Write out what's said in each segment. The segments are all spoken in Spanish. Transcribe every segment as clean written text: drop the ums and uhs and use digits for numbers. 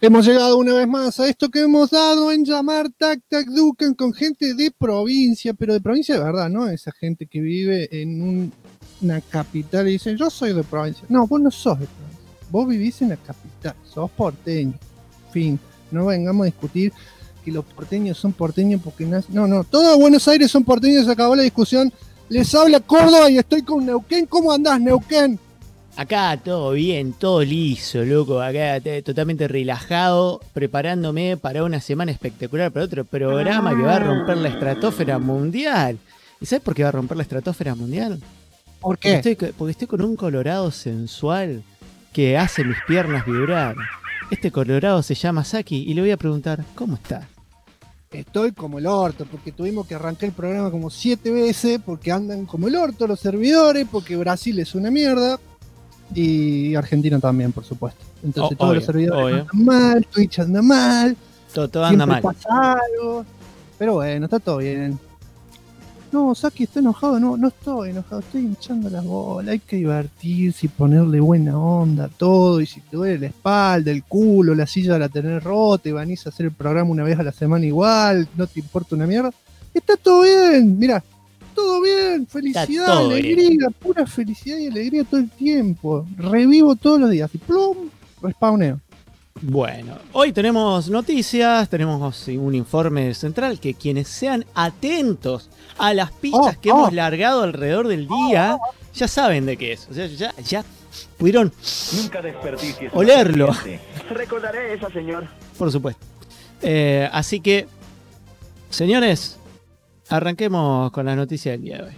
Hemos llegado una vez más a esto que hemos dado en llamar Tac Tac Duken con gente de provincia, pero de provincia de verdad, ¿no? Esa gente que vive en una capital y dice, yo soy de provincia. No, vos no sos de provincia. Vos vivís en la capital, sos porteño. Fin, no vengamos a discutir que los porteños son porteños porque nacen. No, todos Buenos Aires son porteños, se acabó la discusión. Les habla Córdoba y estoy con Neuquén. ¿Cómo andás, Neuquén? Acá todo bien, todo liso, loco. Acá totalmente relajado, preparándome para una semana espectacular, para otro programa que va a romper la estratosfera mundial. ¿Y sabes por qué va a romper la estratosfera mundial? ¿Por qué? Porque estoy con un colorado sensual que hace mis piernas vibrar. Este colorado se llama Saki y le voy a preguntar, ¿cómo está? Estoy como el orto, porque tuvimos que arrancar el programa como 7 veces, porque andan como el orto los servidores, porque Brasil es una mierda. Y Argentina también, por supuesto. Entonces todos los servidores andan mal, Twitch anda mal. Todo anda mal. Pasa algo. Pero bueno, está todo bien. No, Saki está enojado. No estoy enojado. Estoy hinchando las bolas. Hay que divertirse y ponerle buena onda a todo. Y si te duele la espalda, el culo, la silla la tenés rota y venís a hacer el programa una vez a la semana igual, no te importa una mierda. Está todo bien. Mirá. Todo bien, felicidad, todo alegría, bien. Pura felicidad y alegría todo el tiempo. Revivo todos los días y plum, respawneo. Bueno, hoy tenemos noticias, tenemos un informe central que quienes sean atentos a las pistas que hemos largado alrededor del día, ya saben de qué es. O sea, ya pudieron olerlo. Recordaré esa, señor. Por supuesto. Así que, señores, arranquemos con las noticias del día de hoy.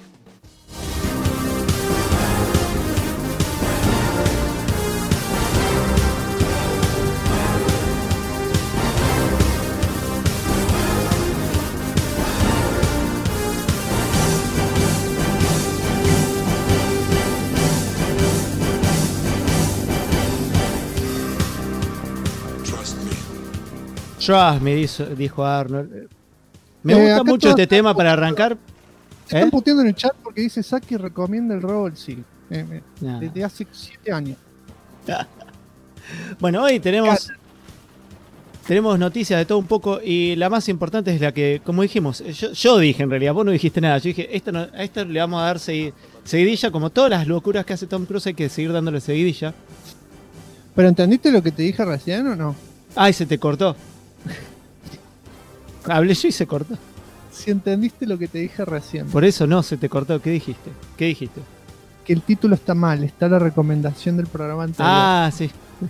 Trust me, dijo Arnold. Me gusta mucho este tema para arrancar. Se están puteando en el chat porque dice Saki recomienda el Roll, sí. Desde hace 7 años. Bueno, hoy tenemos noticias de todo un poco y la más importante es la que, como dijimos, yo dije en realidad, vos no dijiste nada, yo dije, a esto le vamos a dar seguidilla, como todas las locuras que hace Tom Cruise hay que seguir dándole seguidilla. ¿Pero entendiste lo que te dije recién o no? Ay, se te cortó. Hablé yo y se cortó. Si entendiste lo que te dije recién. Por eso no, se te cortó. ¿Qué dijiste? Que el título está mal, está la recomendación del programa anterior. Ah, sí.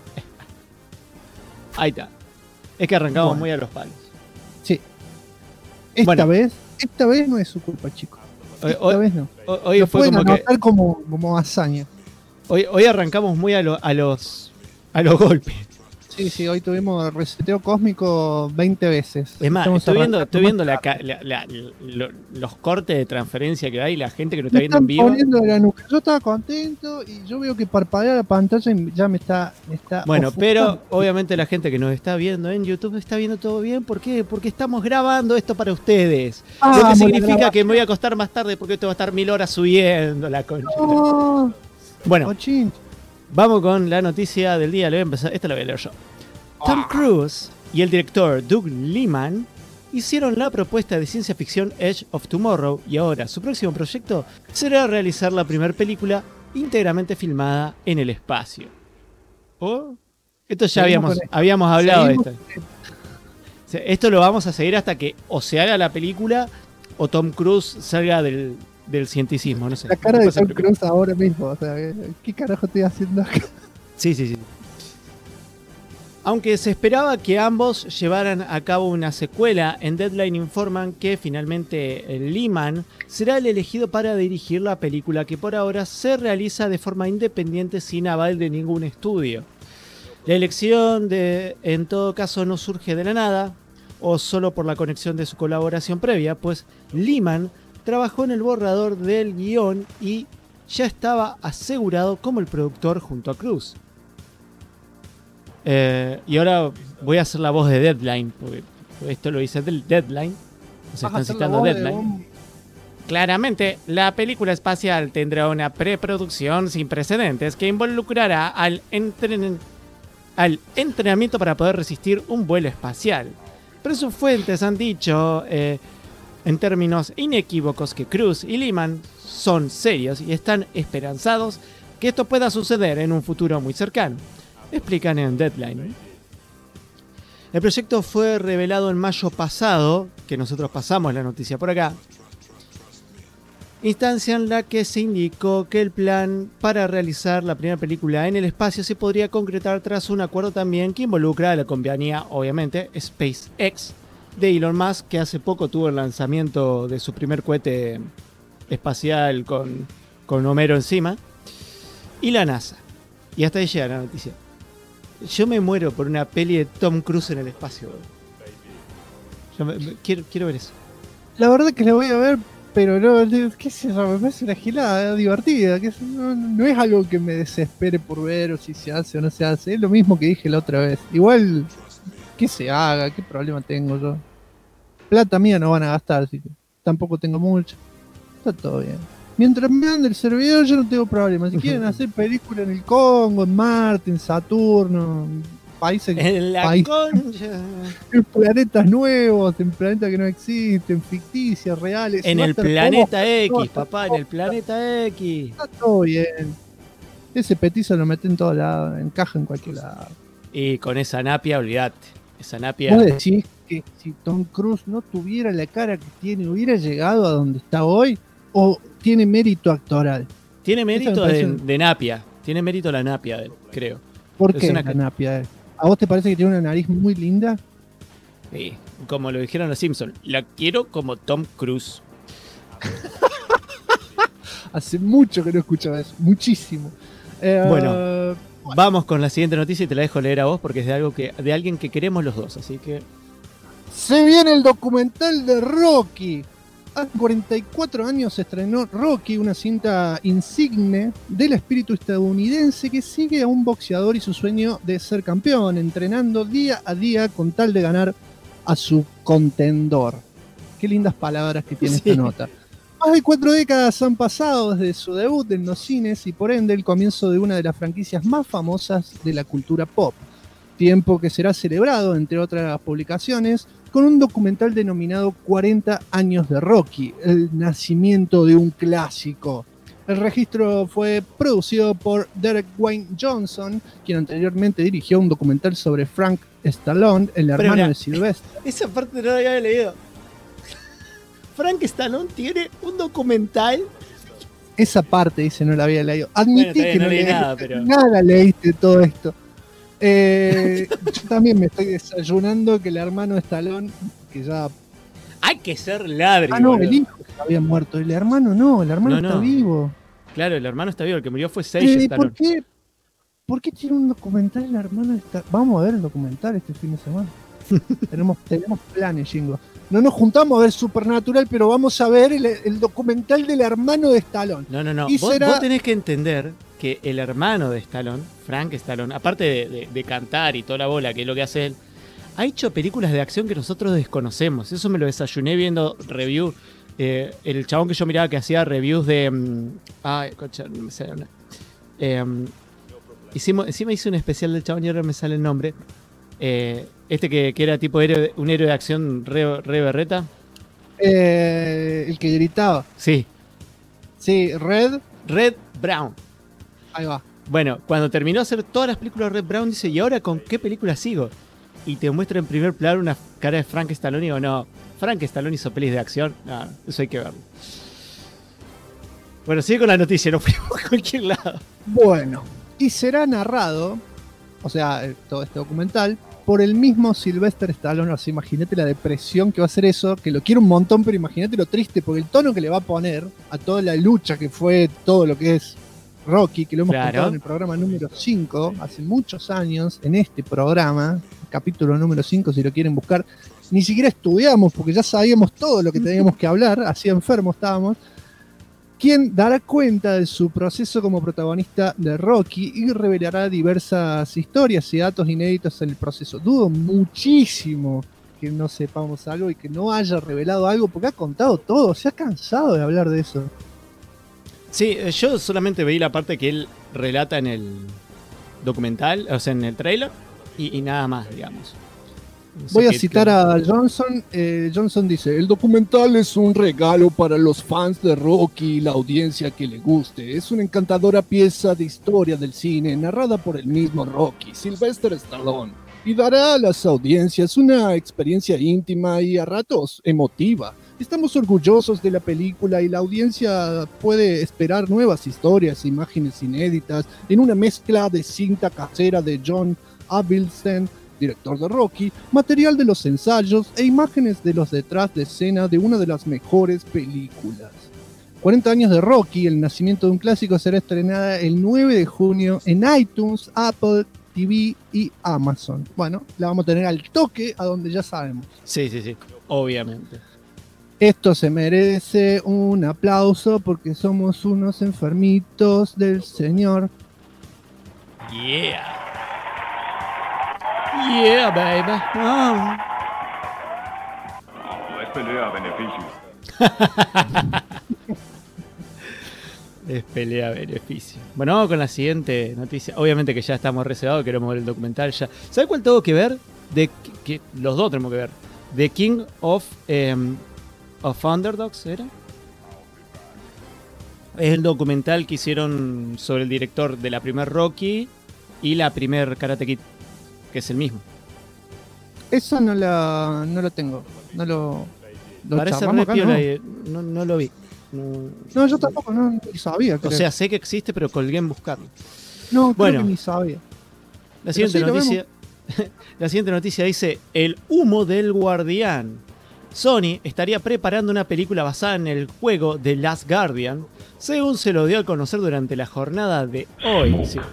Ahí está. Es que arrancamos muy a los palos. Sí. Esta vez no es su culpa, chicos. Esta vez no. Hoy lo fue pueden anotar como hazaña. Hoy arrancamos muy a los golpes. Sí, hoy tuvimos reseteo cósmico 20 veces. Es más, estoy viendo los cortes de transferencia que hay, la gente que lo está viendo en vivo. La nuca. Yo estaba contento y yo veo que parpadea la pantalla y ya me está bueno, ofuscando. Pero obviamente la gente que nos está viendo en YouTube está viendo todo bien. ¿Por qué? Porque estamos grabando esto para ustedes. Lo que significa que me voy a acostar más tarde porque esto va a estar 1000 horas subiendo la concha. No. Bueno. Vamos con la noticia del día. Esta la voy a leer yo. Tom Cruise y el director Doug Liman hicieron la propuesta de ciencia ficción Edge of Tomorrow y ahora su próximo proyecto será realizar la primera película íntegramente filmada en el espacio. Esto ya habíamos hablado de esto. Esto lo vamos a seguir hasta que o se haga la película o Tom Cruise salga del cienticismo, no sé. La cara de Tom Cruise ahora mismo, o sea, ¿qué carajo estoy haciendo acá? Sí. Aunque se esperaba que ambos llevaran a cabo una secuela, en Deadline informan que finalmente Liman será el elegido para dirigir la película que por ahora se realiza de forma independiente sin aval de ningún estudio. La elección en todo caso no surge de la nada o solo por la conexión de su colaboración previa, pues Liman trabajó en el borrador del guión y ya estaba asegurado como el productor junto a Cruise. Y ahora voy a hacer la voz de Deadline, porque esto lo hice del Deadline. Se están citando Deadline. Claramente, la película espacial tendrá una preproducción sin precedentes que involucrará al al entrenamiento para poder resistir un vuelo espacial. Pero sus fuentes han dicho, en términos inequívocos, que Cruise y Lehman son serios y están esperanzados que esto pueda suceder en un futuro muy cercano. Explican en Deadline. El proyecto fue revelado en mayo pasado, que nosotros pasamos la noticia por acá. Instancia en la que se indicó que el plan para realizar la primera película en el espacio se podría concretar tras un acuerdo también que involucra a la compañía, obviamente, SpaceX, de Elon Musk, que hace poco tuvo el lanzamiento de su primer cohete espacial con Homero encima, y la NASA. Y hasta ahí llega la noticia. Yo me muero por una peli de Tom Cruise en el espacio. Quiero ver eso. La verdad que la voy a ver, pero no, qué sé yo, me parece una gilada divertida. No es algo que me desespere por ver o si se hace o no se hace. Es lo mismo que dije la otra vez. Igual, que se haga, qué problema tengo yo. Plata mía no van a gastar, así que tampoco tengo mucho. Está todo bien. Mientras me dan del servidor yo no tengo problema. Si quieren hacer películas en el Congo, en Marte, en Saturno, países, En la concha. en planetas nuevos, en planetas que no existen, ficticias, reales. En va a el estar planeta todo, X, papá, en el planeta X. Está todo bien. Ese petizo lo mete en todos lados, encaja en cualquier lado. Y con esa napia, olvídate. Esa napia. ¿Vos decís que si Tom Cruise no tuviera la cara que tiene, hubiera llegado a donde está hoy? ¿O tiene mérito actoral? Tiene mérito parece de napia. Tiene mérito la napia, creo. ¿Por Es qué una la napia? ¿A vos te parece que tiene una nariz muy linda? Sí, como lo dijeron los Simpsons. La quiero como Tom Cruise. Hace mucho que no escuchaba eso. Muchísimo. Bueno, vamos con la siguiente noticia y te la dejo leer a vos porque es de alguien que queremos los dos. Así que... Se viene el documental de Rocky. Hace 44 años se estrenó Rocky, una cinta insigne del espíritu estadounidense que sigue a un boxeador y su sueño de ser campeón, entrenando día a día con tal de ganar a su contendor. Qué lindas palabras que tiene esta nota. Más de 4 décadas han pasado desde su debut en los cines y por ende el comienzo de una de las franquicias más famosas de la cultura pop. Tiempo que será celebrado, entre otras publicaciones, con un documental denominado 40 años de Rocky, el nacimiento de un clásico. El registro fue producido por Derek Wayne Johnson, quien anteriormente dirigió un documental sobre Frank Stallone, el hermano de Sylvester. Esa parte no la había leído. Frank Stallone tiene un documental. Esa parte, dice, no la había leído. Admití que no leí leí nada, pero... nada leíste todo esto. Yo también me estoy desayunando que el hermano de Stallone, que ya... Hay que ser ladri. Ah, no, boludo. el hijo había muerto. El hermano no, el hermano No, está vivo. Claro, el hermano está vivo, el que murió fue Sage ¿Y Stallone. por qué tiene un documental el hermano de Stallone? Vamos a ver el documental este fin de semana. tenemos planes, Jingo. No nos juntamos a ver Supernatural, pero vamos a ver el documental del hermano de Stallone. No. Y Vos tenés que entender que el hermano de Stallone, Frank Stallone, aparte de cantar y toda la bola, que es lo que hace él, ha hecho películas de acción que nosotros desconocemos. Eso me lo desayuné viendo review. El chabón que yo miraba que hacía reviews de... ay, concha, no me sale. Encima hice un especial del chabón y ahora me sale el nombre. Este que era tipo un héroe de acción re berreta. El que gritaba. Sí. Sí, Red Brown. Ahí va. Bueno, cuando terminó de hacer todas las películas de Red Brown, dice, ¿y ahora con qué película sigo? Y te muestra en primer plano una cara de Frank Stallone y digo, no, Frank Stallone hizo pelis de acción. No, eso hay que verlo. Bueno, sigue con la noticia, no fuimos a cualquier lado. Bueno, y será narrado, o sea, todo este documental, por el mismo Sylvester Stallone. O sea, imagínate la depresión que va a ser eso, que lo quiero un montón, pero imagínate lo triste, porque el tono que le va a poner a toda la lucha que fue todo lo que es Rocky, que lo hemos contado en el programa número 5, hace muchos años, en este programa, capítulo número 5, si lo quieren buscar, ni siquiera estudiamos, porque ya sabíamos todo lo que teníamos que hablar, así enfermos estábamos, quien dará cuenta de su proceso como protagonista de Rocky y revelará diversas historias y datos inéditos en el proceso. Dudo muchísimo que no sepamos algo y que no haya revelado algo, porque ha contado todo, se ha cansado de hablar de eso. Sí, yo solamente veí la parte que él relata en el documental, o sea, en el trailer, y nada más, digamos. No sé Voy a qué- citar a Johnson. Johnson dice: el documental es un regalo para los fans de Rocky y la audiencia que le guste. Es una encantadora pieza de historia del cine narrada por el mismo Rocky, Sylvester Stallone, y dará a las audiencias una experiencia íntima y a ratos emotiva. Estamos orgullosos de la película y la audiencia puede esperar nuevas historias, imágenes inéditas en una mezcla de cinta casera de John Avildsen, director de Rocky, material de los ensayos e imágenes de los detrás de escena de una de las mejores películas. 40 años de Rocky, el nacimiento de un clásico, será estrenada el 9 de junio en iTunes, Apple TV y Amazon. Bueno, la vamos a tener al toque a donde ya sabemos. Sí, obviamente. Esto se merece un aplauso porque somos unos enfermitos del Señor. Yeah. Yeah, baby. Oh. No es pelea a beneficio. Es pelea a beneficio. Bueno, vamos con la siguiente noticia. Obviamente que ya estamos reservados, queremos ver el documental ya. ¿Sabe cuál tengo que ver? Que los dos tenemos que ver. The King of Underdogs, ¿era? Es el documental que hicieron sobre el director de la primer Rocky y la primer Karate Kid, que es el mismo. Esa no la tengo. No lo Parece charlamos re acá, piola ¿no? y no lo vi. No, yo tampoco, no ni sabía. O creo. sea, sé que existe, pero colgué en buscarlo. No, bueno. creo que ni sabía. La siguiente sí, lo noticia. La siguiente noticia dice: el humo del guardián. Sony estaría preparando una película basada en el juego The Last Guardian, según se lo dio a conocer durante la jornada de hoy. Sí.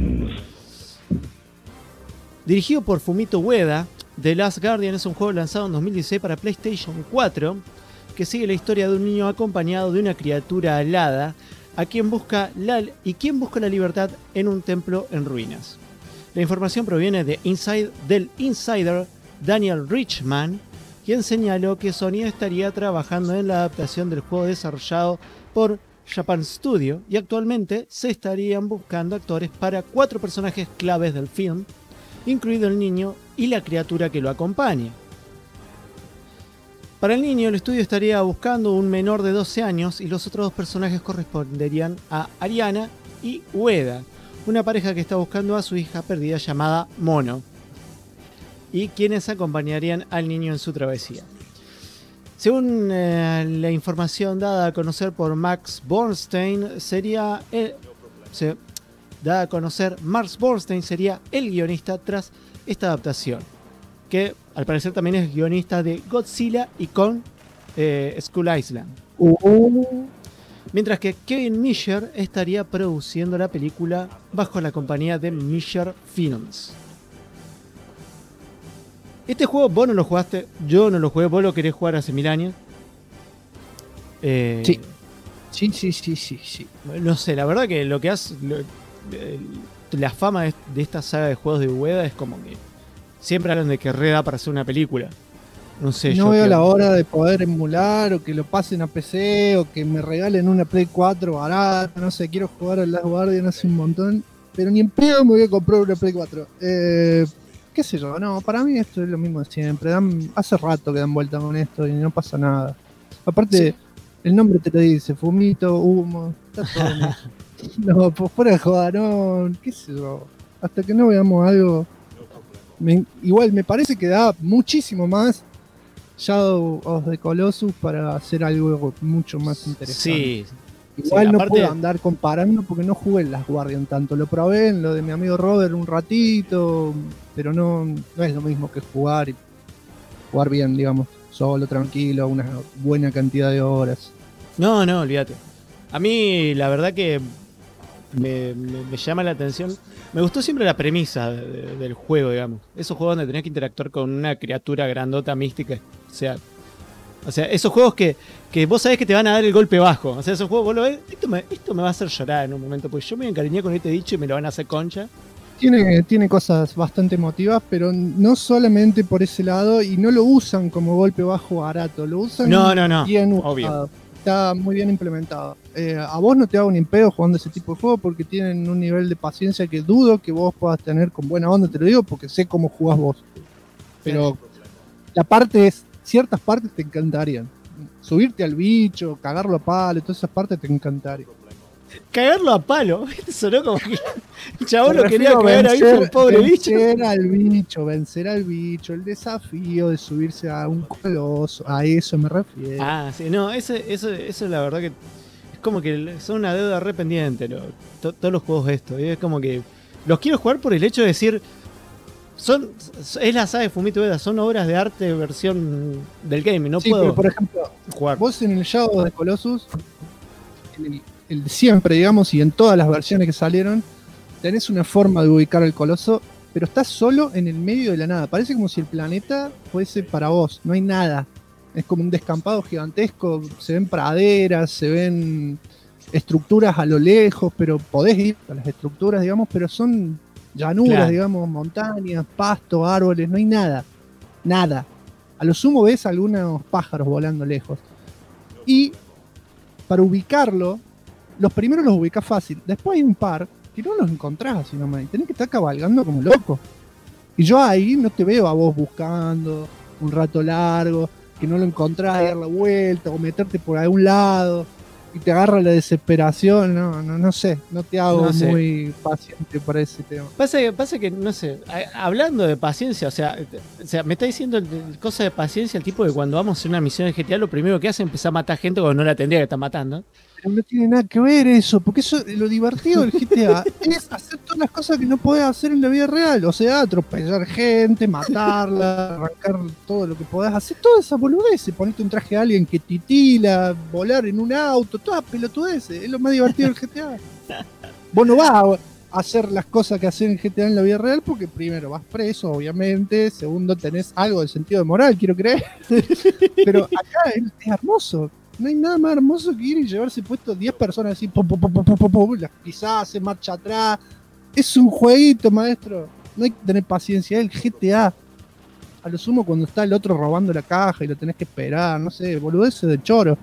Dirigido por Fumito Ueda, The Last Guardian es un juego lanzado en 2016 para PlayStation 4 que sigue la historia de un niño acompañado de una criatura alada quien busca la libertad en un templo en ruinas. La información proviene del insider Daniel Richman, quien señaló que Sony estaría trabajando en la adaptación del juego desarrollado por Japan Studio y actualmente se estarían buscando actores para 4 personajes claves del film, incluido el niño y la criatura que lo acompaña. Para el niño, el estudio estaría buscando un menor de 12 años y los otros 2 personajes corresponderían a Ariana y Ueda, una pareja que está buscando a su hija perdida llamada Mono, y quienes acompañarían al niño en su travesía. Según la información dada a conocer por Max Bornstein, Max Bornstein sería el guionista tras esta adaptación, que al parecer también es guionista de Godzilla y Kong Skull Island. Mientras que Kevin Misher estaría produciendo la película bajo la compañía de Misher Films. Este juego vos no lo jugaste, yo no lo jugué, vos lo querés jugar hace 1000 años. Sí. No sé, la verdad que lo que hace... la fama de esta saga de juegos de Ueda es como que siempre hablan de que da para hacer una película. No sé, No veo la hora de poder emular o que lo pasen a PC o que me regalen una Play 4 barata. No sé, quiero jugar al Last Guardian hace un montón, pero ni en pedo me voy a comprar una Play 4. Qué sé yo, no, para mí esto es lo mismo de siempre. Hace rato que dan vuelta con esto y no pasa nada. Aparte, sí. El nombre te lo dice, fumito, humo, está todo bien. No, pues fuera de joda, no, qué sé yo. Hasta que no veamos algo. Igual me parece que da muchísimo más Shadow of the Colossus para hacer algo mucho más interesante. Sí. Igual no puedo andar comparando porque no jugué en Last Guardian tanto. Lo probé en lo de mi amigo Robert un ratito, pero no es lo mismo que jugar bien, digamos, solo, tranquilo, una buena cantidad de horas. No, olvídate. A mí la verdad que me llama la atención. Me gustó siempre la premisa del juego, digamos. Esos juegos donde tenés que interactuar con una criatura grandota, mística. O sea, esos juegos que vos sabés que te van a dar el golpe bajo. O sea, esos juegos vos lo ves, esto me va a hacer llorar en un momento, porque yo me encariñé con este dicho y me lo van a hacer concha. Tiene cosas bastante emotivas, pero no solamente por ese lado, y no lo usan como golpe bajo barato, lo usan no, bien obvio. usado. está muy bien implementado. A vos no te hago ni en pedo jugando ese tipo de juegos porque tienen un nivel de paciencia que dudo que vos puedas tener con buena onda, te lo digo porque sé cómo jugás vos. Pero ciertas partes te encantarían. Subirte al bicho, cagarlo a palo, todas esas partes te encantarían. Cagarlo a palo. Sonó como que el chabón lo quería cagar ahí por un pobre bicho. Vencer al bicho, el desafío de subirse a un coloso, a eso me refiero. Ah, sí, no, eso la verdad que es como que son una deuda re pendiente, todos los juegos estos. Es como que los quiero jugar por el hecho de decir, es la saga de Fumito Ueda, son obras de arte versión del gaming, no puedo pero por ejemplo, jugar. Vos en el Shadow of the Colossus, el de siempre, digamos, y en todas las versiones que salieron, tenés una forma de ubicar el coloso, pero estás solo en el medio de la nada. Parece como si el planeta fuese para vos, no hay nada. Es como un descampado gigantesco, se ven praderas, se ven estructuras a lo lejos, pero podés ir a las estructuras, digamos, pero son llanuras, claro, digamos, montañas, pasto, árboles, no hay nada. Nada. A lo sumo ves algunos pájaros volando lejos. Y para ubicarlo, los primeros los ubicás fácil. Después hay un par que no los encontrás así nomás. Y tenés que estar cabalgando como loco. Y yo ahí no te veo a vos buscando un rato largo, que no lo encontrás, dar la vuelta o meterte por algún lado y te agarra la desesperación. No sé, no te hago muy paciente para ese tema. Pasa que, no sé, hablando de paciencia, o sea, me está diciendo cosa de paciencia el tipo de cuando vamos a hacer una misión de GTA, lo primero que hace es empezar a matar gente cuando no la tendría que estar matando. Pero no tiene nada que ver eso, porque eso, lo divertido del GTA es hacer todas las cosas que no podés hacer en la vida real. O sea, atropellar gente, matarla, arrancar todo lo que podés hacer, todas esas boludeces, ponerte un traje a alguien que titila, volar en un auto, todas pelotudeces, es lo más divertido del GTA. Vos no vas a hacer las cosas que hacer en GTA en la vida real porque primero vas preso, obviamente, segundo tenés algo de sentido de moral, quiero creer, pero acá es hermoso. No hay nada más hermoso que ir y llevarse puesto 10 personas así, las pisás, hace marcha atrás. Es un jueguito, maestro. No hay que tener paciencia. Es el GTA. A lo sumo cuando está el otro robando la caja y lo tenés que esperar, no sé, boludeces de choro.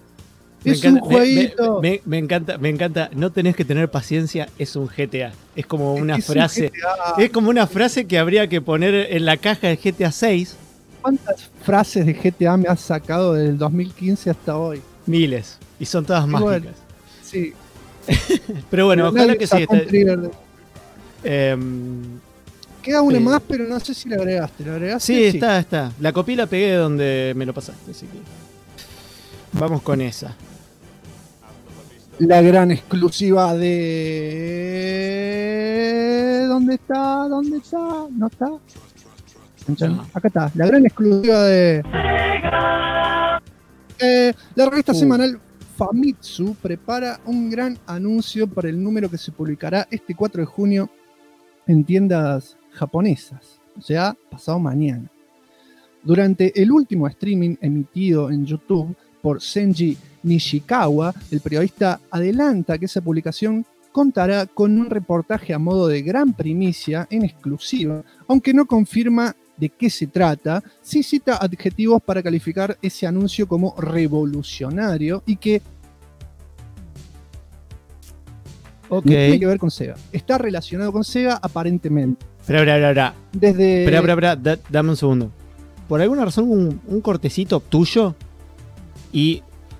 Es un jueguito. Me encanta. No tenés que tener paciencia, es un GTA. Es como una frase. Es como una frase que habría que poner en la caja de GTA 6. ¿Cuántas frases de GTA me has sacado desde el 2015 hasta hoy? Miles. Y son todas mágicas. Bueno, sí. Pero bueno, ojalá que sí. Queda una más, pero no sé si la agregaste. ¿La agregaste? Sí, está. La copié y la pegué donde me lo pasaste. Así que vamos con esa. La gran exclusiva de... ¿Dónde está? ¿No está? No. Acá está, la gran exclusiva de la revista semanal Famitsu prepara un gran anuncio para el número que se publicará este 4 de junio en tiendas japonesas, o sea, pasado mañana. Durante el último streaming emitido en YouTube por Senji Nishikawa, el periodista adelanta que esa publicación contará con un reportaje a modo de gran primicia en exclusiva, aunque no confirma de qué se trata, sí cita adjetivos para calificar ese anuncio como revolucionario y que tiene que ver con Sega. Está relacionado con Sega aparentemente. Espera. Desde... Espera, dame un segundo. Por alguna razón un cortecito tuyo y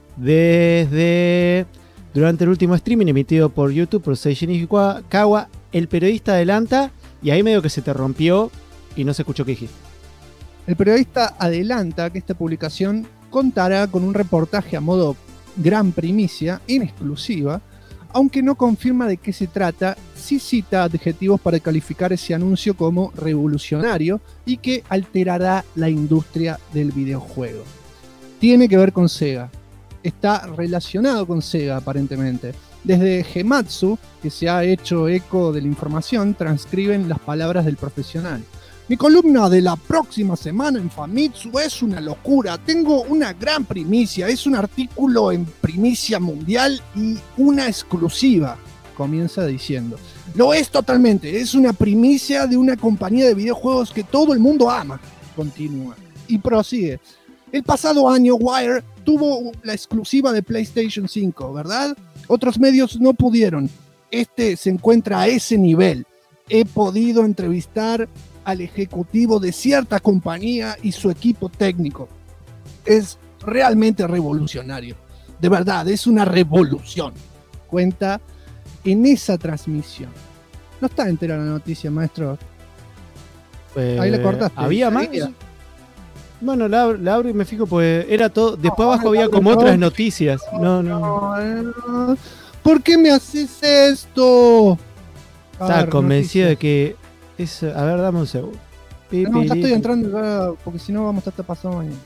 durante el último streaming emitido por YouTube por Seiji Nishikawa, el periodista adelanta y ahí medio que se te rompió y no se escuchó qué dijiste. El periodista adelanta que esta publicación contará con un reportaje a modo gran primicia, en exclusiva, aunque no confirma de qué se trata, sí cita adjetivos para calificar ese anuncio como revolucionario y que alterará la industria del videojuego. Tiene que ver con Sega. Está relacionado con Sega aparentemente. Desde Gematsu, que se ha hecho eco de la información, transcriben las palabras del profesional. Mi columna de la próxima semana en Famitsu es una locura. Tengo una gran primicia. Es un artículo en primicia mundial y una exclusiva. Comienza diciendo. Lo es totalmente. Es una primicia de una compañía de videojuegos que todo el mundo ama. Continúa. Y prosigue. El pasado año, Wire tuvo la exclusiva de PlayStation 5, ¿verdad? Otros medios no pudieron. Este se encuentra a ese nivel. He podido entrevistar al ejecutivo de cierta compañía y su equipo técnico. Es realmente revolucionario. De verdad, es una revolución. Cuenta en esa transmisión. No está entera la noticia, maestro. Ahí la cortaste. ¿Había más? Ahí. Bueno, la abro y me fijo, pues era todo. Después abajo había como otras noticias. No. ¿Por qué me haces esto? Estaba convencido de que. A ver, dame un segundo. No, ya estoy entrando ya, porque si no vamos a estar pasando mañana.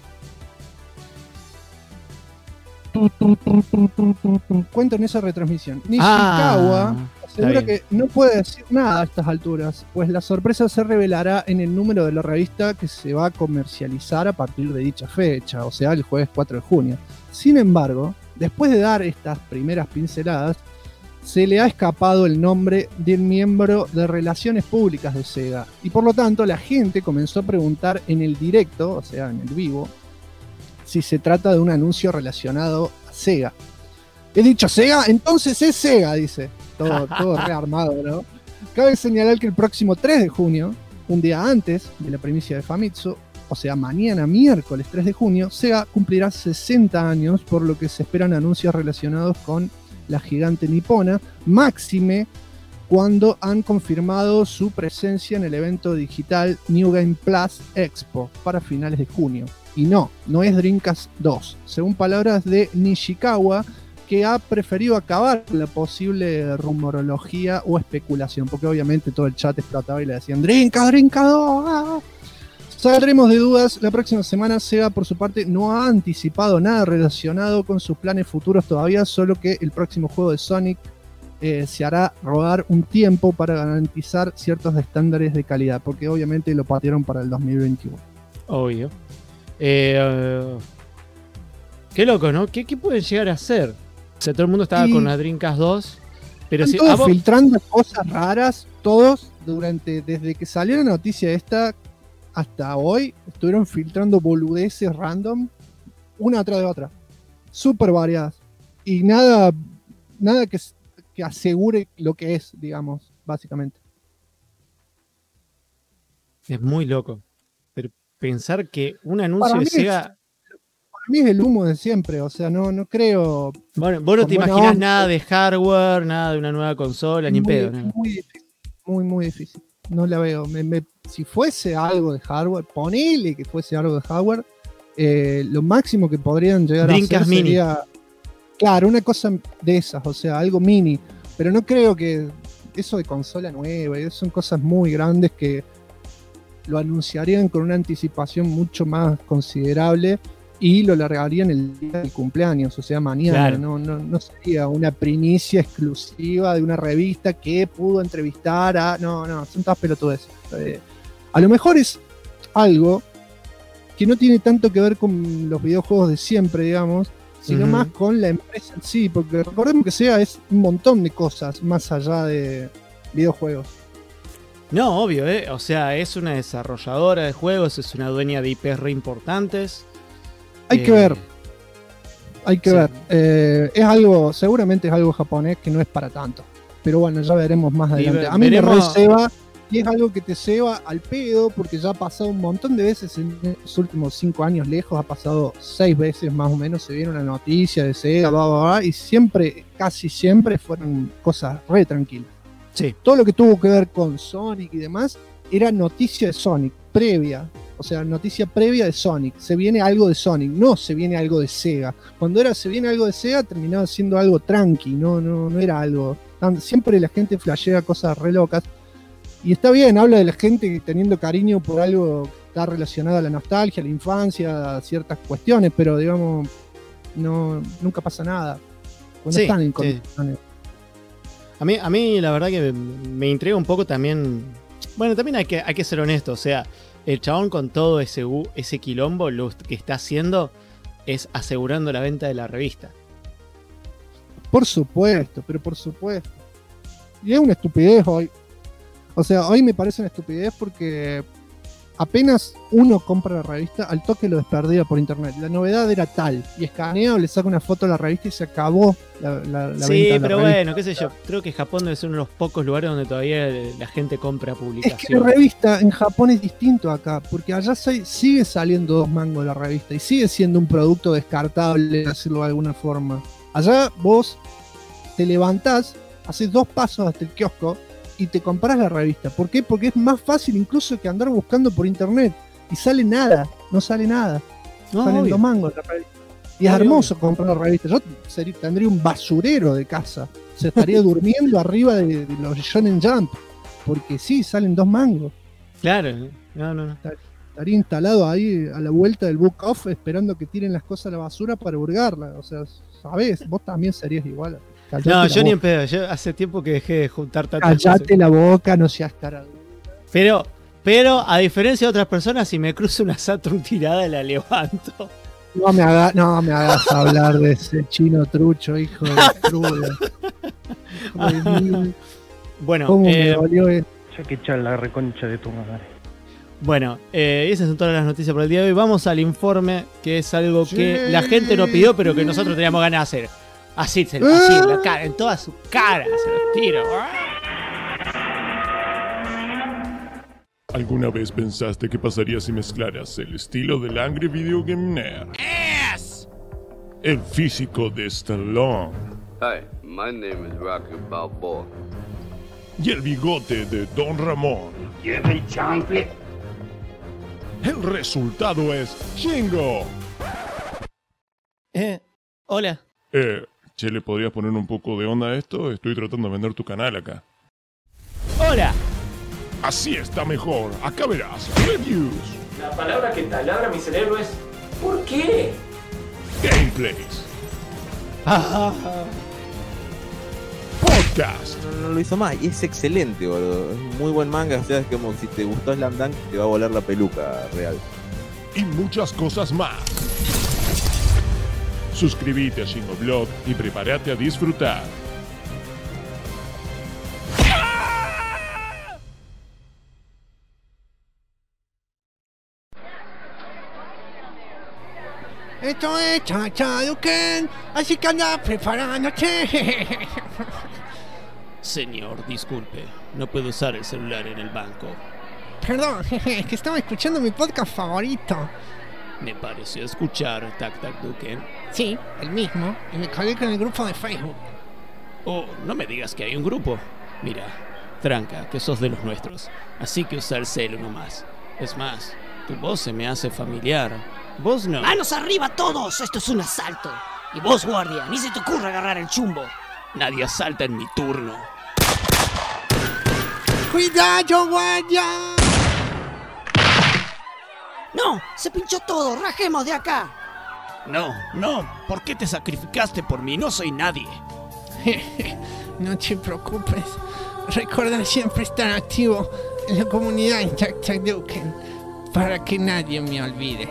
Cuento en esa retransmisión. Nishikawa asegura que no puede decir nada a estas alturas, pues la sorpresa se revelará en el número de la revista que se va a comercializar a partir de dicha fecha, o sea, el jueves 4 de junio. Sin embargo, después de dar estas primeras pinceladas, se le ha escapado el nombre del miembro de Relaciones Públicas de Sega, y por lo tanto la gente comenzó a preguntar en el directo, o sea, en el vivo, si se trata de un anuncio relacionado a Sega. He dicho Sega, entonces es Sega, dice. Todo rearmado, ¿no? Cabe señalar que el próximo 3 de junio, un día antes de la primicia de Famitsu, o sea, mañana miércoles 3 de junio, Sega cumplirá 60 años, por lo que se esperan anuncios relacionados con la gigante nipona, máxime cuando han confirmado su presencia en el evento digital New Game Plus Expo para finales de junio. Y no es Dreamcast 2, según palabras de Nishikawa, que ha preferido acabar con la posible rumorología o especulación, porque obviamente todo el chat explotaba y le decían Dreamcast 2. ¡Ah! Saldremos de dudas. La próxima semana Sega, por su parte, no ha anticipado nada relacionado con sus planes futuros todavía, solo que el próximo juego de Sonic se hará rodar un tiempo para garantizar ciertos estándares de calidad, porque obviamente lo patearon para el 2021. Obvio. Qué loco, ¿no? ¿Qué pueden llegar a hacer? O sea, todo el mundo estaba con la Dreamcast 2, pero están todos filtrando cosas raras, todos, desde que salió la noticia esta hasta hoy, estuvieron filtrando boludeces random, una atrás de otra, súper variadas, y nada que asegure lo que es, digamos, básicamente. Es muy loco. Pero pensar que un anuncio de Sega... Para mí es el humo de siempre, o sea, no creo... Bueno, vos no te imaginás nada de hardware, nada de una nueva consola, ni en pedo. ¿No? Muy difícil, muy difícil. No la veo. Si fuese algo de hardware, ponele que fuese algo de hardware, lo máximo que podrían llegar Dreamcast a hacer sería... Claro, una cosa de esas, o sea, algo mini. Pero no creo que eso de consola nueva, son cosas muy grandes que lo anunciarían con una anticipación mucho más considerable y lo largarían el día del cumpleaños, o sea, mañana. Claro. No sería una primicia exclusiva de una revista que pudo entrevistar a... No, son todas pelotudes. A lo mejor es algo que no tiene tanto que ver con los videojuegos de siempre, digamos, sino más con la empresa en sí, porque recordemos que Sega es un montón de cosas más allá de videojuegos. No, obvio, o sea, es una desarrolladora de juegos, es una dueña de IPs re importantes. Hay que ver. Es algo, seguramente es algo japonés que no es para tanto. Pero bueno, ya veremos más adelante. A mí me re ceba, y es algo que te ceba al pedo, porque ya ha pasado un montón de veces en los últimos 5 años lejos, ha pasado 6 veces más o menos, se viene una noticia de Sega, y siempre, casi siempre fueron cosas re tranquilas. Sí. Todo lo que tuvo que ver con Sonic y demás era noticia de Sonic, previa. O sea, noticia previa de Sonic. Se viene algo de Sonic, no se viene algo de Sega. Cuando se viene algo de Sega, terminaba siendo algo tranqui, no era algo... Siempre la gente flashea cosas re locas. Y está bien, habla de la gente teniendo cariño por algo que está relacionado a la nostalgia, a la infancia, a ciertas cuestiones, pero digamos, nunca pasa nada. Cuando están en condiciones. A mí la verdad que me intriga un poco también. Bueno, también hay que ser honesto. O sea, el chabón con todo ese quilombo, lo que está haciendo es asegurando la venta de la revista. Por supuesto, pero por supuesto. Y es una estupidez hoy. O sea, hoy me parece una estupidez porque apenas uno compra la revista, al toque lo desperdía por internet. La novedad era tal, y escaneo, le saca una foto a la revista y se acabó la venta Sí, de la pero revista. bueno, qué sé yo. Creo que Japón debe ser uno de los pocos lugares donde todavía la gente compra Es que la publicaciones. revista en Japón es distinto acá, porque allá sigue saliendo 2 mangos la revista y sigue siendo un producto descartable, decirlo de alguna forma. Allá vos te levantás, haces 2 pasos hasta el kiosco y te compras la revista. ¿Por qué? Porque es más fácil incluso que andar buscando por internet. Y sale nada, no sale nada. No, Salen obvio. 2 mangos la revista. Y es Obvio, hermoso comprar la revista. Yo tendría un basurero de casa. Se estaría durmiendo arriba de los Shonen Jump. Porque sí, salen 2 mangos. Claro, no. Estaría instalado ahí a la vuelta del book off esperando que tiren las cosas a la basura para hurgarla. O sea, sabés, vos también serías igual. Callate No, la yo ni en boca. pedo. Yo hace tiempo que dejé de juntar tantas cosas. Callate la boca, no seas cara. Pero, a diferencia de otras personas, si me cruzo una Saturn tirada, la levanto. No me hagas hablar de ese chino trucho, hijo de cruda. Bueno, ¿Cómo me dolió eso? Ya que echar la reconcha de tu madre. esas son todas las noticias por el día de hoy. Vamos al informe, que es algo que la gente no pidió, pero que nosotros teníamos ganas de hacer. Así, en la cara, en toda su cara, se los tiro. ¿Alguna vez pensaste qué pasaría si mezclaras el estilo del Angry Video Game Nerd? El físico de Stallone Hi, my name is Rocky Balboa. y el bigote de Don Ramón. El resultado es Shingo. Hola. Che, ¿le podrías poner un poco de onda a esto? Estoy tratando de vender tu canal acá. Hola. Así está mejor. Acá verás. Reviews, La palabra que taladra mi cerebro es ¿por qué? gameplays, podcast, No lo hizo más y es excelente, boludo. Es un muy buen manga. O sea, es como si te gustó Slam Dunk, te va a volar la peluca real. y muchas cosas más. Suscríbete a Shingo Blog y prepárate a disfrutar. Esto es Chachaduken, así que anda preparándote. Señor, disculpe. No puedo usar el celular en el banco. Perdón, es que estaba escuchando mi podcast favorito. Me pareció escuchar Tac Tac Duken. Sí, el mismo, y me colgué con el grupo de Facebook. Oh, no me digas que hay un grupo. Mira, tranca, que sos de los nuestros. Así que usa el celu nomás. Es más, tu voz se me hace familiar. Vos no. ¡Manos arriba todos! ¡Esto es un asalto! Y vos, guardia, ni se te ocurra agarrar el chumbo. Nadie asalta en mi turno. ¡Cuidado, guardia! ¡No! ¡Se pinchó todo! ¡Rajemos de acá! No. ¿Por qué te sacrificaste por mí? No soy nadie. No te preocupes. Recuerda siempre estar activo en la comunidad en Chachaduken para que nadie me olvide.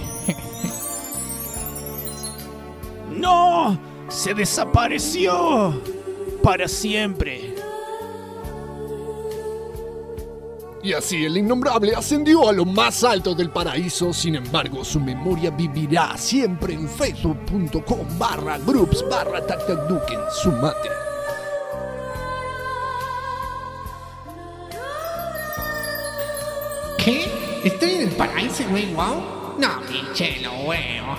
¡No! ¡Se desapareció! Para siempre. Y así el innombrable ascendió a lo más alto del paraíso. Sin embargo, su memoria vivirá siempre en facebook.com/groups/tactacduken. Sumate. ¿Qué? ¿Estoy en el paraíso, güey? ¿Wow? No, pinche lo huevo.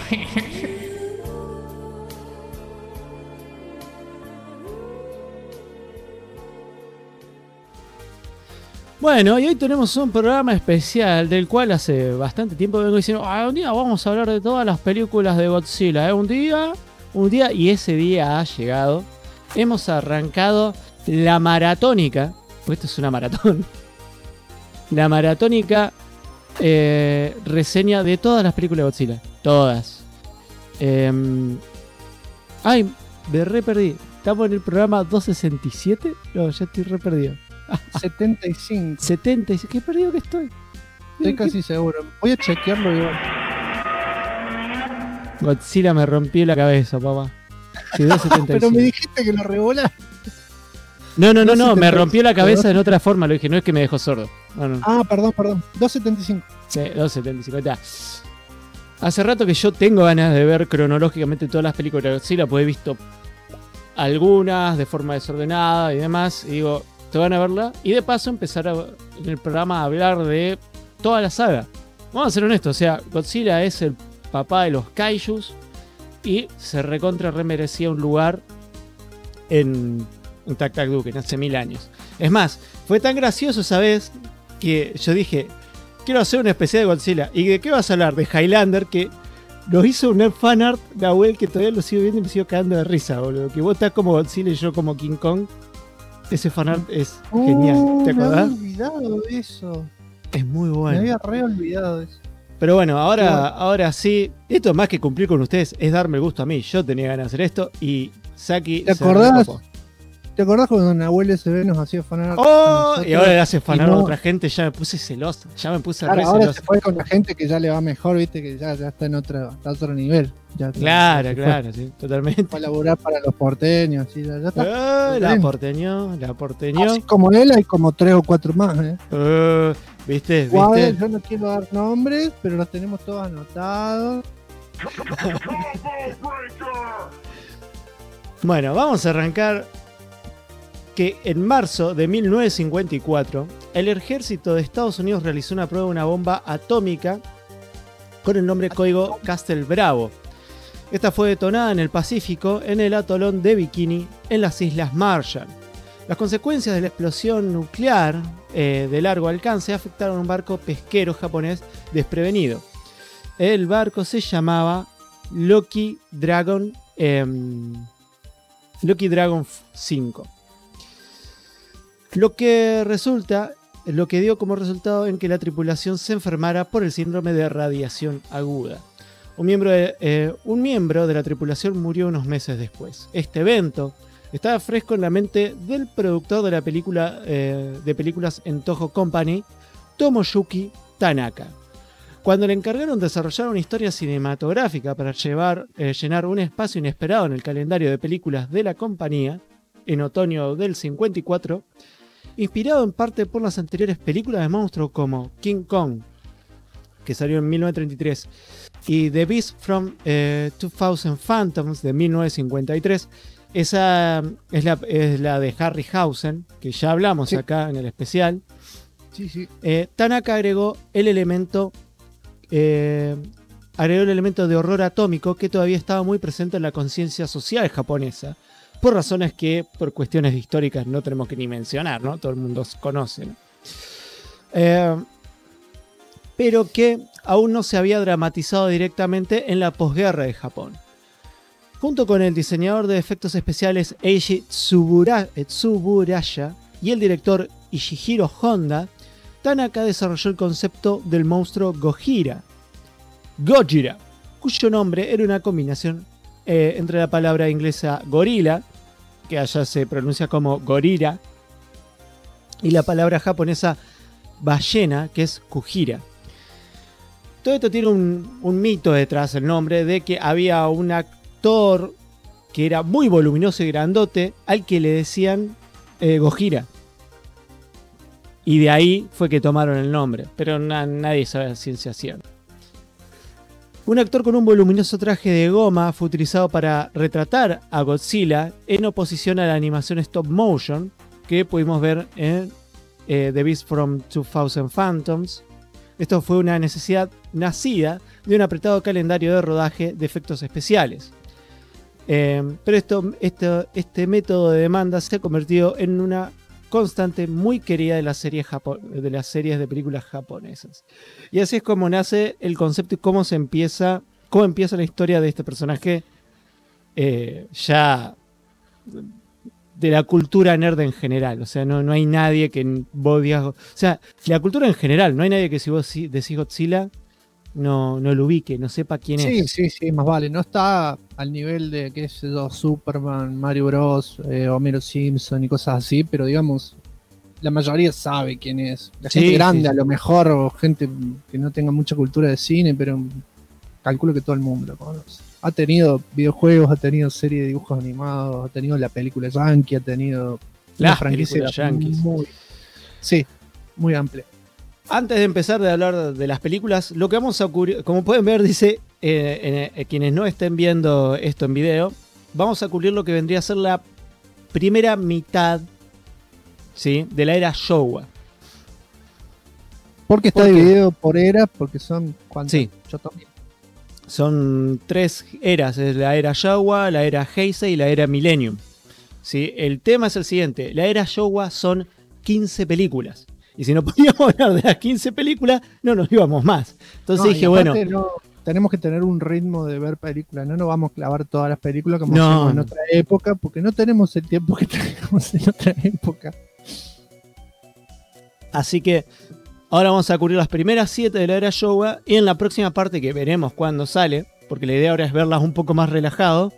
Bueno, y hoy tenemos un programa especial del cual hace bastante tiempo vengo diciendo, un día vamos a hablar de todas las películas de Godzilla, un día, y ese día ha llegado. Hemos arrancado la maratónica, pues esto es una maratón, la maratónica reseña de todas las películas de Godzilla, todas. Me re perdí, ¿estamos en el programa 267? No, ya estoy re perdido. 75. 76, qué perdido que estoy. Estoy casi seguro. Voy a chequearlo igual. Godzilla me rompió la cabeza, papá. Sí, 277. Pero me dijiste que lo rebola. No, me 277. rompió la cabeza en otra forma, lo dije, no es que me dejó sordo. Bueno, Ah, perdón. 2.75. sí, 2.75. Ahí está. Hace rato que yo tengo ganas de ver cronológicamente todas las películas de Godzilla, porque he visto algunas de forma desordenada y demás. Y digo, te van a verla. Y de paso empezar en el programa a hablar de toda la saga. Vamos a ser honestos, o sea, Godzilla es el papá de los kaijus y se recontra remerecía un lugar en Tac Tac Duke hace 1000 años. Es más, fue tan gracioso esa vez que yo dije, quiero hacer una especial de Godzilla. ¿Y de qué vas a hablar? De Highlander, que nos hizo un fanart de Abuel que todavía lo sigo viendo y me sigo cagando de risa, boludo. Que vos estás como Godzilla y yo como King Kong. Ese fanart es genial, ¿te acordás? Me había olvidado de eso. Es muy Me bueno. había re olvidado de eso. Pero bueno, ahora sí, esto más que cumplir con ustedes es darme el gusto a mí. Yo tenía ganas de hacer esto y Saki ¿Te se acordás? recopó. ¿Te acordás cuando Nahuel SB nos hacía fanart? ¡Oh! Y ahora le hace fanart Y a no- otra gente, ya me puse celoso. Ya me puse Claro, re ahora celoso. se fue con la gente que ya le va mejor, viste, que ya está en otro nivel. Ya Claro, se fue. claro, sí, totalmente. Fue a laburar para los porteños, sí, ya está. La porteñó. Así como él hay como 3 o 4 más, ¿Viste? Igual, yo no quiero dar nombres, pero los tenemos todos anotados. Bueno, vamos a arrancar que en marzo de 1954 el ejército de Estados Unidos realizó una prueba de una bomba atómica con el nombre código Castle Bravo. Esta fue detonada en el Pacífico, en el atolón de Bikini, en las Islas Marshall. Las consecuencias de la explosión nuclear de largo alcance afectaron a un barco pesquero japonés desprevenido. El barco se llamaba Loki Dragon 5. Lo que dio como resultado en que la tripulación se enfermara por el síndrome de radiación aguda. Un miembro de la tripulación murió unos meses después. Este evento estaba fresco en la mente del productor de la película de películas en Toho Company, Tomoyuki Tanaka. Cuando le encargaron desarrollar una historia cinematográfica para llenar un espacio inesperado en el calendario de películas de la compañía, en otoño del 54, inspirado en parte por las anteriores películas de monstruos como King Kong, que salió en 1933, y The Beast from 2000 Phantoms de 1953, esa es la de Harryhausen, que ya hablamos acá en el especial. Sí. Tanaka agregó el elemento de horror atómico que todavía estaba muy presente en la conciencia social japonesa, por razones que por cuestiones históricas no tenemos que ni mencionar, ¿no? Todo el mundo conoce, ¿no? Pero que aún no se había dramatizado directamente en la posguerra de Japón. Junto con el diseñador de efectos especiales Eiji Tsuburaya y el director Ishihiro Honda, Tanaka desarrolló el concepto del monstruo Gojira, cuyo nombre era una combinación entre la palabra inglesa gorila, que allá se pronuncia como gorira, y la palabra japonesa ballena, que es Kujira. Todo esto tiene un mito detrás del nombre de que había un actor que era muy voluminoso y grandote al que le decían Gojira. Y de ahí fue que tomaron el nombre, pero nadie sabe la ciencia cierta. Un actor con un voluminoso traje de goma fue utilizado para retratar a Godzilla en oposición a la animación stop motion que pudimos ver en The Beast from 2000 Phantoms. Esto fue una necesidad nacida de un apretado calendario de rodaje de efectos especiales. Pero este método de demanda se ha convertido en una constante muy querida de las series de películas japonesas. Y así es como nace el concepto y cómo empieza la historia de este personaje ya de la cultura nerd en general. O sea, no hay nadie que vos digas... O sea, la cultura en general, no hay nadie que si vos decís Godzilla no lo ubique, no sepa quién es. Sí, más vale. No está al nivel de, qué sé yo, Superman, Mario Bros, Homero Simpson y cosas así, pero digamos, la mayoría sabe quién es. La gente grande a lo mejor, o gente que no tenga mucha cultura de cine, pero calculo que todo el mundo lo conoce. Ha tenido videojuegos, ha tenido serie de dibujos animados, ha tenido la película Yankee, ha tenido las franquicia películas Yankees. muy amplia. Antes de empezar de hablar de las películas, lo que vamos a cubrir, como pueden ver, dice, quienes no estén viendo esto en video, vamos a cubrir lo que vendría a ser la primera mitad, ¿sí?, de la era Showa. Porque está dividido por eras, porque son ¿cuántas? Sí. Son 3 eras, es la era Showa, la era Heisei y la era Millennium. ¿Sí? El tema es el siguiente, la era Showa son 15 películas. Y si no podíamos hablar de las 15 películas, no nos íbamos más. Entonces dije, bueno... tenemos que tener un ritmo de ver películas, no nos vamos a clavar todas las películas como hacemos en otra época, porque no tenemos el tiempo que teníamos en otra época. Así que ahora vamos a cubrir las primeras 7 de la era Showa, y en la próxima parte, que veremos cuándo sale, porque la idea ahora es verlas un poco más relajado,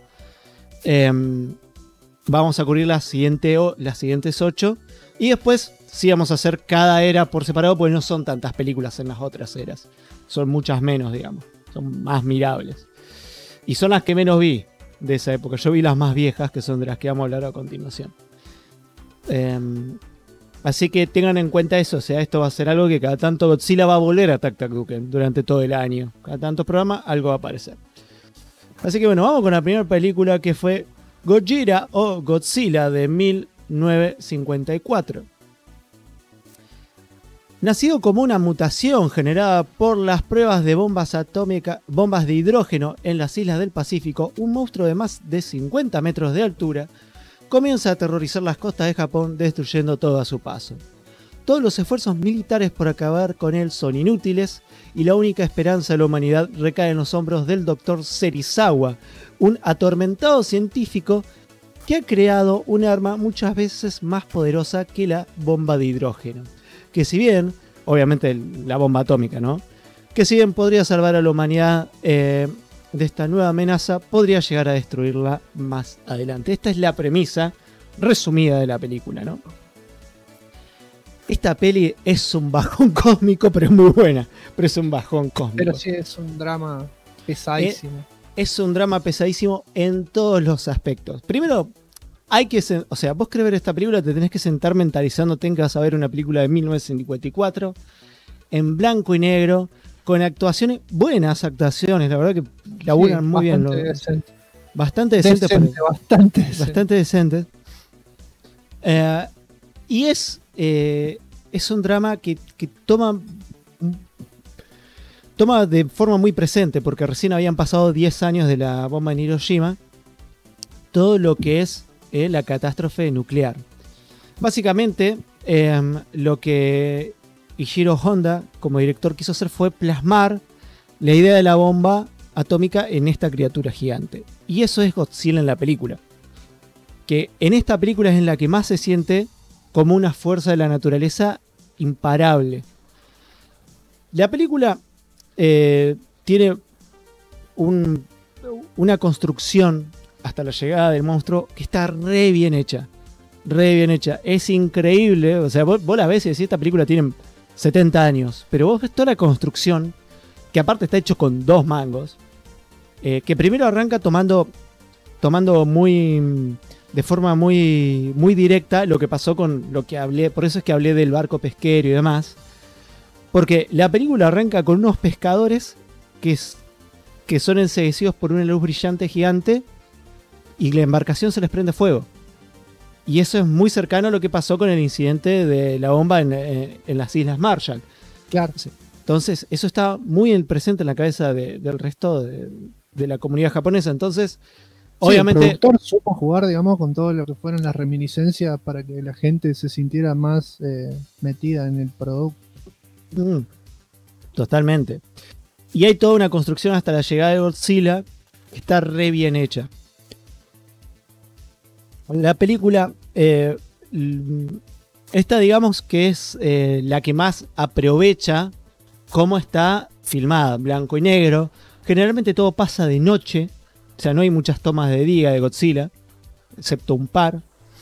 vamos a cubrir las siguientes 8, y después sí vamos a hacer cada era por separado, porque no son tantas películas en las otras eras. Son muchas menos, digamos. Son más mirables. Y son las que menos vi de esa época. Yo vi las más viejas, que son de las que vamos a hablar a continuación. Así que tengan en cuenta eso. O sea, esto va a ser algo que cada tanto Godzilla va a volver a Tak Tak Duken durante todo el año. Cada tanto programa, algo va a aparecer. Así que bueno, vamos con la primera película, que fue Gojira o Godzilla de 1954. Nacido como una mutación generada por las pruebas de bombas de hidrógeno en las islas del Pacífico, un monstruo de más de 50 metros de altura comienza a aterrorizar las costas de Japón, destruyendo todo a su paso. Todos los esfuerzos militares por acabar con él son inútiles, y la única esperanza de la humanidad recae en los hombros del Dr. Serizawa, un atormentado científico que ha creado un arma muchas veces más poderosa que la bomba de hidrógeno. Que si bien, obviamente la bomba atómica, ¿no? Que si bien podría salvar a la humanidad de esta nueva amenaza, podría llegar a destruirla más adelante. Esta es la premisa resumida de la película, ¿no? Esta peli es un bajón cósmico, pero es muy buena. Pero es un bajón cósmico. Pero sí, es un drama pesadísimo. Es un drama pesadísimo en todos los aspectos. Primero, o sea, vos querés ver esta película, te tenés que sentar mentalizándote en que vas a ver una película de 1954, en blanco y negro, con actuaciones, buenas actuaciones, la verdad que laburan muy bien. Bastante decentes. Bastante decentes. Y es un drama que toma de forma muy presente, porque recién habían pasado 10 años de la bomba en Hiroshima, todo lo que es la catástrofe nuclear. Básicamente, lo que Ishiro Honda como director quiso hacer fue plasmar la idea de la bomba atómica en esta criatura gigante. Y eso es Godzilla en la película. Que en esta película es en la que más se siente como una fuerza de la naturaleza imparable. La película tiene una construcción hasta la llegada del monstruo que está re bien hecha. Re bien hecha. Es increíble. O sea, vos la ves y decís, esta película tiene 70 años. Pero vos ves toda la construcción, que aparte está hecho con 2 mangos. Que primero arranca tomando de forma muy, muy directa lo que pasó con lo que hablé. Por eso es que hablé del barco pesquero y demás. Porque la película arranca con unos pescadores que son enceguecidos por una luz brillante gigante, y la embarcación se les prende fuego. Y eso es muy cercano a lo que pasó con el incidente de la bomba en las Islas Marshall. Claro. Entonces, eso está muy presente en la cabeza del resto de la comunidad japonesa. Entonces, obviamente... El productor supo jugar, digamos, con todo lo que fueron las reminiscencias para que la gente se sintiera más metida en el producto. Totalmente. Y hay toda una construcción hasta la llegada de Godzilla que está re bien hecha. La película, esta digamos que es la que más aprovecha cómo está filmada, blanco y negro. Generalmente todo pasa de noche, o sea, no hay muchas tomas de día de Godzilla, excepto un par.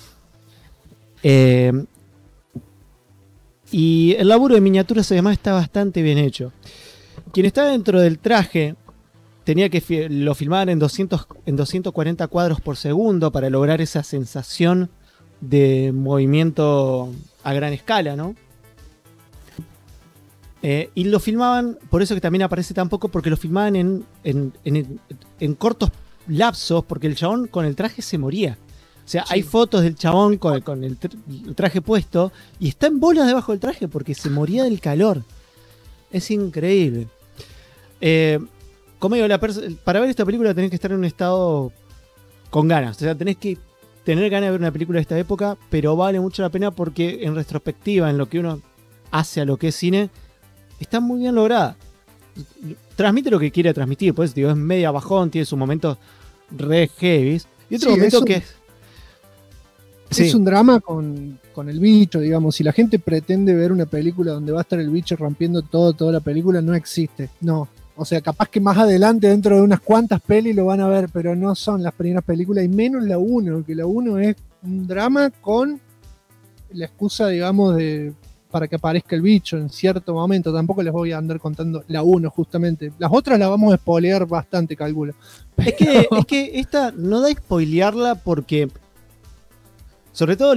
Y el laburo de miniaturas además está bastante bien hecho. Quien está dentro del traje tenía que lo filmar en 240 cuadros por segundo para lograr esa sensación de movimiento a gran escala, ¿no? Y lo filmaban, por eso que también aparece tan poco, porque lo filmaban en cortos lapsos, porque el chabón con el traje se moría. O sea, hay fotos del chabón con el traje puesto y está en bolas debajo del traje porque se moría del calor. Es increíble. Como digo, para ver esta película tenés que estar en un estado con ganas. O sea, tenés que tener ganas de ver una película de esta época, pero vale mucho la pena porque en retrospectiva, en lo que uno hace a lo que es cine, está muy bien lograda. Transmite lo que quiere transmitir, pues digo, es media bajón, tiene sus momentos re heavy. Y otro momento que es... Es un drama con el bicho, digamos. Si la gente pretende ver una película donde va a estar el bicho rompiendo toda la película, no existe. No. O sea, capaz que más adelante, dentro de unas cuantas pelis, lo van a ver, pero no son las primeras películas, y menos la 1, que la 1 es un drama con la excusa, digamos, para que aparezca el bicho en cierto momento. Tampoco les voy a andar contando la 1, justamente. Las otras las vamos a spoilear bastante, calculo. Es que esta no da spoilearla porque... Sobre todo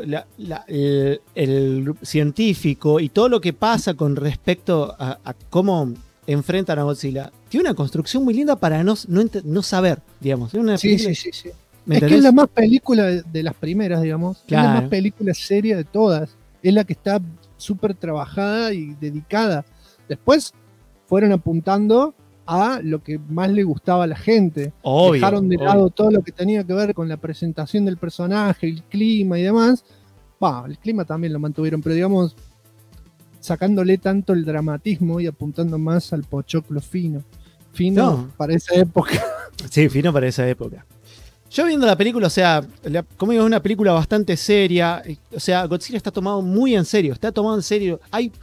el científico y todo lo que pasa con respecto a cómo enfrentan a Godzilla, tiene una construcción muy linda para no saber, digamos. Sí. Es que es la más película de las primeras, digamos. Claro. Es la más película seria de todas. Es la que está súper trabajada y dedicada. Después fueron apuntando a lo que más le gustaba a la gente. Obvio, dejaron de lado todo lo que tenía que ver con la presentación del personaje, el clima y demás. El clima también lo mantuvieron, pero digamos, sacándole tanto el dramatismo y apuntando más al pochoclo fino para esa época. Sí, fino para esa época. Yo viendo la película, o sea, como digo, es una película bastante seria. O sea, Godzilla está tomado muy en serio. Está tomado en serio. Hay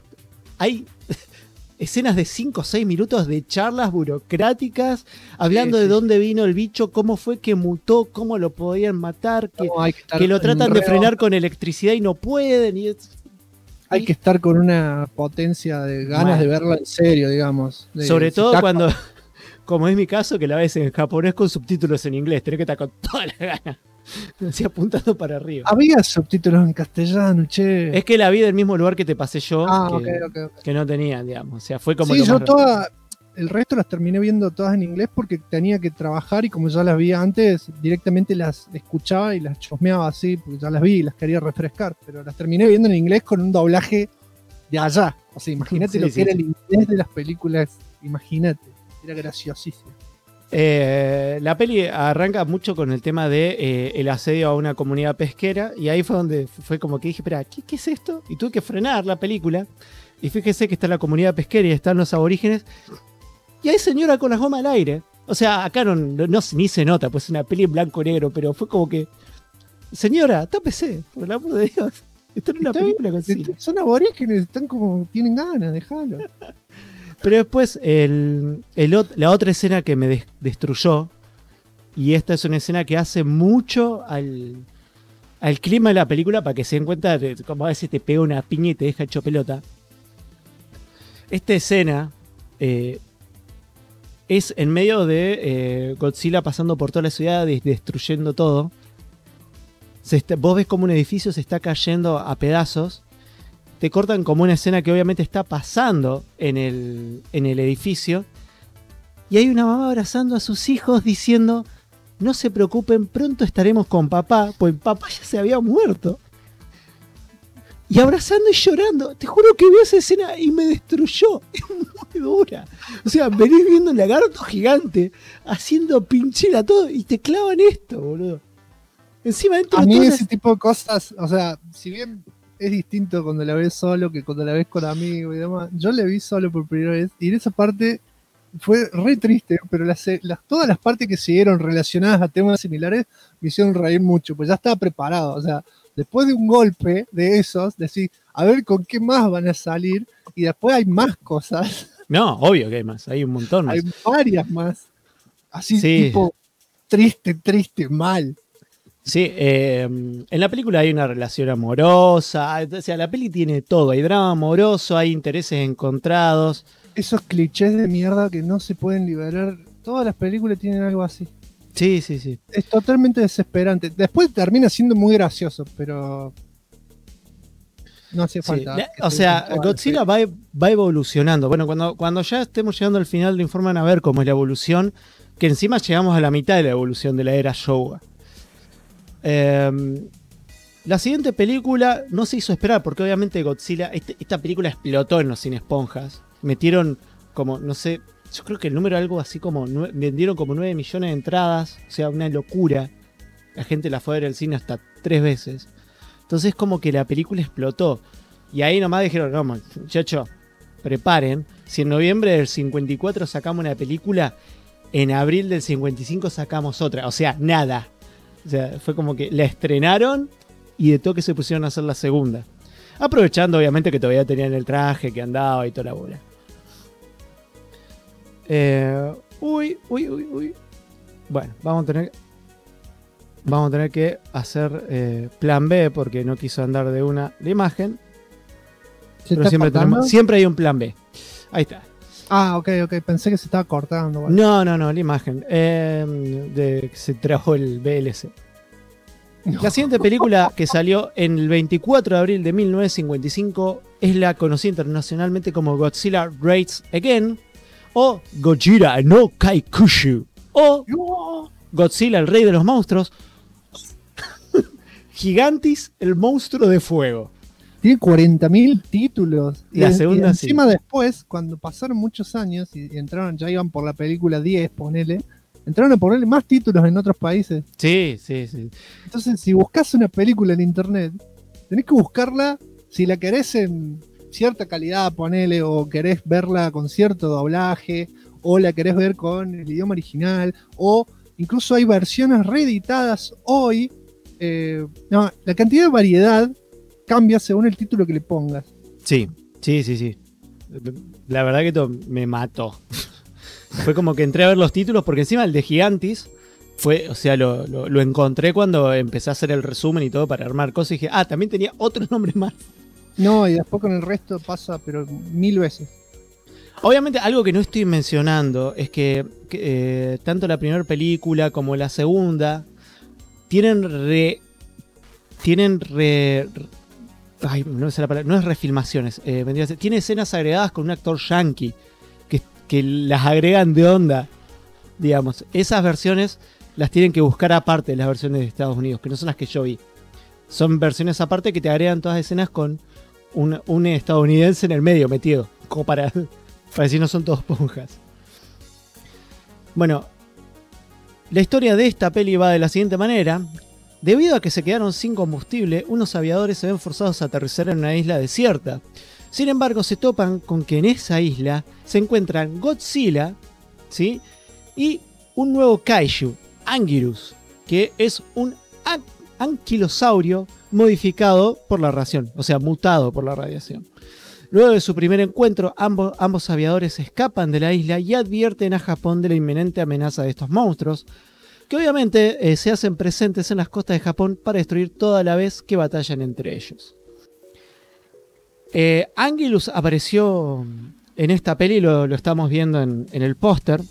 escenas de 5 o 6 minutos de charlas burocráticas, hablando de dónde vino el bicho, cómo fue que mutó, cómo lo podían matar, que lo tratan de frenar con electricidad y no pueden. Hay que estar con una potencia de ganas de verla en serio, digamos. Sobre todo cuando, como es mi caso, que la ves en japonés con subtítulos en inglés, tenés que estar con toda la gana. Así apuntando para arriba. Había subtítulos en castellano, che. Es que la vi del mismo lugar que te pasé yo, okay. Que no tenía, digamos. O sea, fue como. Sí, yo el resto las terminé viendo todas en inglés porque tenía que trabajar y como ya las vi antes, directamente las escuchaba y las chusmeaba así, porque ya las vi y las quería refrescar. Pero las terminé viendo en inglés con un doblaje de allá. O sea, imagínate que era el inglés de las películas. Imagínate, era graciosísimo. La peli arranca mucho con el tema de el asedio a una comunidad pesquera y ahí fue donde fue como que dije, espera, ¿qué es esto? Y tuve que frenar la película y fíjese que está la comunidad pesquera y están los aborígenes y hay señora con las gomas al aire. O sea, acá no ni se nota, pues es una peli en blanco y negro, pero fue como que, señora, tápese, por el amor de Dios. Está en una película con cine. Son aborígenes, están como, tienen ganas, déjalo. Pero después la otra escena que me destruyó, y esta es una escena que hace mucho al clima de la película para que se den cuenta de cómo a veces te pega una piña y te deja hecho pelota. Esta escena es en medio de Godzilla pasando por toda la ciudad, destruyendo todo. Vos ves como un edificio se está cayendo a pedazos. Te cortan como una escena que obviamente está pasando en el edificio. Y hay una mamá abrazando a sus hijos diciendo, no se preocupen, pronto estaremos con papá, pues papá ya se había muerto. Y abrazando y llorando. Te juro que vi esa escena y me destruyó. Es muy dura. O sea, venís viendo un lagarto gigante haciendo pinchera todo y te clavan esto, boludo. Encima dentro a de mí todas ese tipo de cosas, o sea, si bien es distinto cuando la ves solo que cuando la ves con amigos y demás. Yo la vi solo por primera vez y en esa parte fue re triste, pero todas las partes que siguieron relacionadas a temas similares me hicieron reír mucho, pues ya estaba preparado. O sea, después de un golpe de esos, decir, a ver con qué más van a salir y después hay más cosas. No, obvio que hay más, hay un montón más. Hay varias más. Así sí. Tipo triste, mal. Sí, en la película hay una relación amorosa, o sea, la peli tiene todo, hay drama amoroso, hay intereses encontrados. Esos clichés de mierda que no se pueden liberar, todas las películas tienen algo así. Sí. Es totalmente desesperante. Después termina siendo muy gracioso, pero... No hace Sí, falta. o sea, Godzilla va evolucionando. Bueno, cuando ya estemos llegando al final, le informan a ver cómo es la evolución, que encima llegamos a la mitad de la evolución de la era Showa. La siguiente película no se hizo esperar, porque obviamente Godzilla, esta película explotó en los cine esponjas. Metieron como, no sé, yo creo que el número algo así como, vendieron como 9 millones de entradas, o sea, una locura. La gente la fue a ver al cine hasta 3 veces. Entonces como que la película explotó. Y ahí nomás dijeron, no, muchachos, preparen. Si en noviembre del 54 sacamos una película, en abril del 55 sacamos otra. O sea, nada. O sea, fue como que la estrenaron y de toque se pusieron a hacer la segunda. Aprovechando obviamente que todavía tenían el traje que andaba y toda la bola. Uy. Bueno, vamos a tener que hacer plan B porque no quiso andar de una la imagen. Pero siempre hay un plan B. Ahí está. Ah, ok. Pensé que se estaba cortando. ¿Vale? No, la imagen. Se trajo el VLC. No. La siguiente película que salió en el 24 de abril de 1955 es la conocida internacionalmente como Godzilla Raids Again o Gojira no Kaikushu o Godzilla el rey de los monstruos. Gigantis, el monstruo de fuego. Tiene 40.000 títulos. La segunda, y encima después, cuando pasaron muchos años y entraron, ya iban por la película 10, ponele, entraron a ponerle más títulos en otros países. Sí. Entonces, si buscas una película en internet, tenés que buscarla, si la querés en cierta calidad, ponele, o querés verla con cierto doblaje, o la querés ver con el idioma original, o incluso hay versiones reeditadas hoy. La cantidad de variedad cambia según el título que le pongas. Sí. La verdad que me mató. Fue como que entré a ver los títulos porque encima el de Gigantis fue, o sea, lo encontré cuando empecé a hacer el resumen y todo para armar cosas y dije, también tenía otro nombre más. No, y después con el resto pasa, pero 1000 veces. Obviamente algo que no estoy mencionando es que tanto la primera película como la segunda tienen ay, no sé la palabra, no es refilmaciones, tiene escenas agregadas con un actor yankee que las agregan de onda, digamos. Esas versiones las tienen que buscar aparte de las versiones de Estados Unidos, que no son las que yo vi. Son versiones aparte que te agregan todas las escenas con un estadounidense en el medio metido, como para decir no son todos ponjas. Bueno, la historia de esta peli va de la siguiente manera. Debido a que se quedaron sin combustible, unos aviadores se ven forzados a aterrizar en una isla desierta. Sin embargo, se topan con que en esa isla se encuentran Godzilla, ¿sí? Y un nuevo kaiju, Anguirus, que es un anquilosaurio modificado por la radiación, o sea, mutado por la radiación. Luego de su primer encuentro, ambos aviadores escapan de la isla y advierten a Japón de la inminente amenaza de estos monstruos, que obviamente se hacen presentes en las costas de Japón para destruir toda la vez que batallan entre ellos. Anguirus apareció en esta peli, lo estamos viendo en el póster.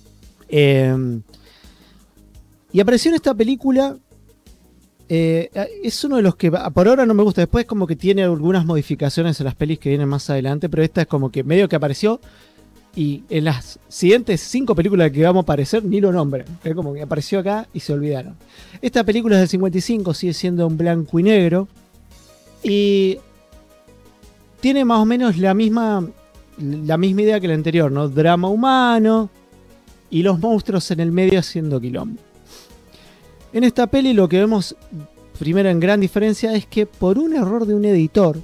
Y apareció en esta película. Es uno de los que por ahora no me gusta. Después como que tiene algunas modificaciones en las pelis que vienen más adelante, pero esta es como que medio que apareció y en las siguientes 5 películas que vamos a aparecer ni lo nombran. Es como que apareció acá y se olvidaron. Esta película es del 55, sigue siendo en blanco y negro y tiene más o menos la misma idea que la anterior, ¿no? Drama humano y los monstruos en el medio haciendo quilombo. En esta peli lo que vemos primero en gran diferencia es que por un error de un editor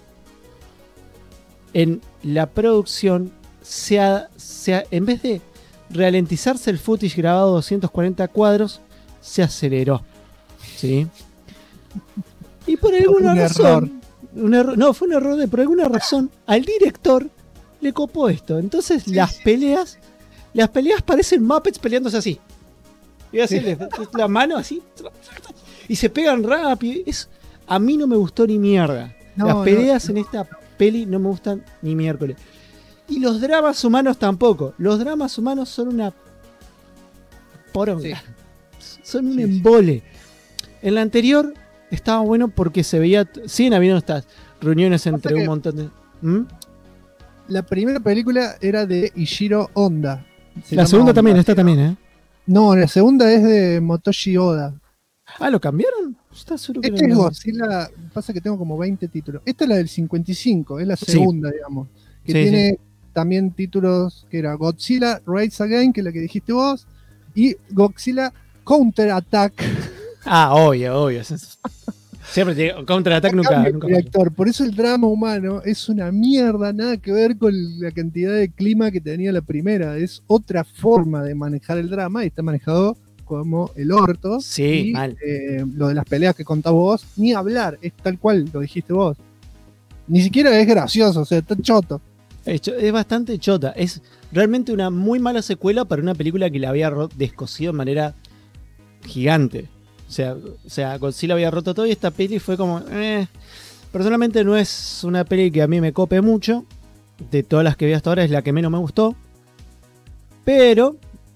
en la producción en vez de ralentizarse el footage grabado a 240 cuadros, se aceleró, ¿sí? Y por alguna razón, fue un error por alguna razón al director le copó esto. Entonces las peleas parecen Muppets peleándose así. Y así la mano así y se pegan rápido. A mí no me gustó ni mierda. Las peleas en esta peli no me gustan ni miércoles. Y los dramas humanos tampoco. Los dramas humanos son una poronga. Sí. Son un embole. En la anterior estaba bueno porque se veía, siguen habiendo estas reuniones entre que un montón de... ¿Mm? La primera película era de Ishiro Honda. Se La llama segunda Honda, también, esta ¿no? también, ¿eh? No, la segunda es de Motoshi Oda. Ah, ¿lo cambiaron? ¿Estás seguro que Esta es no? Godzilla, pasa que tengo como 20 títulos. Esta es la del 55, es la Sí. segunda, digamos. Que Sí, tiene también títulos que era Godzilla Rise Again, que es la que dijiste vos, y Godzilla Counter Attack. Ah, obvio. Siempre tiene... Counter-Attack nunca falla. Director. Por eso el drama humano es una mierda, nada que ver con la cantidad de clima que tenía la primera. Es otra forma de manejar el drama y está manejado como el orto. Sí, y, mal. lo de las peleas que contás vos, ni hablar, es tal cual lo dijiste vos. Ni siquiera es gracioso, o sea, está choto. Es bastante chota. Es realmente una muy mala secuela para una película que la había descosido de manera gigante. O sea, Godzilla había roto todo y esta peli fue como... Personalmente no es una peli que a mí me cope mucho. De todas las que vi hasta ahora es la que menos me gustó. Pero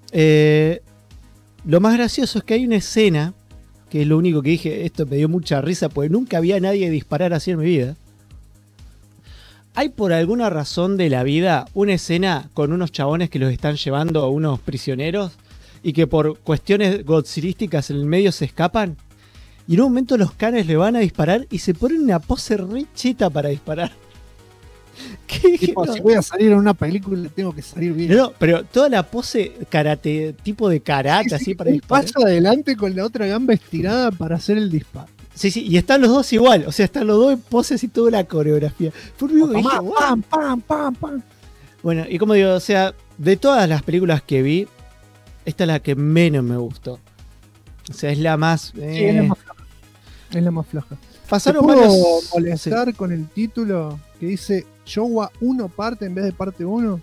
lo más gracioso es que hay una escena, que es lo único que dije, esto me dio mucha risa, porque nunca vi a nadie disparar así en mi vida. Hay por alguna razón de la vida una escena con unos chabones que los están llevando a unos prisioneros y que por cuestiones godzillísticas en el medio se escapan. Y en un momento los canes le van a disparar y se ponen una pose re cheta para disparar. ¿Qué? Tipo, No. si voy a salir en una película, tengo que salir bien. No, pero toda la pose karate, tipo de karate, Sí, así para un disparar. paso adelante con la otra gamba estirada para hacer el disparo. Sí, y están los dos igual. O sea, están los dos en poses y toda la coreografía. Fue un que dije, "Wow". Pam, pam, pam, pam. Bueno, y como digo, o sea, de todas las películas que vi, esta es la que menos me gustó. O sea, es la más... Sí, es la más floja. Es la más floja. Pasaron ¿Te puedo varios... molestar con el título que dice Showa 1 parte en vez de parte 1?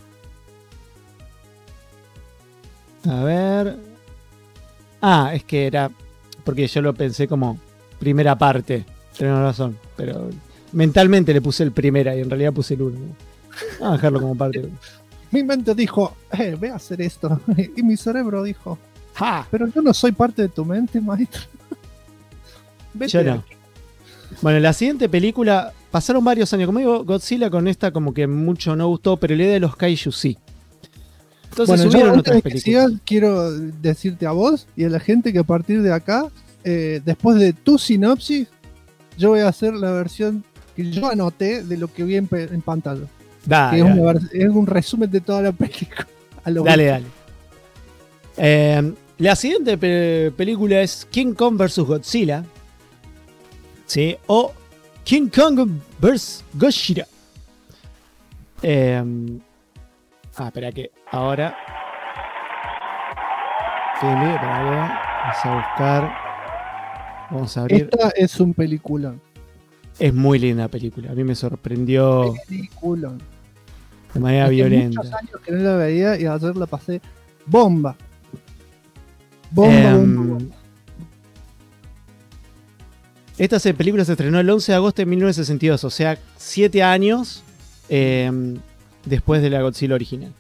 A ver... Ah, es que era... Porque yo lo pensé como primera parte. Tenés razón. Pero mentalmente le puse el primera y en realidad puse el 1. Vamos a dejarlo como parte 1. Mi mente dijo, ve a hacer esto. Y mi cerebro dijo, ¡Ja! pero yo no soy parte de tu mente, maestro. Vete Yo de no. aquí. Bueno, la siguiente película, pasaron varios años. Como digo, Godzilla con esta como que mucho no gustó, pero la idea de los kaiju sí. Entonces Bueno, yo subieron antes otras de que películas. sigas, quiero decirte a vos y a la gente que a partir de acá, después de tu sinopsis, yo voy a hacer la versión que yo anoté de lo que vi en pantalla. Dale, Que es, dale. es un resumen de toda la película. A lo Dale, último. dale. La siguiente película es King Kong vs. Godzilla. ¿Sí? O King Kong vs. Godzilla. Espera que ahora... Vamos a buscar... Vamos a abrir... Esta es un peliculón. Es muy linda película. A mí me sorprendió Peliculón. de manera Hace violenta. muchos años que no la veía y ayer la pasé bomba. Bomba, bomba. Esta película se estrenó el 11 de agosto de 1962, o sea, 7 años después de la Godzilla original.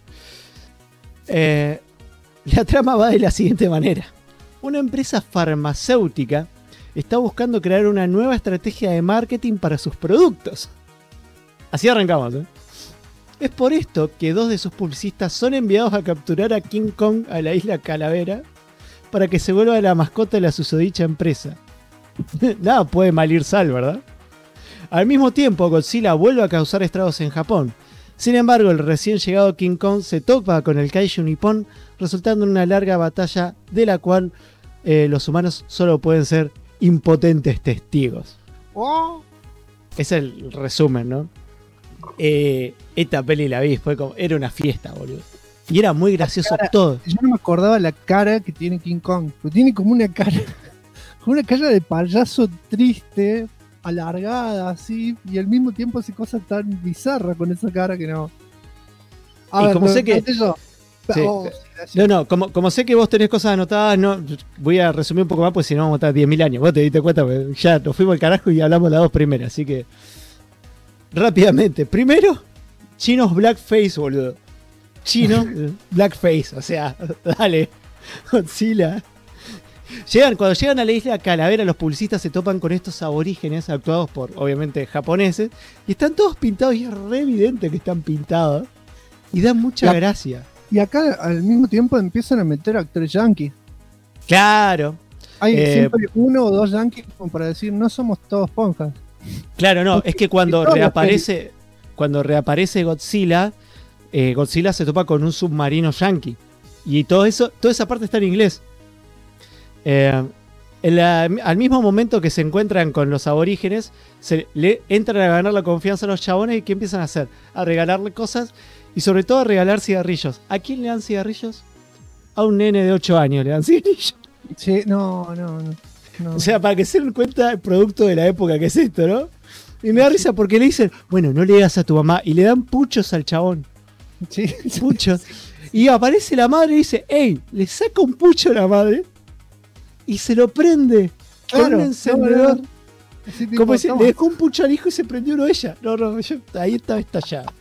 La trama va de la siguiente manera. Una empresa farmacéutica está buscando crear una nueva estrategia de marketing para sus productos. Así arrancamos, ¿eh? Es por esto que 2 de sus publicistas son enviados a capturar a King Kong a la isla Calavera para que se vuelva la mascota de la susodicha empresa. Nada puede mal ir sal, ¿verdad? Al mismo tiempo, Godzilla vuelve a causar estragos en Japón. Sin embargo, el recién llegado King Kong se topa con el kaiju nipón, resultando en una larga batalla de la cual los humanos solo pueden ser impotentes testigos. Oh. Es el resumen, ¿no? Esta peli la vi, era una fiesta, boludo. Y era muy gracioso todo. Yo no me acordaba la cara que tiene King Kong. Pero tiene como una cara de payaso triste, alargada así, y al mismo tiempo hace cosas tan bizarras con esa cara que no. Y como sé que- yo. Sí. Como sé que vos tenés cosas anotadas, no, voy a resumir un poco más, porque si no vamos a estar 10.000 años. Vos te diste cuenta, porque ya nos fuimos al carajo y hablamos las 2 primeras, así que rápidamente. Primero, chinos blackface, boludo. Chino blackface, o sea, dale, Godzilla. Cuando llegan a la isla Calavera, los publicistas se topan con estos aborígenes actuados por, obviamente, japoneses. Y están todos pintados y es re evidente que están pintados. Y dan mucha gracia. Y acá al mismo tiempo empiezan a meter actores yankees. Claro. Hay siempre uno o dos yankees como para decir, no somos todos ponjas. Claro, no, es que cuando reaparece Godzilla, Godzilla se topa con un submarino yankee. Y toda esa parte está en inglés. Al mismo momento que se encuentran con los aborígenes, se le entran a ganar la confianza a los chabones y ¿qué empiezan a hacer? A regalarle cosas y sobre todo a regalar cigarrillos. ¿A quién le dan cigarrillos? A un nene de 8 años le dan cigarrillos. Sí, no. O sea, para que se den cuenta el producto de la época que es esto, ¿no? Y me da risa porque le dicen, bueno, no le digas a tu mamá. Y le dan puchos al chabón. Sí, puchos. Y aparece la madre y dice, hey, le saca un pucho a la madre y se lo prende con un encendedor. Como dice, le dejó un pucho al hijo y se prendió uno a ella. No, ahí estaba estallada.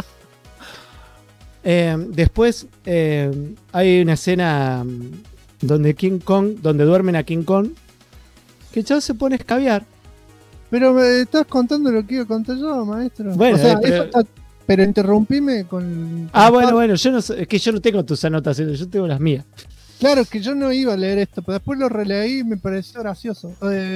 Después hay una escena donde duermen a King Kong, que el chavo se pone a escabiar. Pero me estás contando lo que iba a contar yo, maestro. Bueno, o sea, pero interrumpime con... Bueno, yo no sé, es que yo no tengo tus anotaciones, yo tengo las mías. Claro, que yo no iba a leer esto, pero después lo releí y me pareció gracioso.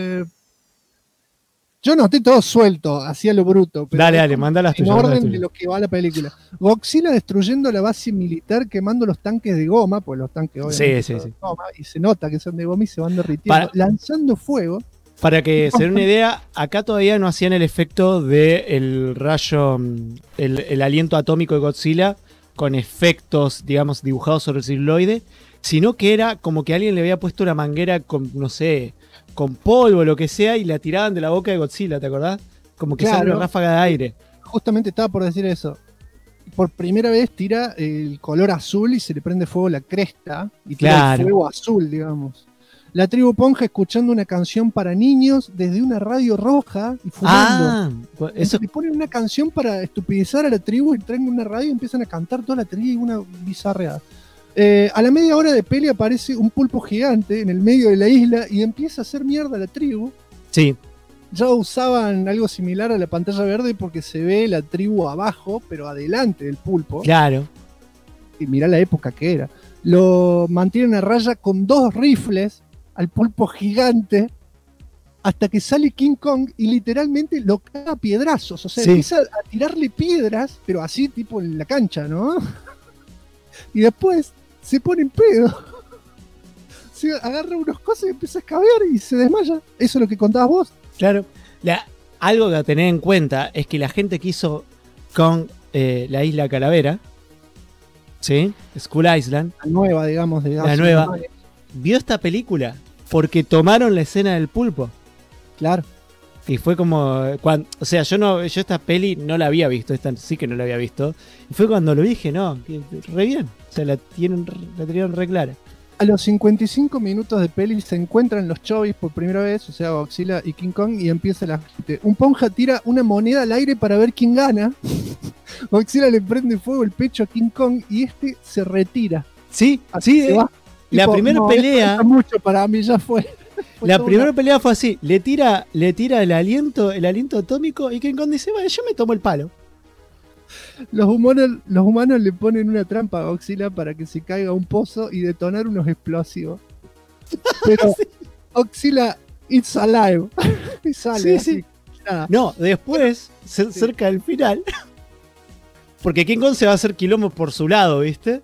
Yo no estoy todo suelto, hacia lo bruto. Pero dale, manda las tuyas. En orden de lo que va la película. Godzilla destruyendo la base militar, quemando los tanques de goma, pues los tanques obviamente sí. de goma, y se nota que son de goma y se van derritiendo, lanzando fuego. Para que se den una idea, acá todavía no hacían el efecto del rayo, el aliento atómico de Godzilla con efectos, digamos, dibujados sobre el celuloide, sino que era como que alguien le había puesto una manguera con, no sé, con polvo o lo que sea y la tiraban de la boca de Godzilla, ¿te acordás? Como que sale una ráfaga de aire. Justamente estaba por decir eso. Por primera vez tira el color azul y se le prende fuego la cresta y tira el fuego azul, digamos. La tribu Ponja escuchando una canción para niños desde una radio roja y fumando. Eso... Le ponen una canción para estupidizar a la tribu y traen una radio y empiezan a cantar toda la tribu y una bizarreada. A la media hora de peli aparece un pulpo gigante en el medio de la isla y empieza a hacer mierda a la tribu. Sí. Ya usaban algo similar a la pantalla verde porque se ve la tribu abajo, pero adelante del pulpo. Claro. Y mirá la época que era. Lo mantienen a raya con 2 rifles al pulpo gigante hasta que sale King Kong y literalmente lo caga a piedrazos. O sea, empieza a tirarle piedras, pero así tipo en la cancha, ¿no? Y después se pone en pedo. Se agarra unos cosas y empieza a escabear y se desmaya. Eso es lo que contabas vos. Claro. Algo que a tener en cuenta es que la gente que hizo con la isla Calavera, ¿sí? Skull Island. La nueva, digamos. La nueva. Vio esta película porque tomaron la escena del pulpo. Claro. Y fue como... o sea, yo esta peli no la había visto. Esta sí que no la había visto. Y fue cuando lo dije, no, re bien. O sea, la tenían re clara. A los 55 minutos de peli se encuentran los chovis por primera vez, o sea, Godzilla y King Kong, y empieza la gente. Un ponja tira una moneda al aire para ver quién gana. Godzilla le prende fuego el pecho a King Kong y este se retira. Sí, así se va. La primera pelea... mucho para mí, ya fue. La primera pelea fue así, le tira el aliento atómico y King Kong dice, bueno, yo me tomo el palo. Los humanos le ponen una trampa a Godzilla para que se caiga a un pozo y detonar unos explosivos. Pero sí. Godzilla, it's alive. Y sale así. No, después, cerca del final, porque King Kong se va a hacer quilombo por su lado, ¿viste?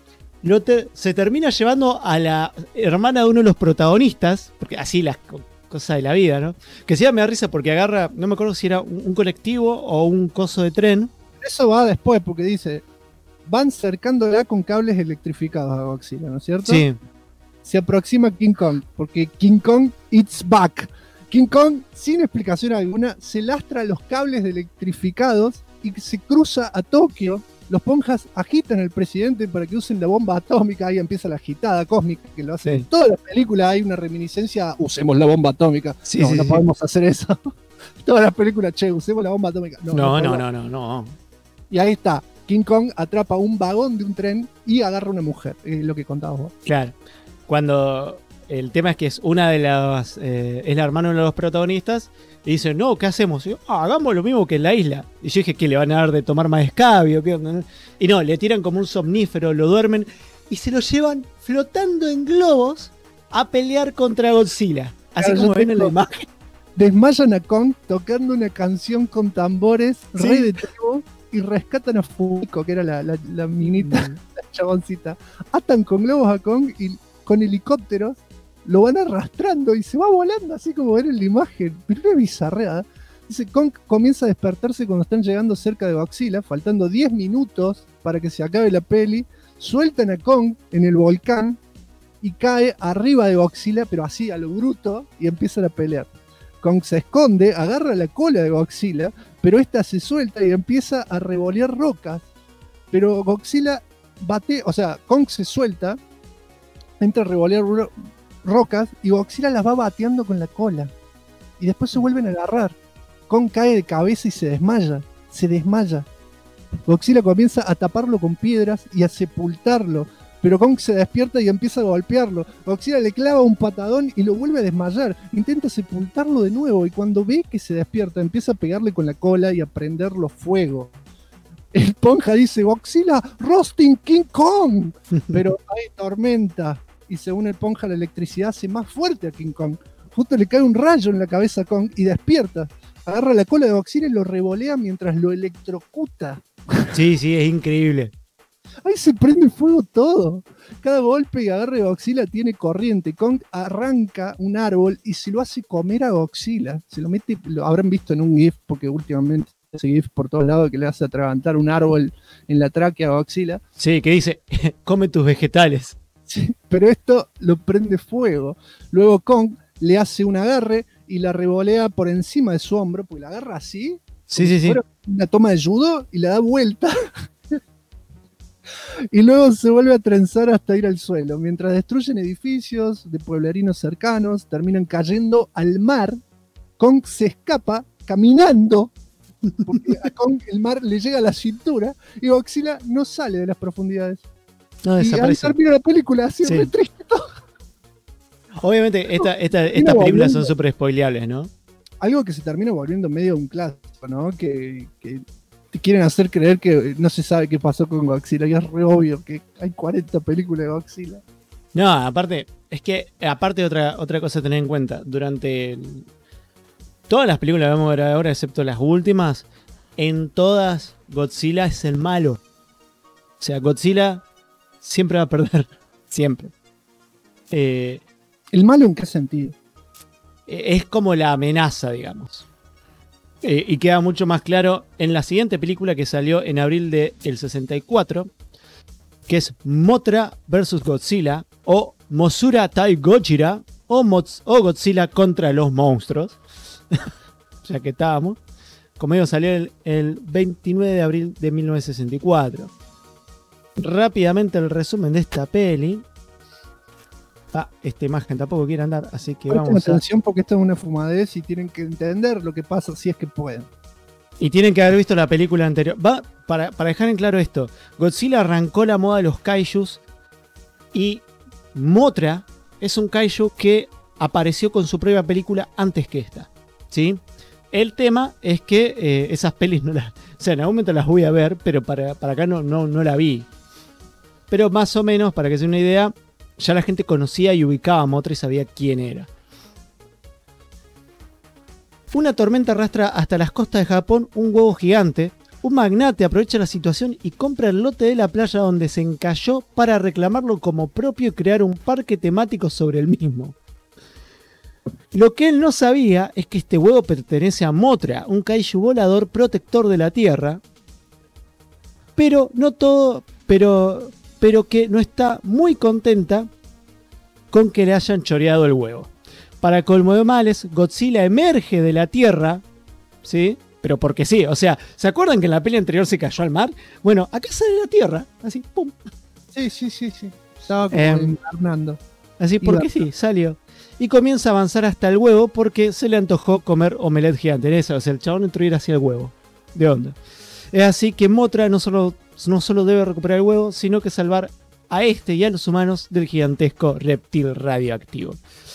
Se termina llevando a la hermana de uno de los protagonistas, porque así las cosas de la vida, ¿no? Que sí me da risa porque agarra, no me acuerdo si era un colectivo o un coso de tren. Eso va después, porque dice, van cercándola con cables electrificados a Godzilla, ¿no es cierto? Sí. Se aproxima King Kong, porque King Kong it's back. King Kong, sin explicación alguna, se lastra los cables electrificados y se cruza a Tokio. Los ponjas agitan al presidente para que usen la bomba atómica. Ahí empieza la agitada cósmica que lo hacen. En toda la película hay una reminiscencia. Usemos la bomba atómica. No podemos hacer eso. Toda la película, usemos la bomba atómica. No. Y ahí está. King Kong atrapa un vagón de un tren y agarra una mujer. Es lo que contabas vos. Claro. Cuando el tema es que es una de las. Es la hermana de uno de los protagonistas. Y dice, no, ¿qué hacemos? Y yo, hagamos lo mismo que en la isla. Y yo dije, ¿qué le van a dar de tomar más escabio? ¿Qué onda? Y no, le tiran como un somnífero, lo duermen. Y se lo llevan flotando en globos a pelear contra Godzilla. Así Claro, como yo ven en la tengo- imagen. Desmayan a Kong tocando una canción con tambores, Sí. re de tribu, y rescatan a Fumiko, que era la minita, la chaboncita. Atan con globos a Kong y con helicópteros lo van arrastrando y se va volando, así como ven en la imagen. Pero una bizarreada. Dice, Kong comienza a despertarse cuando están llegando cerca de Godzilla, faltando 10 minutos para que se acabe la peli. Sueltan a Kong en el volcán y cae arriba de Godzilla, pero así a lo bruto, y empiezan a pelear. Kong se esconde, agarra la cola de Godzilla, pero esta se suelta y empieza a revolear rocas. Pero Godzilla bate, o sea, Kong se suelta, entra a revolear rocas y Godzilla las va bateando con la cola. Y después se vuelven a agarrar. Kong cae de cabeza y se desmaya. Se desmaya. Godzilla comienza a taparlo con piedras y a sepultarlo. Pero Kong se despierta y empieza a golpearlo. Godzilla le clava un patadón y lo vuelve a desmayar. Intenta sepultarlo de nuevo y cuando ve que se despierta empieza a pegarle con la cola y a prenderlo fuego. El Ponja dice, Godzilla, roasting King Kong. Pero hay tormenta y según el Ponja la electricidad hace más fuerte a King Kong. Justo le cae un rayo en la cabeza a Kong y despierta. Agarra la cola de Godzilla y lo revolea mientras lo electrocuta. Sí, es increíble. Ahí se prende fuego todo. Cada golpe que agarre Godzilla tiene corriente. Kong arranca un árbol y se lo hace comer a Godzilla. Se lo mete, lo habrán visto en un GIF, porque últimamente ese GIF por todos lados que le hace atragantar un árbol en la tráquea a Godzilla. Sí, que dice, come tus vegetales. Sí, pero esto lo prende fuego. Luego Kong le hace un agarre y la revolea por encima de su hombro, porque la agarra así, Sí, como si fuera una toma de judo, y la da vuelta. Y luego se vuelve a trenzar hasta ir al suelo. Mientras destruyen edificios de pueblerinos cercanos, terminan cayendo al mar. Kong se escapa caminando, porque a Kong el mar le llega a la cintura, y Godzilla no sale de las profundidades. No, Y ahí desaparece. termina la película, así Sí. re triste. Obviamente, estas Termina películas son volviendo- súper spoileables, ¿no? Algo que se termina volviendo medio un clásico, ¿no? Que te quieren hacer creer que no se sabe qué pasó con Godzilla, y es re obvio que hay 40 películas de Godzilla. No, aparte, es que, aparte otra cosa a tener en cuenta, durante todas las películas que vamos a ver ahora, excepto las últimas, en todas Godzilla es el malo. O sea, Godzilla siempre va a perder, siempre. ¿El malo en qué sentido? Es como la amenaza, digamos. Y queda mucho más claro en la siguiente película que salió en abril del 64, que es Mothra vs. Godzilla, o Mosura Tai Gojira, o Godzilla contra los monstruos. Ya que estábamos. Como digo, salió el 29 de abril de 1964. Rápidamente el resumen de esta peli. Esta imagen tampoco quiere andar, así que Presten vamos a... atención porque esto es una fumadez y tienen que entender lo que pasa si es que pueden. Y tienen que haber visto la película anterior. Para dejar en claro esto, Godzilla arrancó la moda de los kaijus y Mothra es un kaiju que apareció con su propia película antes que esta. ¿Sí? El tema es que esas pelis no las... O sea, en algún momento las voy a ver, pero para acá no la vi. Pero más o menos, para que se den una idea, ya la gente conocía y ubicaba a Mothra y sabía quién era. Una tormenta arrastra hasta las costas de Japón un huevo gigante. Un magnate aprovecha la situación y compra el lote de la playa donde se encalló para reclamarlo como propio y crear un parque temático sobre el mismo. Lo que él no sabía es que este huevo pertenece a Mothra, un kaiju volador protector de la Tierra. Pero no todo, pero que no está muy contenta con que le hayan choreado el huevo. Para colmo de males, Godzilla emerge de la Tierra, ¿sí? Pero porque sí, o sea, ¿se acuerdan que en la peli anterior se cayó al mar? Bueno, acá sale de la Tierra, así, pum. Sí. Estaba como encarnando. Así, porque sí, salió. Y comienza a avanzar hasta el huevo porque se le antojó comer omelette gigante. O sea, el chabón entró a ir hacia el huevo. ¿De onda? Es así que Mothra no solo debe recuperar el huevo, sino que salvar a este y a los humanos del gigantesco reptil radioactivo.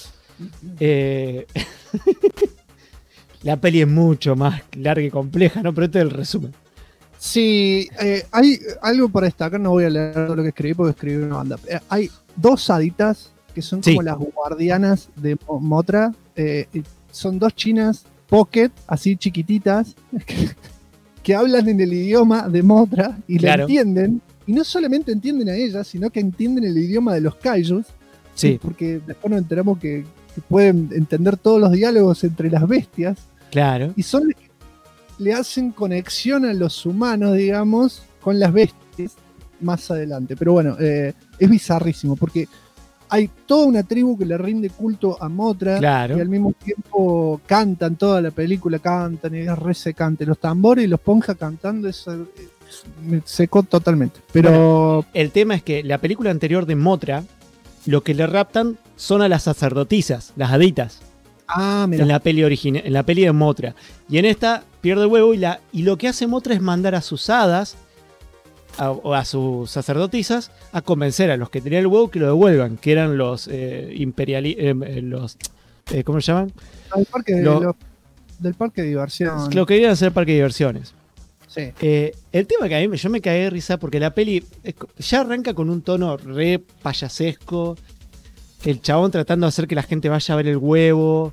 La peli es mucho más larga y compleja, ¿no? Pero este es el resumen. Sí, hay algo por destacar, no voy a leer todo lo que escribí porque escribí una banda. Hay 2 haditas que son como las guardianas de Mothra. Son 2 chinas pocket, así chiquititas, que hablan en el idioma de Mothra y la entienden. Y no solamente entienden a ella, sino que entienden el idioma de los kaijus. Sí. Porque después nos enteramos que pueden entender todos los diálogos entre las bestias. Claro. Y son las que le hacen conexión a los humanos, digamos, con las bestias más adelante. Pero bueno, es bizarrísimo porque hay toda una tribu que le rinde culto a Mothra. Claro. Y al mismo tiempo cantan toda la película, cantan y es re secante. Los tambores y los ponjas cantando me secó totalmente. Pero bueno, el tema es que la película anterior de Mothra, lo que le raptan son a las sacerdotisas, las haditas. Ah, mira. En la peli original, en la peli de Mothra. Y en esta pierde el huevo y lo que hace Mothra es mandar a sus hadas o a sus sacerdotisas a convencer a los que tenían el huevo que lo devuelvan, que eran los ¿cómo se llaman? Del parque de diversión. Lo que querían hacer parque de diversiones. Sí. El tema que a mí yo me cagué de risa porque la peli ya arranca con un tono re payasesco. El chabón tratando de hacer que la gente vaya a ver el huevo,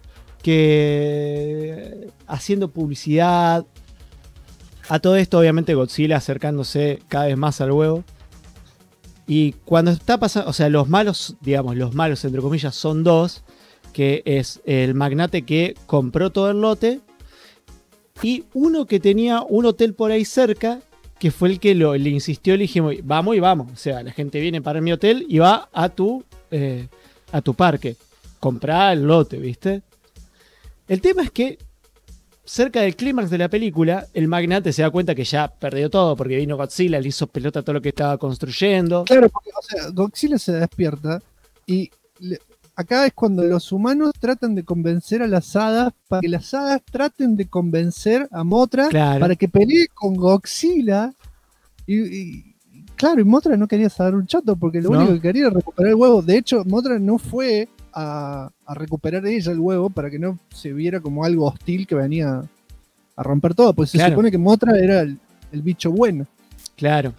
que haciendo publicidad. A todo esto, obviamente, Godzilla acercándose cada vez más al huevo. Y cuando está pasando, o sea, los malos, digamos, los malos, entre comillas, son 2, que es el magnate que compró todo el lote y uno que tenía un hotel por ahí cerca, que fue el que le insistió, le dijimos, vamos y vamos. O sea, la gente viene para mi hotel y va a tu parque. Comprá el lote, ¿viste? El tema es que cerca del clímax de la película, el magnate se da cuenta que ya perdió todo porque vino Godzilla, le hizo pelota todo lo que estaba construyendo. Claro, porque, o sea, Godzilla se despierta y acá es cuando los humanos tratan de convencer a las hadas para que las hadas traten de convencer a Mothra para que pelee con Godzilla. Y claro, y Mothra no quería saber un chato porque lo único que quería era recuperar el huevo. De hecho, Mothra no fue a recuperar ella el huevo para que no se viera como algo hostil que venía a romper todo, pues se supone que Mothra era el bicho bueno. Claro.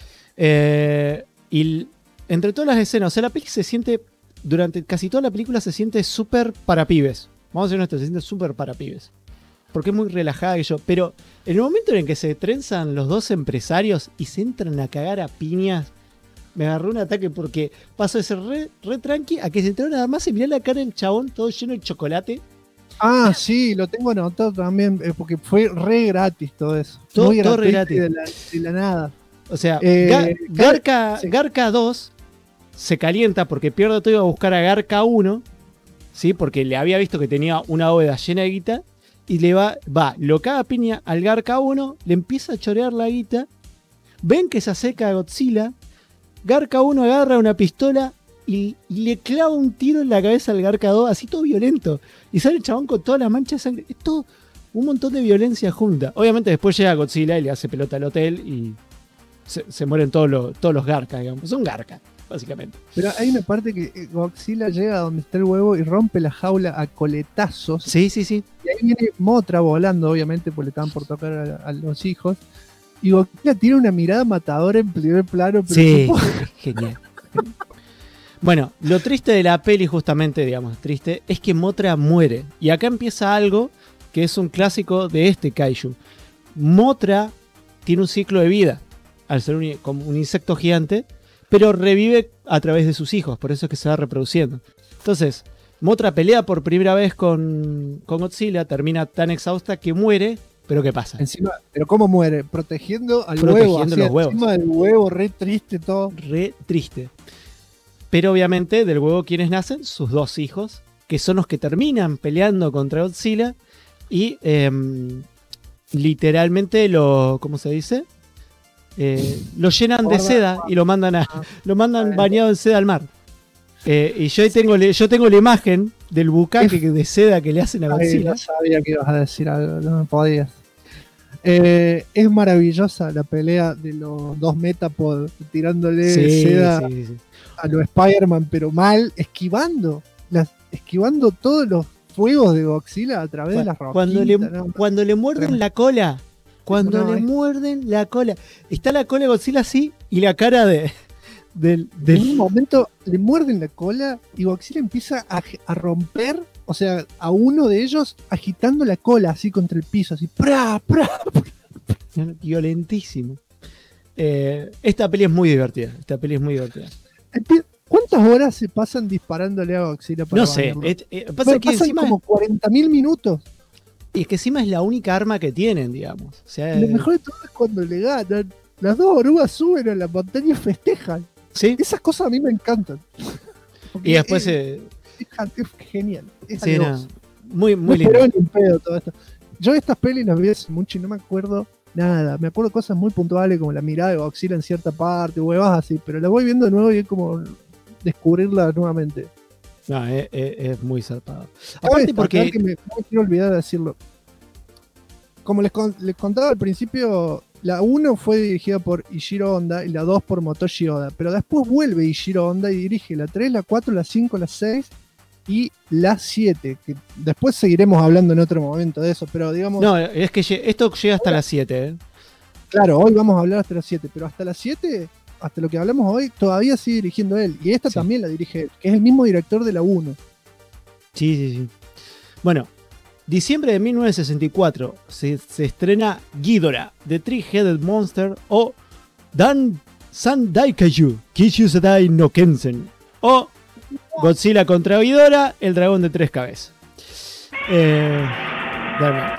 Y entre todas las escenas, o sea, la peli se siente, durante casi toda la película se siente súper para pibes. Vamos a ser honestos, se siente súper para pibes. Porque es muy relajada que yo. Pero en el momento en que se trenzan los 2 empresarios y se entran a cagar a piñas, me agarró un ataque porque pasó de ser re tranqui a que se entró nada más y mirá la cara del chabón todo lleno de chocolate. Ah, sí, lo tengo anotado también, porque fue re gratis todo eso. Todo re gratis. De la nada. O sea, Garca 2 se calienta porque pierde todo y va a buscar a Garca 1, ¿sí? Porque le había visto que tenía una bóveda llena de guita y lo caga piña al Garca 1, le empieza a chorear la guita, ven que se acerca a Godzilla, Garca 1 agarra una pistola y le clava un tiro en la cabeza al Garca 2, así todo violento. Y sale el chabón con toda la mancha de sangre. Es todo un montón de violencia junta. Obviamente después llega Godzilla y le hace pelota al hotel y se mueren todos los Garca, digamos. Son Garca, básicamente. Pero hay una parte que Godzilla llega a donde está el huevo y rompe la jaula a coletazos. Sí. Y ahí viene Mothra volando, obviamente, porque le estaban por tocar a los hijos. Y Godzilla tiene una mirada matadora en primer plano. Pero sí, genial. Bueno, lo triste de la peli, justamente, digamos, triste, es que Mothra muere. Y acá empieza algo que es un clásico de este kaiju. Mothra tiene un ciclo de vida, al ser como un insecto gigante, pero revive a través de sus hijos, por eso es que se va reproduciendo. Entonces, Mothra pelea por primera vez con Godzilla, termina tan exhausta que muere. ¿Pero qué pasa? Encima, ¿pero cómo muere? Protegiendo al huevo. Los huevos. Encima del huevo, re triste todo. Re triste. Pero obviamente del huevo, ¿quiénes nacen? Sus 2 hijos, que son los que terminan peleando contra Godzilla. Y literalmente ¿cómo se dice? Lo llenan de seda y lo mandan bañado en seda al mar. Y yo tengo la imagen del bucaque de seda que le hacen a Godzilla. No sabía que ibas a decir algo, no me podías. Es maravillosa la pelea de los dos Metapod tirándole Sí, seda sí. a los Spider-Man, pero mal, esquivando todos los fuegos de Godzilla a través de las Cuando roquitas, ¿no? cuando le muerden la cola. Cuando No, le es- muerden la cola. Está la cola de Godzilla así y la cara del En un momento le muerden la cola y Godzilla empieza a romper, o sea, a uno de ellos agitando la cola así contra el piso, así, ¡pra, pra! violentísimo. Esta peli es muy divertida. ¿Cuántas horas se pasan disparándole a Godzilla para No sé. banearlo? Pasa que Pasan encima, como 40.000 minutos. es que encima es la única arma que tienen, digamos. O sea, Lo mejor de todo es cuando le ganan. Las dos orugas suben a la montaña y festejan. ¿sí? Esas cosas a mí me encantan. Porque Y después es genial. Es sí, alevoso. no, muy, No muy lindo. esperaba ni un pedo todo esto. Yo estas pelis las vi hace mucho y no me acuerdo nada. Me acuerdo cosas muy puntuales como la mirada de Godzilla en cierta parte, huevas así, pero las voy viendo de nuevo y es como descubrirla nuevamente. No, es muy zarpado. Cabe Aparte destacar porque que no me quiero olvidar de decirlo. Como les contaba al principio, la 1 fue dirigida por Ishiro Honda y la 2 por Motoshi Oda, pero después vuelve Ishiro Honda y dirige la 3, la 4, la 5, la 6 y la 7, que después seguiremos hablando en otro momento de eso, pero digamos, no, es que esto llega hasta las 7, ¿eh? claro, hoy vamos a hablar hasta la 7, pero hasta la 7, hasta lo que hablamos hoy, todavía sigue dirigiendo él, y esta Sí. también la dirige él, que es el mismo director de la 1. Sí. Bueno, diciembre de 1964 se estrena Ghidorah, The Three-Headed Monster o Sandaikaiju, Kishu Sedai no Kensen o Godzilla contra Ghidorah, el dragón de 3 cabezas. Realmente.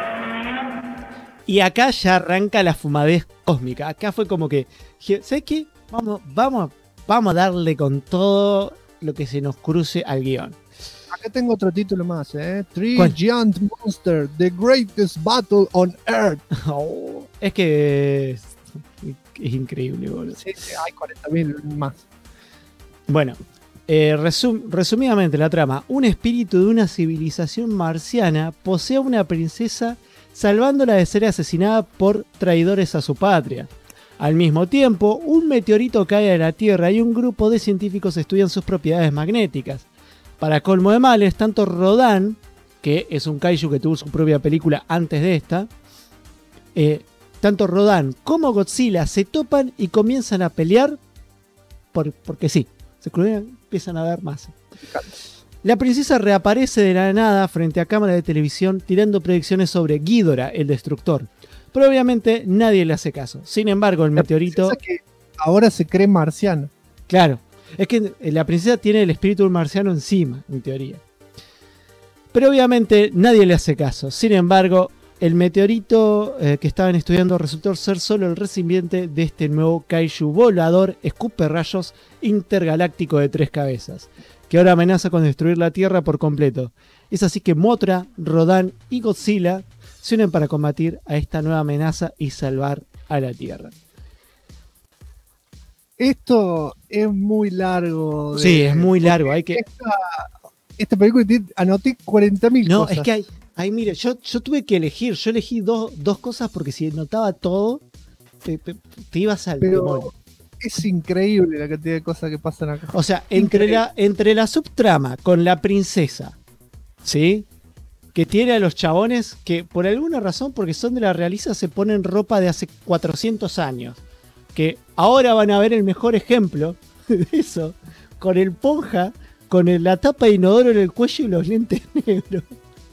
Y acá ya arranca la fumadez cósmica. Acá fue como que, ¿sabes qué? Vamos a darle con todo lo que se nos cruce al guión. Acá tengo otro título más, Three ¿Cuál? Giant Monster, The Greatest Battle on Earth. Oh, es que es increíble, boludo. Sí, hay 40.000 más. Bueno, resumidamente la trama. Un espíritu de una civilización marciana posee a una princesa salvándola de ser asesinada por traidores a su patria. Al mismo tiempo, un meteorito cae a la Tierra y un grupo de científicos estudian sus propiedades magnéticas. Para colmo de males, tanto Rodan, que es un kaiju que tuvo su propia película antes de esta, tanto Rodan como Godzilla se topan y comienzan a pelear porque sí, empiezan a ver más. La princesa reaparece de la nada frente a cámara de televisión tirando predicciones sobre Ghidorah, el destructor. Pero obviamente nadie le hace caso. Sin embargo, el meteorito... La princesa que ahora se cree marciano. Claro, es que la princesa tiene el espíritu marciano encima, en teoría. Pero obviamente nadie le hace caso. Sin embargo, el meteorito que estaban estudiando resultó ser solo el recipiente de este nuevo kaiju volador escupe rayos intergaláctico de 3 cabezas, que ahora amenaza con destruir la Tierra por completo. Es así que Mothra, Rodan y Godzilla se unen para combatir a esta nueva amenaza y salvar a la Tierra. Esto es muy largo. Sí, es muy largo. Hay que... Esta película anoté 40.000 No, cosas. es que mire, yo tuve que elegir. Yo elegí dos cosas porque si notaba todo, te ibas al demonio. Pero es increíble la cantidad de cosas que pasan acá. O sea, entre la subtrama con la princesa, ¿sí? Que tiene a los chabones que por alguna razón, porque son de la realeza, se ponen ropa de hace 400 años. Que ahora van a ver el mejor ejemplo de eso. Con el ponja, con la tapa de inodoro en el cuello y los lentes negros.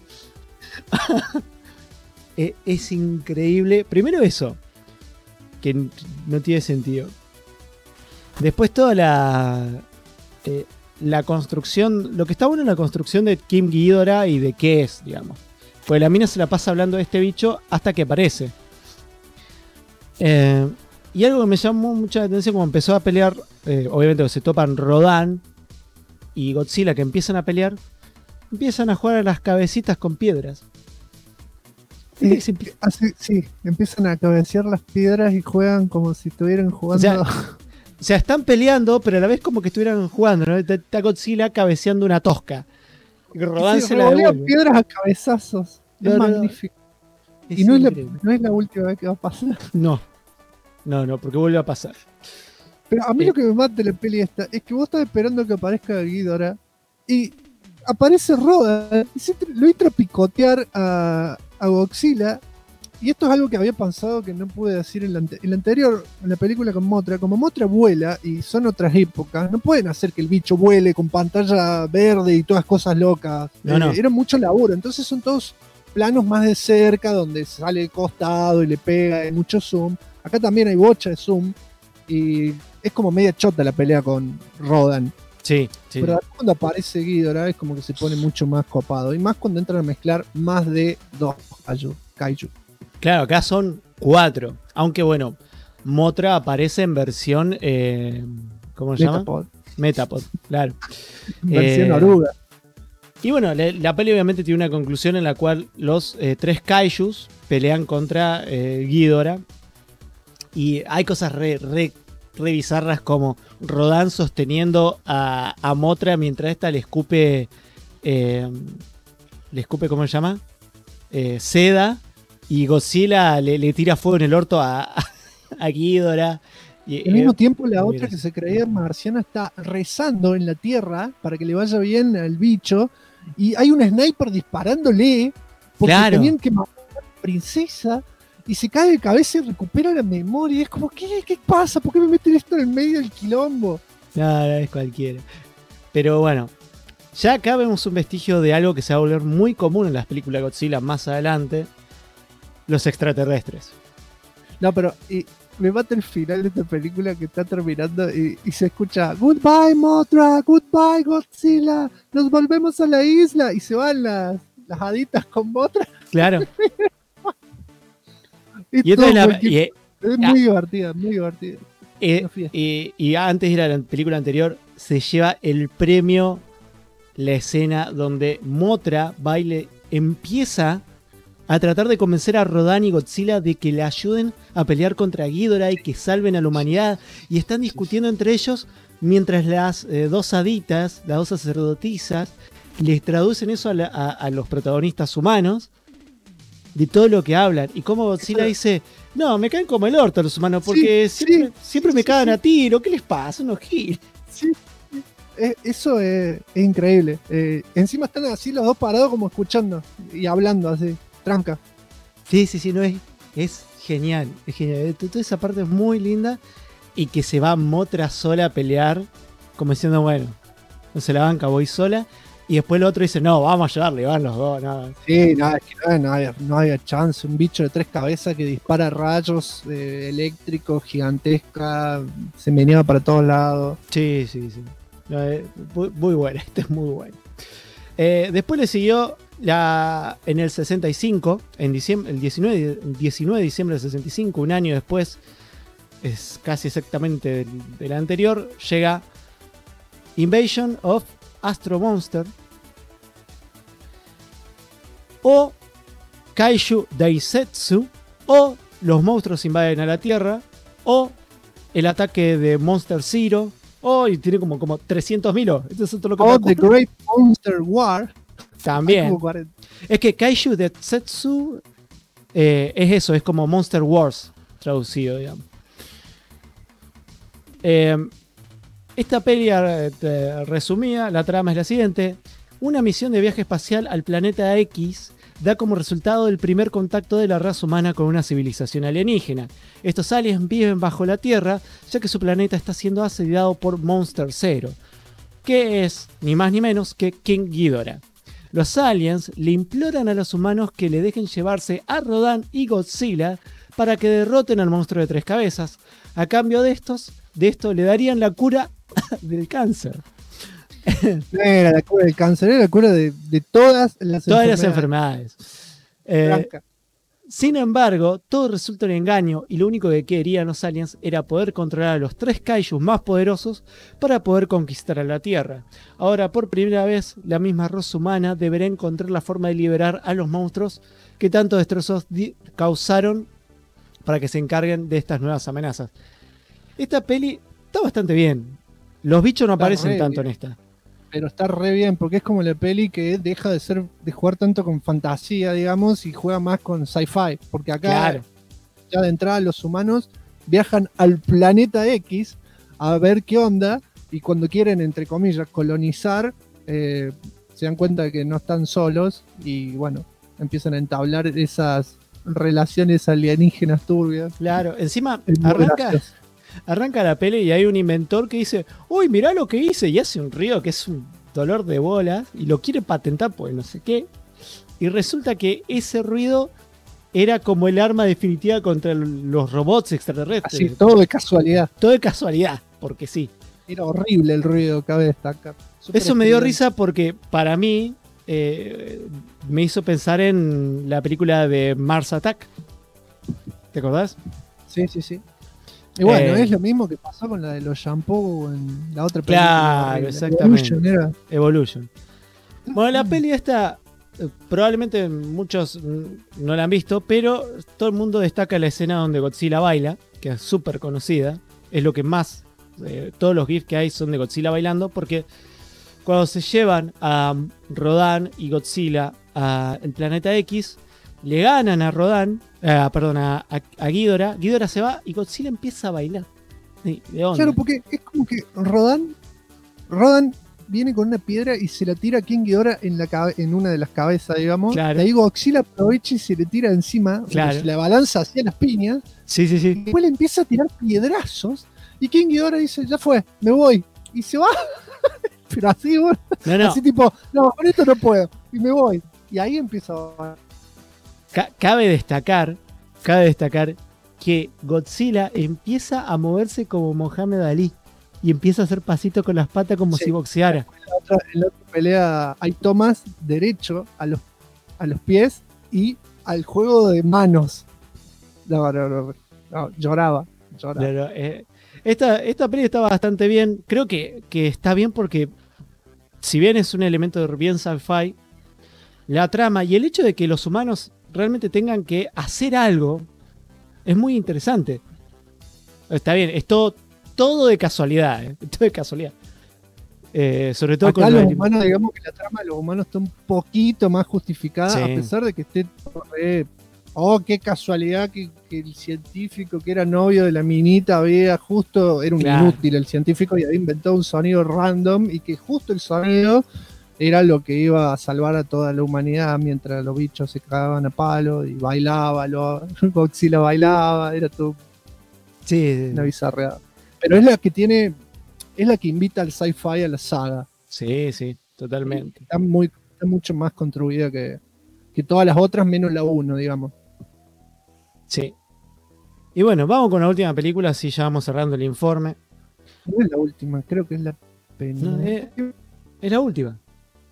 Es increíble. Primero eso, que no tiene sentido. Después toda la construcción, lo que está bueno es la construcción de Kim Ghidorah y de qué es, digamos. Pues la mina se la pasa hablando de este bicho hasta que aparece. Y algo que me llamó mucha atención, como empezó a pelear, obviamente se topan Rodan y Godzilla, que empiezan a pelear, empiezan a jugar a las cabecitas con piedras. Sí, empiezan a cabecear las piedras y juegan como si estuvieran jugando. O sea, están peleando, pero a la vez como que estuvieran jugando, ¿no? Está Godzilla cabeceando una tosca. Y Rodan se la revolean devuelve. piedras a cabezazos. Es magnífico. Y no es la última vez que va a pasar. No, porque vuelve a pasar. Pero a mí lo que me mata de la peli esta es que vos estás esperando que aparezca Ghidorah y aparece Rodan y lo entra a picotear a Godzilla. Y esto es algo que había pensado que no pude decir en la anterior, en la película con Mothra. Como Mothra vuela y son otras épocas, no pueden hacer que el bicho vuele con pantalla verde y todas cosas locas. No. Era mucho laburo, entonces son todos planos más de cerca, donde sale de costado y le pega, hay mucho zoom. Acá también hay bocha de zoom y es como media chota la pelea con Rodan. Sí. Pero cuando aparece Ghidorah es como que se pone mucho más copado. Y más cuando entran a mezclar más de 2 kaiju. Claro, acá son 4. Aunque bueno, Mothra aparece en versión. ¿Cómo se llama? Metapod, claro. Versión oruga. Y bueno, la peli obviamente tiene una conclusión en la cual los 3 kaijus pelean contra Ghidorah. Y hay cosas re bizarras como Rodan sosteniendo a Mothra mientras esta le escupe. ¿Cómo se llama? Seda. Y Godzilla le tira fuego en el orto a Ghidorah. Y al mismo tiempo la otra que se creía marciana está rezando en la tierra para que le vaya bien al bicho. Y hay un sniper disparándole porque tenían que matar a la princesa. Y se cae de cabeza y recupera la memoria. Y es como, ¿qué pasa? ¿Por qué me meten esto en el medio del quilombo? No, es cualquiera. Pero bueno, ya acá vemos un vestigio de algo que se va a volver muy común en las películas de Godzilla más adelante. Los extraterrestres. No, pero me mata el final de esta película que está terminando y se escucha Goodbye Mothra, goodbye Godzilla, nos volvemos a la isla y se van las haditas con Mothra. Claro. Y esta es muy divertida, muy divertida. Y antes de ir a la película anterior, se lleva el premio la escena donde Mothra empieza a tratar de convencer a Rodan y Godzilla de que le ayuden a pelear contra Ghidorah y que salven a la humanidad. Y están discutiendo entre ellos mientras las 2 haditas, las 2 sacerdotisas, les traducen eso a los protagonistas humanos de todo lo que hablan. Y como Godzilla dice, no, me caen como el orto los humanos porque siempre me cagan a tiro. ¿Qué les pasa? Unos giles. Sí. Eso es increíble. Encima están así los dos parados como escuchando y hablando así. Tranca. Sí, no es genial, es genial. Toda esa parte es muy linda y que se va Mothra sola a pelear, como diciendo, bueno, no se la banca, voy sola. Y después el otro dice, no, vamos a ayudarle, van los dos. Nada. Sí, es que no había chance. Un bicho de 3 cabezas que dispara rayos eléctricos, gigantesca, se meneaba para todos lados. Sí. No, muy buena, esto es muy bueno. Después le siguió en el 65, el 19 de diciembre del 65, un año después, es casi exactamente del anterior, llega Invasion of Astro Monster o Kaiju Daisetsu o Los monstruos invaden a la Tierra o El ataque de Monster Zero y tiene como 300.000 esto es todo lo que The Great Monster War. También. Es que Kaiju Daisetsu es eso, es como Monster Wars traducido, digamos. Esta peli resumida, la trama es la siguiente. Una misión de viaje espacial al planeta X da como resultado el primer contacto de la raza humana con una civilización alienígena. Estos aliens viven bajo la Tierra, ya que su planeta está siendo asediado por Monster Zero, que es ni más ni menos que King Ghidorah. Los aliens le imploran a los humanos que le dejen llevarse a Rodan y Godzilla para que derroten al monstruo de 3 cabezas. A cambio de esto le darían la cura del cáncer. No era la cura del cáncer, era la cura de todas las enfermedades. Sin embargo, todo resulta un engaño y lo único que querían los aliens era poder controlar a los 3 kaijus más poderosos para poder conquistar a la Tierra. Ahora, por primera vez, la misma raza humana deberá encontrar la forma de liberar a los monstruos que tanto destrozos causaron para que se encarguen de estas nuevas amenazas. Esta peli está bastante bien. Los bichos no aparecen tanto en esta. pero está re bien, porque es como la peli que deja de jugar tanto con fantasía, digamos, y juega más con sci-fi, porque acá, Claro. ya de entrada, los humanos viajan al planeta X a ver qué onda, y cuando quieren, entre comillas, colonizar, se dan cuenta de que no están solos, y bueno, empiezan a entablar esas relaciones alienígenas turbias. Claro, encima Es muy gracioso. arranca la peli y hay un inventor que dice, uy, mirá lo que hice, y hace un ruido que es un dolor de bolas, y lo quiere patentar porque no sé qué, y resulta que ese ruido era como el arma definitiva contra los robots extraterrestres. Así, todo de casualidad. Todo de casualidad, porque sí. Era horrible el ruido, cabe destacar. Súper Eso me dio estridente. risa porque para mí me hizo pensar en la película de Mars Attack. ¿Te acordás? Sí, sí, sí. Y bueno, Eh, es lo mismo que pasó con la de los shampoo en la otra película. Claro, horrible. exactamente. Evolution era. Evolution. Bueno, la peli esta, probablemente muchos no la han visto, pero todo el mundo destaca la escena donde Godzilla baila, que es súper conocida. Es lo que más, todos los GIFs que hay son de Godzilla bailando, porque cuando se llevan a Rodan y Godzilla al planeta X, le ganan a Rodan, a Ghidorah. Ghidorah se va y Godzilla empieza a bailar. Sí, ¿de dónde? Claro, porque es como que Rodan viene con una piedra y se la tira a King Ghidorah en una de las cabezas, digamos. Claro. De ahí Godzilla aprovecha y se le tira encima, Claro. se la balanza hacia las piñas, Sí, sí, y sí. después le empieza a tirar piedrazos, y King Ghidorah dice, ya fue, me voy, y se va. Pero así, bueno, No, no. así tipo, no, con esto no puedo, y me voy. Y ahí empieza a... Cabe destacar que Godzilla empieza a moverse como Mohamed Ali y empieza a hacer pasitos con las patas como Sí. si boxeara. En la otra pelea hay tomas derecho a los pies y al juego de manos. No, lloraba. Pero, esta peli está bastante bien. Creo que está bien porque, si bien es un elemento bien sci-fi, la trama y el hecho de que los humanos realmente tengan que hacer algo es muy interesante. Está bien, es todo de casualidad, todo de casualidad. Sobre todo Acá con los la- humanos, digamos que la trama de los humanos está un poquito más justificada, Sí. a pesar de que esté todo re... Oh, qué casualidad que el científico que era novio de la minita había justo, era un Claro. inútil el científico y había inventado un sonido random y que justo el sonido era lo que iba a salvar a toda la humanidad mientras los bichos se cagaban a palo y bailaba, Godzilla bailaba, era todo Sí, una bizarreada. Pero es la que tiene, es la que invita al sci-fi a la saga. sí, totalmente. Está mucho más construida que todas las otras, menos la 1, digamos. Sí. Y bueno, vamos con la última película, así ya vamos cerrando el informe. No es la última, creo que es la penúltima. No, es la última.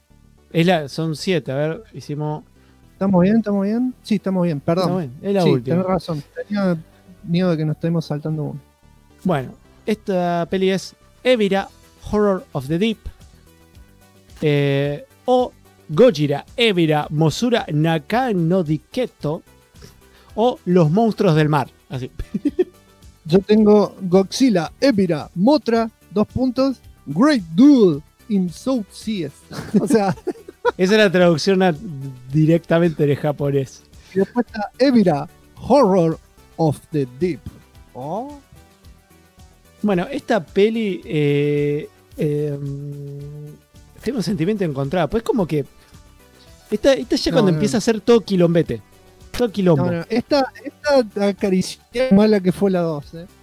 Son 7, a ver, hicimos... ¿Estamos bien? ¿Estamos bien? Sí, estamos bien, perdón. No, es la sí, última. tenés razón. Tenía miedo de que nos estemos saltando uno. Bueno, esta peli es Evira, Horror of the Deep. O Gojira, Evira, Mosura, Naka no Diketo. O Los monstruos del mar. Así. Yo tengo Godzilla, Evira, Mothra, 2 puntos, Great Duel in South Seas. O sea, Esa es la traducción directamente de japonés. y después está Evira, Horror of the Deep. Oh. Bueno, esta peli tengo un sentimiento encontrado. Pues como que esta ya cuando empieza a ser todo quilombete. Todo quilombo. No, esta acaricia mala que fue la 2.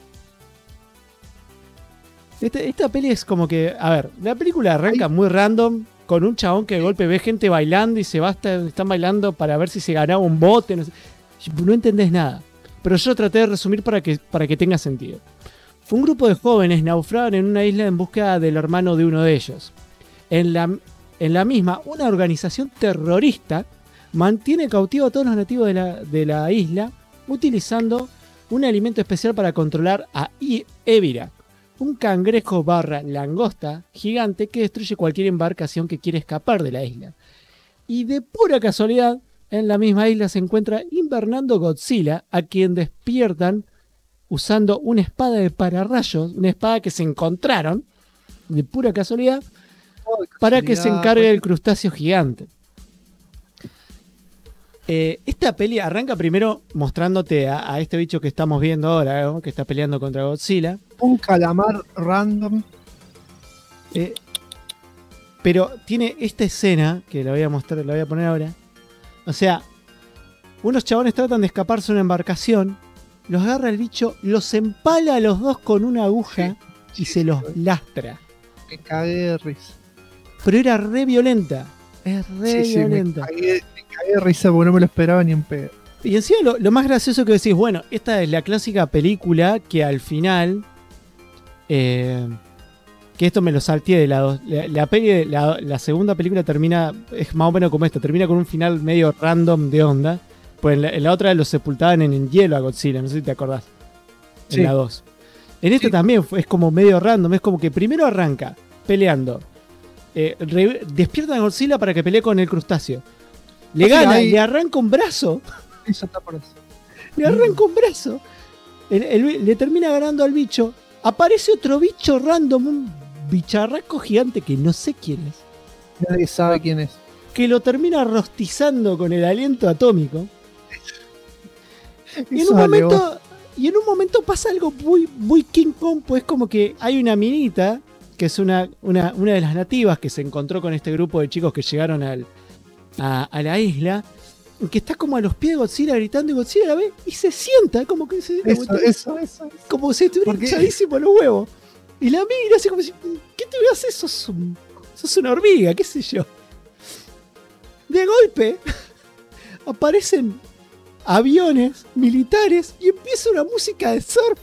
Esta peli es como que, a ver, la película arranca muy random, con un chabón que de golpe ve gente bailando y se va están bailando para ver si se ganaba un bote. No entendés nada. Pero yo traté de resumir para que tenga sentido. Un grupo de jóvenes naufragan en una isla en búsqueda del hermano de uno de ellos. En la misma, una organización terrorista mantiene cautivo a todos los nativos de la isla, utilizando un alimento especial para controlar a Evira, un cangrejo / langosta gigante que destruye cualquier embarcación que quiere escapar de la isla. Y de pura casualidad, en la misma isla se encuentra invernando Godzilla, a quien despiertan usando una espada de pararrayos, una espada que se encontraron de pura casualidad, para que se encargue del crustáceo gigante. Esta peli arranca primero mostrándote a este bicho que estamos viendo ahora, ¿no? Que está peleando contra Godzilla. Un calamar random. Pero tiene esta escena, que la voy a mostrar, la voy a poner ahora. O sea, unos chabones tratan de escaparse de una embarcación, los agarra el bicho, los empala a los dos con una aguja y se los lastra. Me cagué de risa. Pero era re violenta. Es re violenta. Me cagué de risa porque no me lo esperaba ni en pedo. Y encima lo más gracioso que decís, bueno, esta es la clásica película que al final... que esto me lo salteé de lado. La segunda película termina, es más o menos como esta, termina con un final medio random de onda. Pues en la otra los sepultaban en hielo a Godzilla, no sé si te acordás. En la 2. En esta también es como medio random, es como que primero arranca peleando. Despiertan a Godzilla para que pelee con el crustáceo. Le gana, le arranca un brazo. Eso está por eso. Le arranca un brazo. Le termina ganando al bicho. Aparece otro bicho random, un bicharraco gigante que no sé quién es. Nadie sabe quién es. Que lo termina rostizando con el aliento atómico. Y en un momento pasa algo muy King Kong, pues como que hay una minita, que es una de las nativas que se encontró con este grupo de chicos que llegaron a la isla, que está como a los pies de Godzilla gritando, y Godzilla la ve y se sienta, como que se eso. como si estuviera hinchadísimo los huevos. Y la mira así como si, ¿qué te voy a hacer? Sos una hormiga, qué sé yo. De golpe aparecen aviones militares y empieza una música de surf.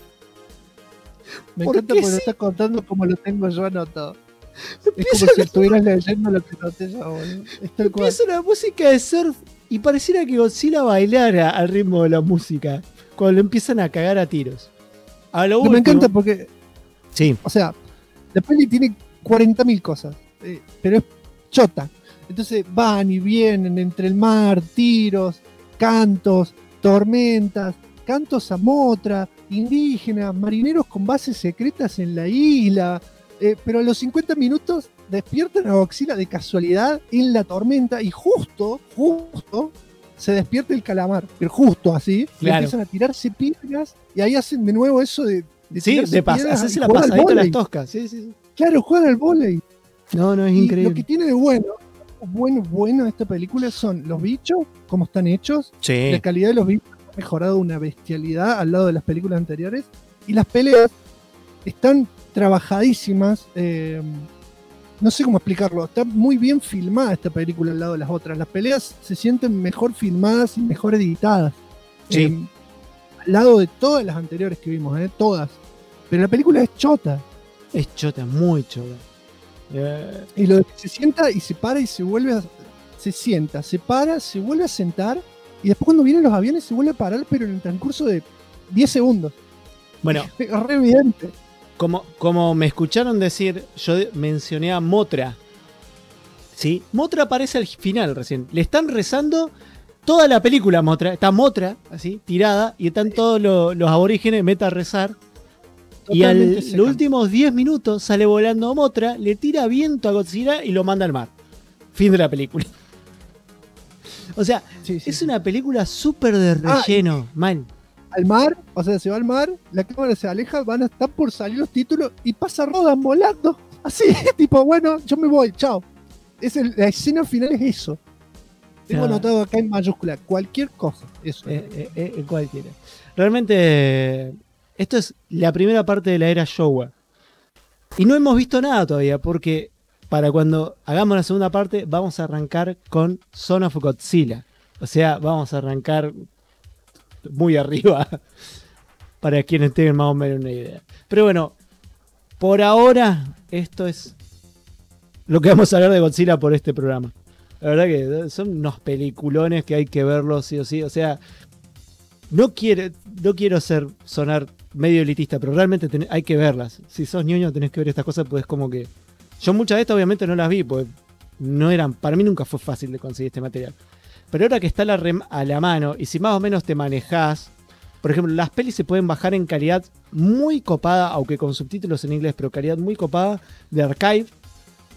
Me encanta porque lo estás contando como lo tengo yo anotado. Es como si estuvieras leyendo lo que noté yo, boludo. Empieza una música de surf y pareciera que Godzilla bailara al ritmo de la música cuando lo empiezan a cagar a tiros. Me encanta porque, sí, o sea, la peli tiene 40.000 cosas, pero es chota. Entonces van y vienen entre el mar, tiros, cantos, tormentas, cantos a Mothra, indígenas, marineros con bases secretas en la isla. Pero a los 50 minutos despiertan a Godzilla de casualidad en la tormenta y justo se despierta el calamar. Pero justo así, claro. Empiezan a tirarse piedras y ahí hacen de nuevo eso de hacerse la pasadita a las toscas. Sí. Claro, juegan al vóley. No, es y increíble. Lo que tiene de bueno de esta película son los bichos, cómo están hechos, sí. La calidad de los bichos ha mejorado una bestialidad al lado de las películas anteriores, y las peleas están trabajadísimas. No sé cómo explicarlo, está muy bien filmada esta película al lado de las otras. Las peleas se sienten mejor filmadas y mejor editadas, sí. Al lado de todas las anteriores que vimos, todas. Pero la película es chota. Es chota, muy chota. Y lo de que se sienta y se para y se vuelve se sienta, se para, se vuelve a sentar, y después cuando vienen los aviones se vuelve a parar, pero en el transcurso de 10 segundos. Bueno, es re evidente. Como me escucharon decir, yo mencioné a Mothra. ¿Sí? Mothra aparece al final recién. Le están rezando toda la película a Mothra. Está Mothra, así, tirada, y están todos los aborígenes, meta a rezar. Y a los últimos 10 minutos sale volando Mothra, le tira viento a Godzilla y lo manda al mar. Fin de la película. O sea, es una película súper de relleno, mal. Al mar, o sea, se va al mar, la cámara se aleja, van a estar por salir los títulos y pasa Rodan volando. Así, tipo, bueno, yo me voy, chao. La escena final es eso. Tengo anotado acá en mayúscula, cualquier cosa. Eso. Cualquiera. Realmente, esto es la primera parte de la era Showa. Y no hemos visto nada todavía, porque para cuando hagamos la segunda parte, vamos a arrancar con Son of Godzilla. O sea, vamos a arrancar muy arriba, para quienes tengan más o menos una idea. Pero bueno, por ahora esto es lo que vamos a hablar de Godzilla por este programa. La verdad que son unos peliculones que hay que verlos sí o sí. O sea, no quiero sonar medio elitista, pero realmente hay que verlas. Si sos ñoño tenés que ver estas cosas, pues como que yo muchas de estas obviamente no las vi, pues para mí nunca fue fácil de conseguir este material. Pero ahora que está a la mano, y si más o menos te manejás, por ejemplo, las pelis se pueden bajar en calidad muy copada, aunque con subtítulos en inglés, pero calidad muy copada, de Archive.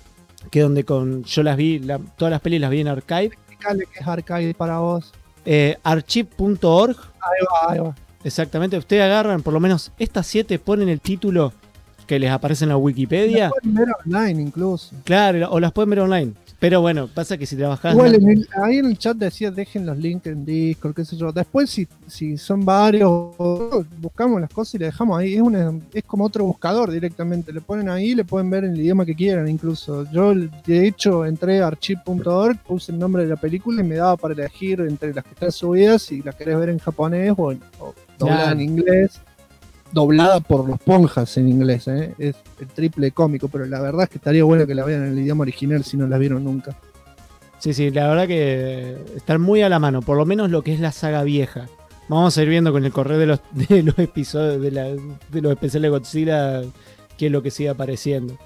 que donde yo las vi, todas las pelis las vi en Archive. Explícale qué es Archive para vos. Archive.org. Ahí va. Exactamente, ustedes agarran por lo menos estas 7, ponen el título que les aparece en la Wikipedia. Las pueden ver online incluso. Claro, o las pueden ver online. Pero bueno, pasa que si trabajás... Igual ahí en el chat decía dejen los links en Discord, qué sé yo. Después si son varios, buscamos las cosas y le dejamos ahí. Es como otro buscador directamente. Le ponen ahí, le pueden ver en el idioma que quieran incluso. Yo de hecho entré a archive.org, puse el nombre de la película y me daba para elegir entre las que están subidas si las querés ver en japonés o doblada en inglés. Doblada por los ponjas en inglés, ¿eh? Es el triple cómico, pero la verdad es que estaría bueno que la vean en el idioma original si no la vieron nunca. Sí, la verdad que están muy a la mano, por lo menos lo que es la saga vieja. Vamos a ir viendo con el correo de los episodios, de los especiales de Godzilla, qué es lo que sigue apareciendo.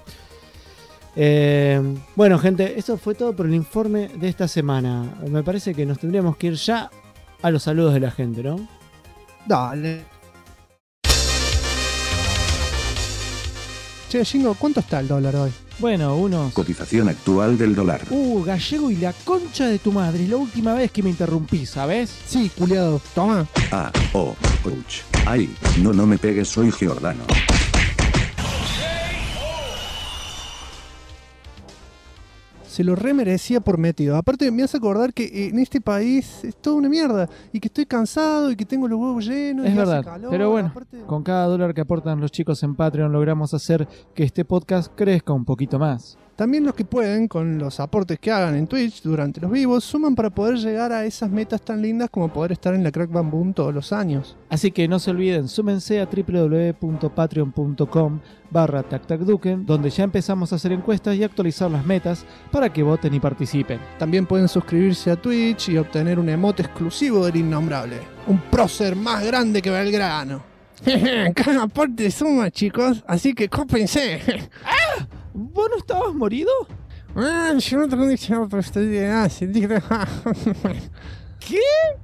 Bueno, gente, eso fue todo por el informe de esta semana. Me parece que nos tendríamos que ir ya a los saludos de la gente, ¿no? Dale. Che, Jingo, ¿cuánto está el dólar hoy? Bueno, unos... Cotización actual del dólar. Gallego y la concha de tu madre. Es la última vez que me interrumpí, ¿sabes? Sí, culiado. Toma. Ouch. Ay, no me pegues, soy Giordano. Se lo remerecía por metido. Aparte me hace acordar que en este país es toda una mierda. Y que estoy cansado y que tengo los huevos llenos. Es y verdad, hace calor. pero bueno, Aparte... con cada dólar que aportan los chicos en Patreon logramos hacer que este podcast crezca un poquito más. También los que pueden, con los aportes que hagan en Twitch durante los vivos, suman para poder llegar a esas metas tan lindas como poder estar en la Crack Bam Boom todos los años. Así que no se olviden, súmense a www.patreon.com/tactacduken, donde ya empezamos a hacer encuestas y actualizar las metas para que voten y participen. También pueden suscribirse a Twitch y obtener un emote exclusivo del Innombrable. Un prócer más grande que Belgrano. Cada aporte suma, chicos, así que cópense. ¡Ah! ¿Vos no estabas morido? Yo no tengo diccionario, pero estoy de ¿Qué?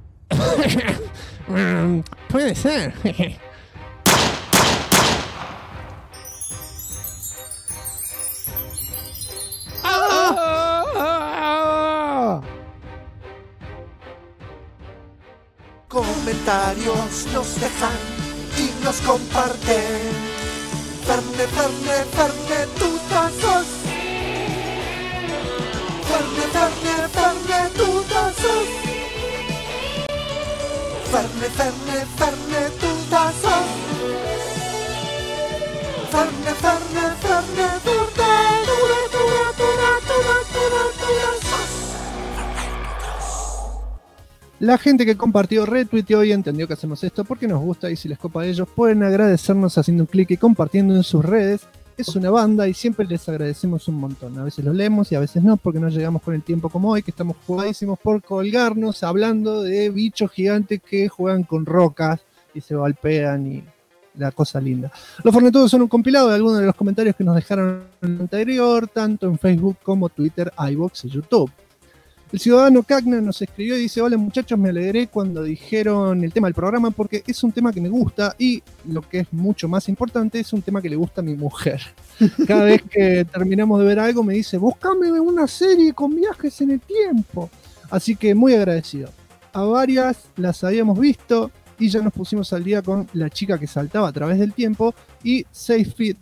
Puede ser. Comentarios nos dejan y nos comparten. Ferne, tutazos. Ferne, tutazos. Ferne, tutazos. Ferne, La gente que compartió, retuiteó y entendió que hacemos esto porque nos gusta y si les copa a ellos pueden agradecernos haciendo un clic y compartiendo en sus redes. Es una banda y siempre les agradecemos un montón. A veces los leemos y a veces no porque no llegamos con el tiempo como hoy, que estamos jugadísimos por colgarnos hablando de bichos gigantes que juegan con rocas y se golpean y la cosa linda. Los Fornetudos son un compilado de algunos de los comentarios que nos dejaron en el anterior, tanto en Facebook como Twitter, iVoox y YouTube. El ciudadano Cagna nos escribió y dice: hola muchachos, me alegré cuando dijeron el tema del programa porque es un tema que me gusta y, lo que es mucho más importante, es un tema que le gusta a mi mujer. Cada vez que terminamos de ver algo me dice: búscame una serie con viajes en el tiempo. Así que muy agradecido. A varias las habíamos visto y ya nos pusimos al día con La chica que saltaba a través del tiempo y Safe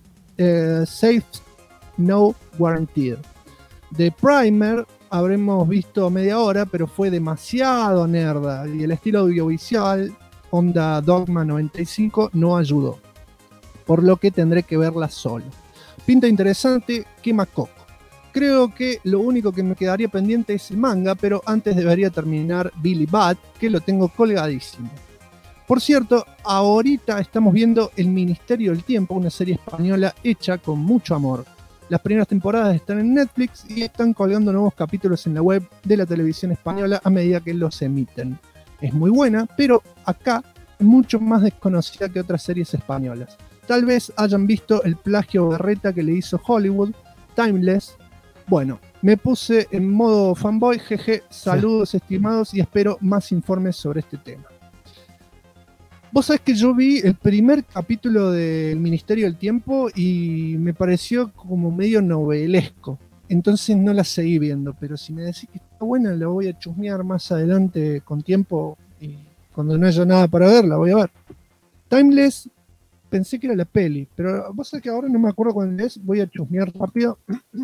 No Guaranteed. De Primer habremos visto media hora, pero fue demasiado nerda y el estilo audiovisual onda Dogma 95 no ayudó, por lo que tendré que verla solo. Pinta interesante, quema coco. Creo que lo único que me quedaría pendiente es el manga, pero antes debería terminar Billy Bat, que lo tengo colgadísimo. Por cierto, ahorita estamos viendo El Ministerio del Tiempo, una serie española hecha con mucho amor. Las primeras temporadas están en Netflix y están colgando nuevos capítulos en la web de la televisión española a medida que los emiten. Es muy buena, pero acá es mucho más desconocida que otras series españolas. Tal vez hayan visto el plagio berreta que le hizo Hollywood, Timeless. Bueno, me puse en modo fanboy, jeje, saludos estimados y espero más informes sobre este tema. Vos sabés que yo vi el primer capítulo del Ministerio del Tiempo y me pareció como medio novelesco. entonces no la seguí viendo, pero si me decís que está buena, la voy a chusmear más adelante con tiempo y cuando no haya nada para ver, la voy a ver. Timeless, pensé que era la peli, pero vos sabés que ahora no me acuerdo cuál es, voy a chusmear rápido.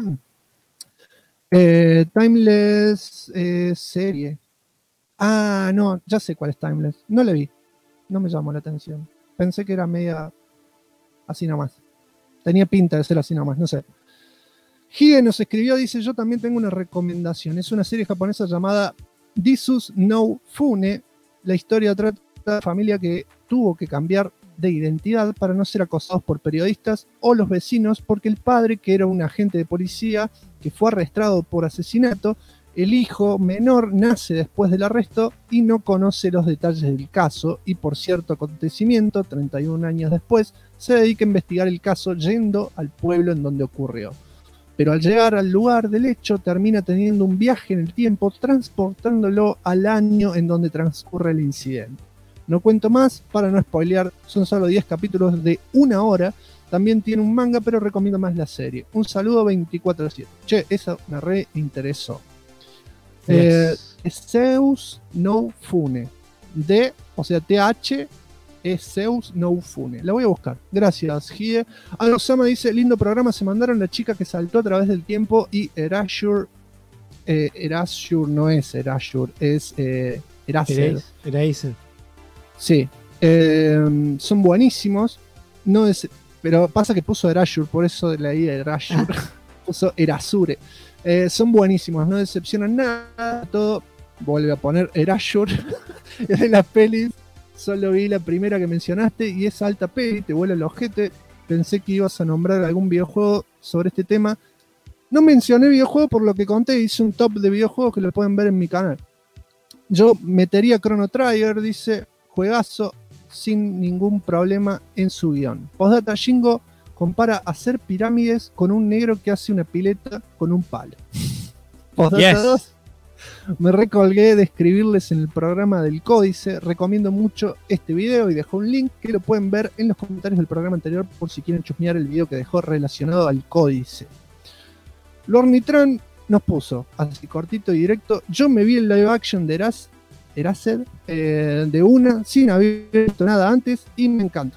Timeless serie. Ah, no, ya sé cuál es Timeless. No la vi, no me llamó la atención. Pensé que era media así nomás. Tenía pinta de ser así nomás, no sé. Hide nos escribió, dice, yo también tengo una recomendación. Es una serie japonesa llamada Disus no Fune. La historia trata de una familia que tuvo que cambiar de identidad para no ser acosados por periodistas o los vecinos, porque el padre, que era un agente de policía que fue arrestado por asesinato, el hijo menor nace después del arresto y no conoce los detalles del caso, y por cierto acontecimiento, 31 años después, se dedica a investigar el caso yendo al pueblo en donde ocurrió. Pero al llegar al lugar del hecho termina teniendo un viaje en el tiempo, transportándolo al año en donde transcurre el incidente. No cuento más para no spoilear, son solo 10 capítulos de 1 hora. También tiene un manga, pero recomiendo más la serie. Un saludo 24/7. Che, esa me re interesó. Zeus no Fune. O sea, TH es Zeus no Fune. La voy a buscar. Gracias, Hide. Anosama dice, lindo programa, se mandaron la chica que saltó a través del tiempo y Erasure. Erasure no es Erasure, es Eraser. Eraser. Sí. Son buenísimos. No es, pero pasa que puso Erasure, por eso leí Erasure. Puso Erasure. Son buenísimos, no decepcionan nada. Todo vuelve a poner Erasure. Es de las pelis. Solo vi la primera que mencionaste y es alta peli, te vuela el ojete. Pensé que ibas a nombrar algún videojuego sobre este tema. No mencioné videojuego por lo que conté, hice un top de videojuegos que lo pueden ver en mi canal. Yo metería Chrono Trigger, dice, juegazo sin ningún problema en su guión. Postdata, Shingo compara hacer pirámides con un negro que hace una pileta con un palo. Postdata 2. Me recolgué de escribirles en el programa del Códice. Recomiendo mucho este video y dejó un link que lo pueden ver en los comentarios del programa anterior por si quieren chusmear el video que dejó relacionado al Códice. Lornitran nos puso, así cortito y directo, yo me vi el live action de Eraser de una, sin haber visto nada antes y me encantó.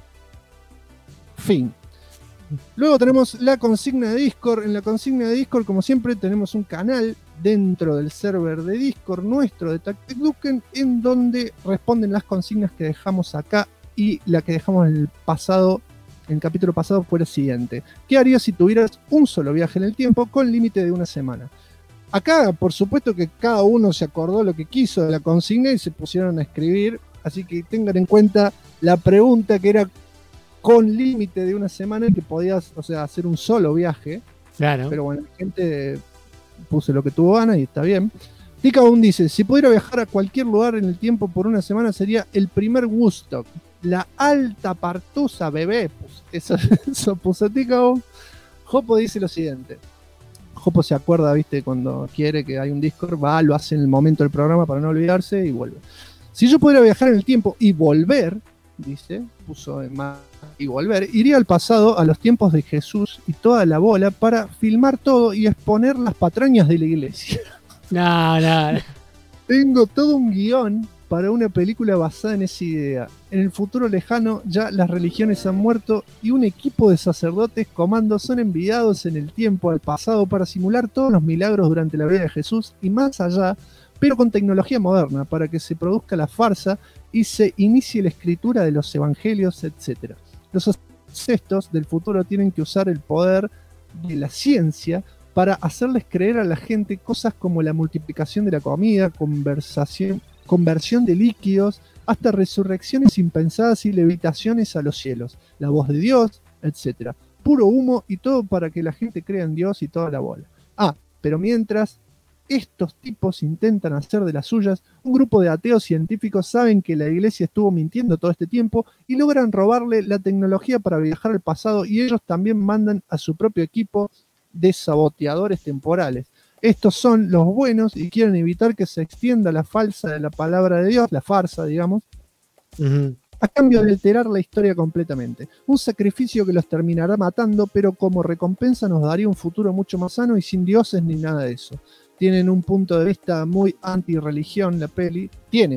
Fin. Luego tenemos la consigna de Discord. En la consigna de Discord, como siempre, tenemos un canal dentro del server de Discord nuestro de Tactic Duken, en donde responden las consignas que dejamos acá, y la que dejamos en el pasado, en el capítulo pasado, fue la siguiente: ¿qué harías si tuvieras un solo viaje en el tiempo con límite de 1 semana? Acá, por supuesto que cada uno se acordó lo que quiso de la consigna y se pusieron a escribir, así que tengan en cuenta la pregunta, que era con límite de 1 semana, que podías, o sea, hacer un solo viaje. Claro. Pero bueno, la gente puso lo que tuvo ganas y está bien. Tika aún dice, si pudiera viajar a cualquier lugar en el tiempo por 1 semana, sería el primer Woodstock. La alta partusa, bebé. Pues, eso puso Tika aún. Jopo dice lo siguiente. Jopo se acuerda, viste, cuando quiere que hay un Discord, va, lo hace en el momento del programa para no olvidarse y vuelve. Si yo pudiera viajar en el tiempo y volver, dice, puso en más y volver, iría al pasado, a los tiempos de Jesús y toda la bola, para filmar todo y exponer las patrañas de la iglesia. No. Tengo todo un guión para una película basada en esa idea. En el futuro lejano ya las religiones han muerto y un equipo de sacerdotes comandos son enviados en el tiempo al pasado para simular todos los milagros durante la vida de Jesús y más allá, pero con tecnología moderna, para que se produzca la farsa y se inicie la escritura de los evangelios, etc. Los ancestros del futuro tienen que usar el poder de la ciencia para hacerles creer a la gente cosas como la multiplicación de la comida, conversión de líquidos, hasta resurrecciones impensadas y levitaciones a los cielos, la voz de Dios, etc. Puro humo y todo para que la gente crea en Dios y toda la bola. Pero mientras estos tipos intentan hacer de las suyas, un grupo de ateos científicos saben que la iglesia estuvo mintiendo todo este tiempo y logran robarle la tecnología para viajar al pasado, y ellos también mandan a su propio equipo de saboteadores temporales. Estos son los buenos y quieren evitar que se extienda la falsa de la palabra de Dios, la farsa, digamos, a cambio de alterar la historia completamente. Un sacrificio que los terminará matando, pero como recompensa nos daría un futuro mucho más sano y sin dioses ni nada de eso. Tienen un punto de vista muy anti-religión la peli,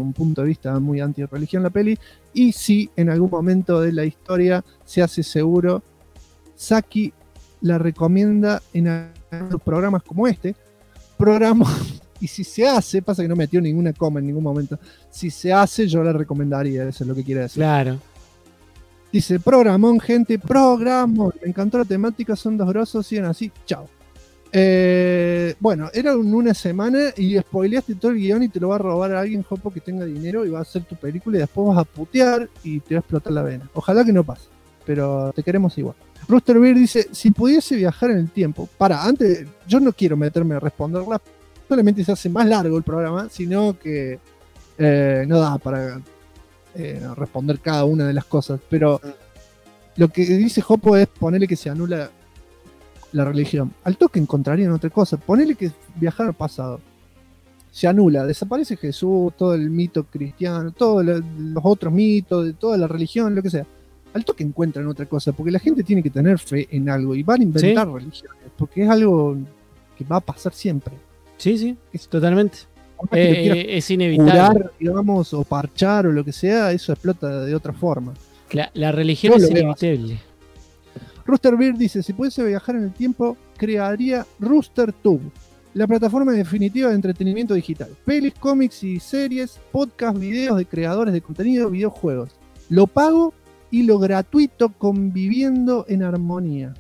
y si en algún momento de la historia se hace seguro, Saki la recomienda en algunos programas como este, y si se hace, pasa que no metió ninguna coma en ningún momento, si se hace yo la recomendaría, eso es lo que quiere decir. Claro. Dice, programón, gente, programón, me encantó la temática, son dos grosos, siguen así, chao. Bueno, era una semana y spoileaste todo el guión y te lo va a robar a alguien, Jopo, que tenga dinero y va a hacer tu película y después vas a putear y te va a explotar la vena. Ojalá que no pase, pero te queremos igual. Rooster Beer dice, si pudiese viajar en el tiempo, antes, yo no quiero meterme a responderla, solamente se hace más largo el programa, sino que no da para responder cada una de las cosas, pero lo que dice Jopo es ponerle que se anula la religión. Al toque encontrarían otra cosa. Ponele que viajar al pasado. Se anula, desaparece Jesús, todo el mito cristiano, todos los otros mitos, de toda la religión, lo que sea. Al toque encuentran otra cosa, porque la gente tiene que tener fe en algo y van a inventar religiones, porque es algo que va a pasar siempre. Sí, totalmente. Es inevitable. Curar, digamos, o parchar o lo que sea, eso explota de otra forma. La religión es inevitable. Rooster Beer dice, si pudiese viajar en el tiempo, crearía RoosterTube, la plataforma definitiva de entretenimiento digital. Pelis, cómics y series, podcasts, videos de creadores de contenido, videojuegos. Lo pago y lo gratuito conviviendo en armonía.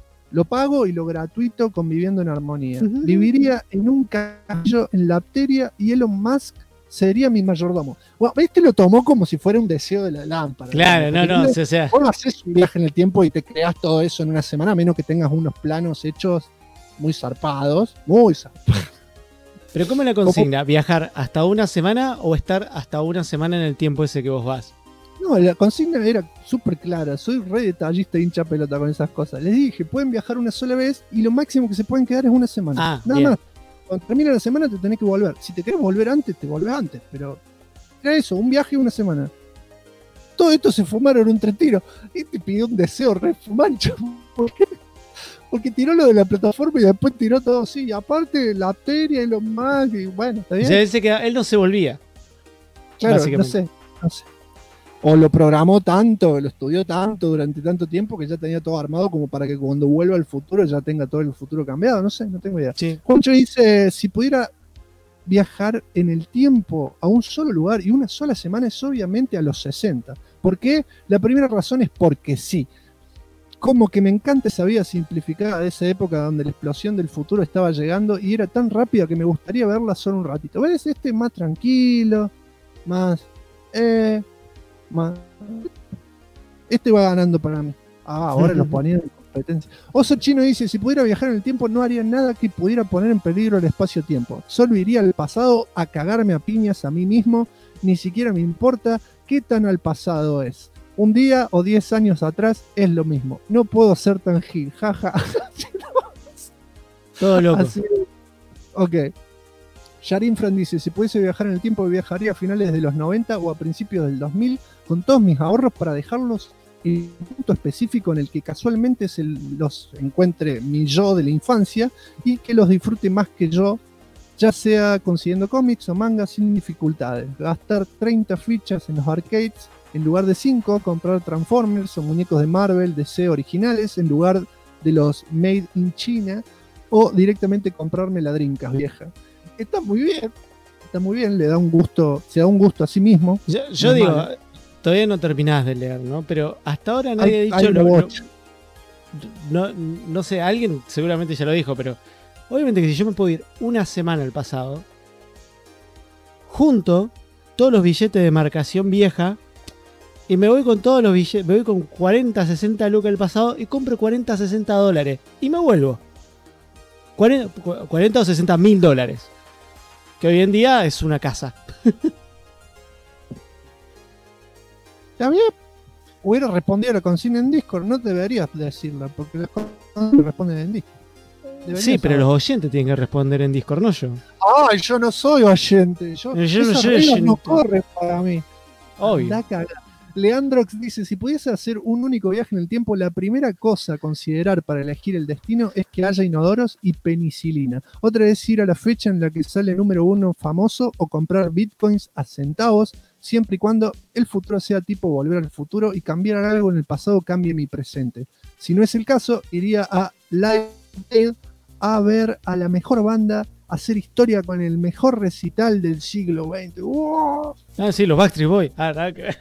Viviría en un castillo en la Apteria y Elon Musk sería mi mayordomo. Bueno, este lo tomó como si fuera un deseo de la lámpara. Claro, no, o sea. Vos no haces un viaje en el tiempo y te creas todo eso en una semana, a menos que tengas unos planos hechos muy zarpados. Pero ¿cómo la consigna? ¿Viajar hasta una semana o estar hasta una semana en el tiempo ese que vos vas? No, la consigna era súper clara. Soy re detallista e hincha pelota con esas cosas. Les dije, pueden viajar una sola vez y lo máximo que se pueden quedar es una semana. Nada más. Cuando termina la semana te tenés que volver. Si te querés volver antes, te volvés antes. Pero era eso, un viaje una semana. Todo esto se fumaron un 3 tiros. Y te pidió un deseo re fumancho. ¿Por qué? Porque tiró lo de la plataforma y después tiró todo así. Y aparte la Apteria y los más. Y bueno, está bien. O sea, él no se volvía. Claro, no sé. O lo programó tanto, lo estudió tanto durante tanto tiempo que ya tenía todo armado como para que cuando vuelva al futuro ya tenga todo el futuro cambiado. No sé, no tengo idea. Sí. Juancho dice, si pudiera viajar en el tiempo a un solo lugar y una sola semana es obviamente a los 60. ¿Por qué? La primera razón es porque sí. Como que me encanta esa vida simplificada de esa época donde la explosión del futuro estaba llegando y era tan rápida que me gustaría verla solo un ratito. ¿Ves? Este más tranquilo, más... Este va ganando para mí. Ahora los ponía en competencia. Oso Chino dice, si pudiera viajar en el tiempo no haría nada que pudiera poner en peligro el espacio-tiempo. Solo iría al pasado a cagarme a piñas a mí mismo. Ni siquiera me importa qué tan al pasado es. Un día o 10 años atrás es lo mismo. No puedo ser tan gil. Jaja. Todo loco. Ok. Yarin Fran dice, si pudiese viajar en el tiempo viajaría a finales de los 90 o a principios del 2000 con todos mis ahorros para dejarlos en un punto específico en el que casualmente los encuentre mi yo de la infancia y que los disfrute más que yo, ya sea consiguiendo cómics o mangas sin dificultades. Gastar 30 fichas en los arcades en lugar de 5, comprar Transformers o muñecos de Marvel, DC originales en lugar de los Made in China o directamente comprarme la Dreamcast vieja. Está muy bien, le da un gusto, se da un gusto a sí mismo. Yo digo, todavía no terminás de leer, ¿no? Pero hasta ahora nadie ha dicho no sé, alguien seguramente ya lo dijo, pero obviamente que si yo me puedo ir una semana al pasado, junto todos los billetes de marcación vieja y me voy con todos los billetes, me voy con 40, 60 lucas del pasado y compro 40, 60 dólares y me vuelvo. 40 o 60 mil dólares. Que hoy en día es una casa. Está bien. Hubiera respondido a la consigna en Discord. No deberías decirla, porque las consignas responden en Discord. Sí, pero los oyentes tienen que responder en Discord, no yo. Ay, yo no soy oyente. No corre para mí. Obvio. Leandrox dice, si pudiese hacer un único viaje en el tiempo, la primera cosa a considerar para elegir el destino es que haya inodoros y penicilina. Otra es ir a la fecha en la que sale número 1 famoso o comprar bitcoins a centavos, siempre y cuando el futuro sea tipo Volver al Futuro y cambiar algo en el pasado cambie mi presente. Si no es el caso, iría a Live Aid a ver a la mejor banda, hacer historia con el mejor recital del siglo XX. ¡Wow! Ah, sí, los Backstreet Boys. Ah, nada que ver.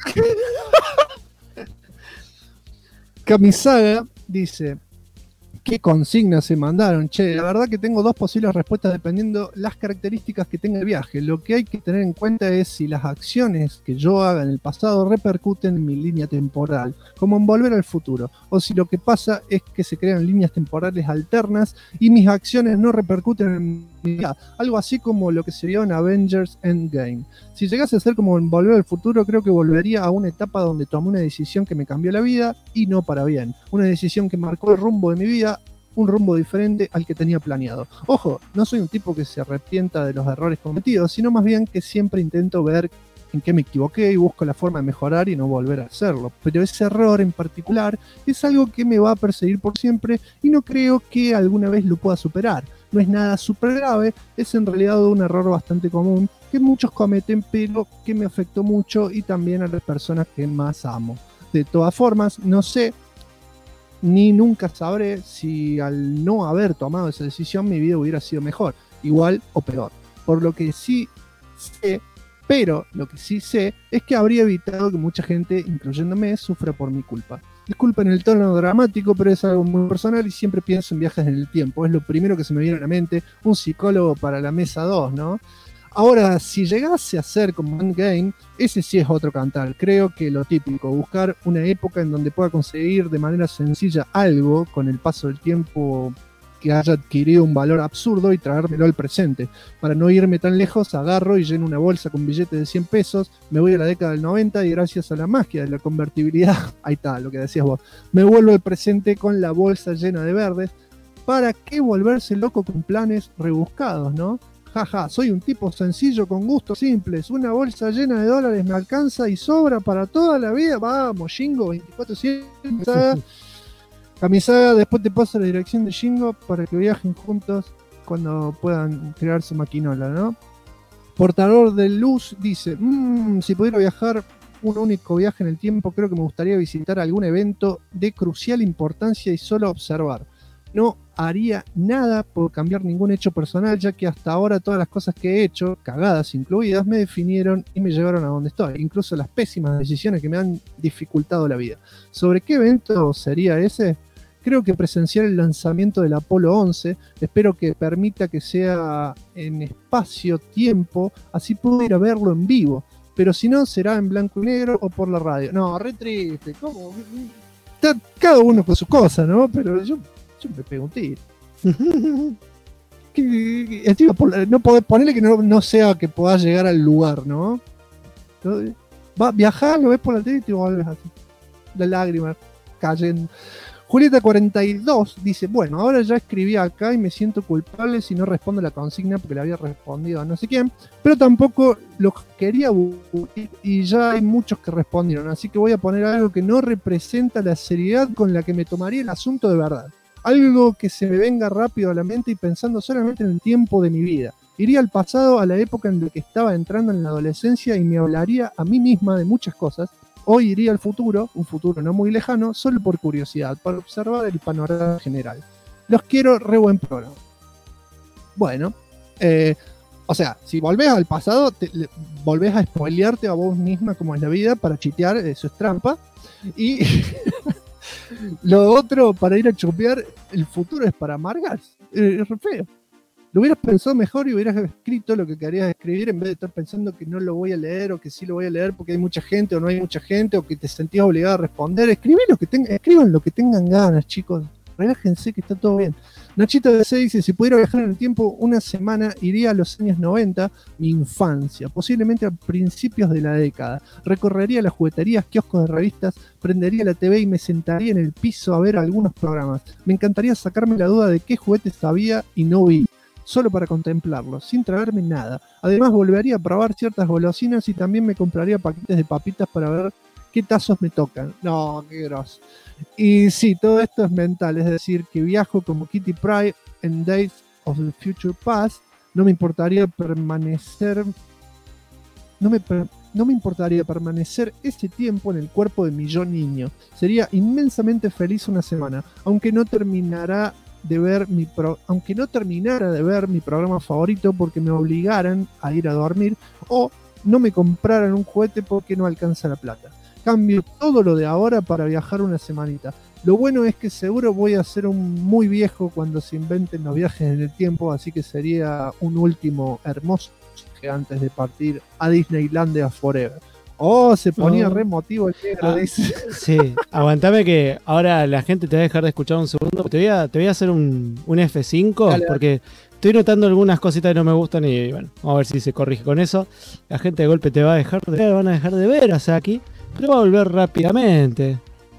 Kamisaga dice, ¿qué consignas se mandaron? Che, la verdad que tengo dos posibles respuestas dependiendo las características que tenga el viaje. Lo que hay que tener en cuenta es si las acciones que yo haga en el pasado repercuten en mi línea temporal, como en Volver al Futuro, o si lo que pasa es que se crean líneas temporales alternas y mis acciones no repercuten en mi vida, algo así como lo que se vio en Avengers Endgame. Si llegase a ser como en Volver al Futuro, creo que volvería a una etapa donde tomé una decisión que me cambió la vida y no para bien, una decisión que marcó el rumbo de mi vida, un rumbo diferente al que tenía planeado. Ojo, no soy un tipo que se arrepienta de los errores cometidos, sino más bien que siempre intento ver en qué me equivoqué y busco la forma de mejorar y no volver a hacerlo. Pero ese error en particular es algo que me va a perseguir por siempre y no creo que alguna vez lo pueda superar. No es nada súper grave, es en realidad un error bastante común que muchos cometen, pero que me afectó mucho y también a las personas que más amo. De todas formas, no sé ni nunca sabré si al no haber tomado esa decisión mi vida hubiera sido mejor, igual o peor. Por lo que sí sé, pero lo que sí sé es que habría evitado que mucha gente, incluyéndome, sufra por mi culpa. Disculpen el tono dramático, pero es algo muy personal y siempre pienso en viajes en el tiempo. Es lo primero que se me viene a la mente, un psicólogo para la mesa 2, ¿no? Ahora, si llegase a ser como Endgame, ese sí es otro cantar. Creo que lo típico, buscar una época en donde pueda conseguir de manera sencilla algo con el paso del tiempo que haya adquirido un valor absurdo y traérmelo al presente. Para no irme tan lejos, agarro y lleno una bolsa con billetes de 100 pesos, me voy a la década del 90 y gracias a la magia de la convertibilidad, ahí está lo que decías vos, me vuelvo al presente con la bolsa llena de verdes. ¿Para qué volverse loco con planes rebuscados, no? Jaja, soy un tipo sencillo con gustos simples. Una bolsa llena de dólares me alcanza y sobra para toda la vida. Vamos, Shingo 24/7. Kamisaga, después te paso la dirección de Shingo para que viajen juntos cuando puedan crear su maquinola, ¿no? Portador de Luz dice, si pudiera viajar un único viaje en el tiempo, creo que me gustaría visitar algún evento de crucial importancia y solo observar. No haría nada por cambiar ningún hecho personal, ya que hasta ahora todas las cosas que he hecho, cagadas incluidas, me definieron y me llevaron a donde estoy. Incluso las pésimas decisiones que me han dificultado la vida. ¿Sobre qué evento sería ese? Creo que presenciar el lanzamiento del Apolo 11, espero que permita que sea en espacio-tiempo, así puedo ir a verlo en vivo. Pero si no, será en blanco y negro o por la radio. No, re triste, ¿cómo? Está cada uno con su cosa, ¿no? Pero yo me pego un tiro. No podés ponerle que no sea que puedas llegar al lugar, ¿no? Entonces, va a viajar, lo ves por la tele y te vuelves así. La lágrima cayendo. Julieta 42 dice, bueno, ahora ya escribí acá y me siento culpable si no respondo la consigna porque le había respondido a no sé quién, pero tampoco lo quería y ya hay muchos que respondieron, así que voy a poner algo que no representa la seriedad con la que me tomaría el asunto de verdad. Algo que se me venga rápido a la mente y pensando solamente en el tiempo de mi vida. Iría al pasado, a la época en la que estaba entrando en la adolescencia y me hablaría a mí misma de muchas cosas. Hoy iría al futuro, un futuro no muy lejano, solo por curiosidad, para observar el panorama general. Los quiero, re buen programa. Bueno, o sea, si volvés al pasado, volvés a spoilearte a vos misma como es la vida para chitear, eso es trampa. Y lo otro, para ir a chupear, el futuro es para amargarse. Es re feo. Lo hubieras pensado mejor y hubieras escrito lo que querías escribir en vez de estar pensando que no lo voy a leer o que sí lo voy a leer porque hay mucha gente o no hay mucha gente o que te sentías obligado a responder. Escriban lo que tengan ganas, chicos. Relájense que está todo bien. Nachito de 6 dice, si pudiera viajar en el tiempo una semana, iría a los años 90, mi infancia, posiblemente a principios de la década. Recorrería las jugueterías, kioscos de revistas, prendería la TV y me sentaría en el piso a ver algunos programas. Me encantaría sacarme la duda de qué juguetes sabía y no vi, solo para contemplarlos, sin traerme nada. Además volvería a probar ciertas golosinas y también me compraría paquetes de papitas para ver qué tazos me tocan. No, qué grosso. Y sí, todo esto es mental, es decir, que viajo como Kitty Pryde en Days of the Future Past. No me importaría permanecer ese tiempo en el cuerpo de mi yo niño. Sería inmensamente feliz una semana, aunque no terminara de ver mi programa favorito porque me obligaran a ir a dormir o no me compraran un juguete porque no alcanza la plata. Cambio todo lo de ahora para viajar una semanita. Lo bueno es que seguro voy a ser un muy viejo cuando se inventen los viajes en el tiempo, así que sería un último hermoso viaje antes de partir a Disneylandia Forever. Oh, se ponía re emotivo el negro, dice. Sí, aguantame que ahora la gente te va a dejar de escuchar un segundo. Te voy a hacer un F5 Dale. porque estoy notando algunas cositas que no me gustan y bueno, vamos a ver si se corrige con eso. La gente de golpe te va a dejar de ver, van a dejar de ver a Saki, pero va a volver rápidamente.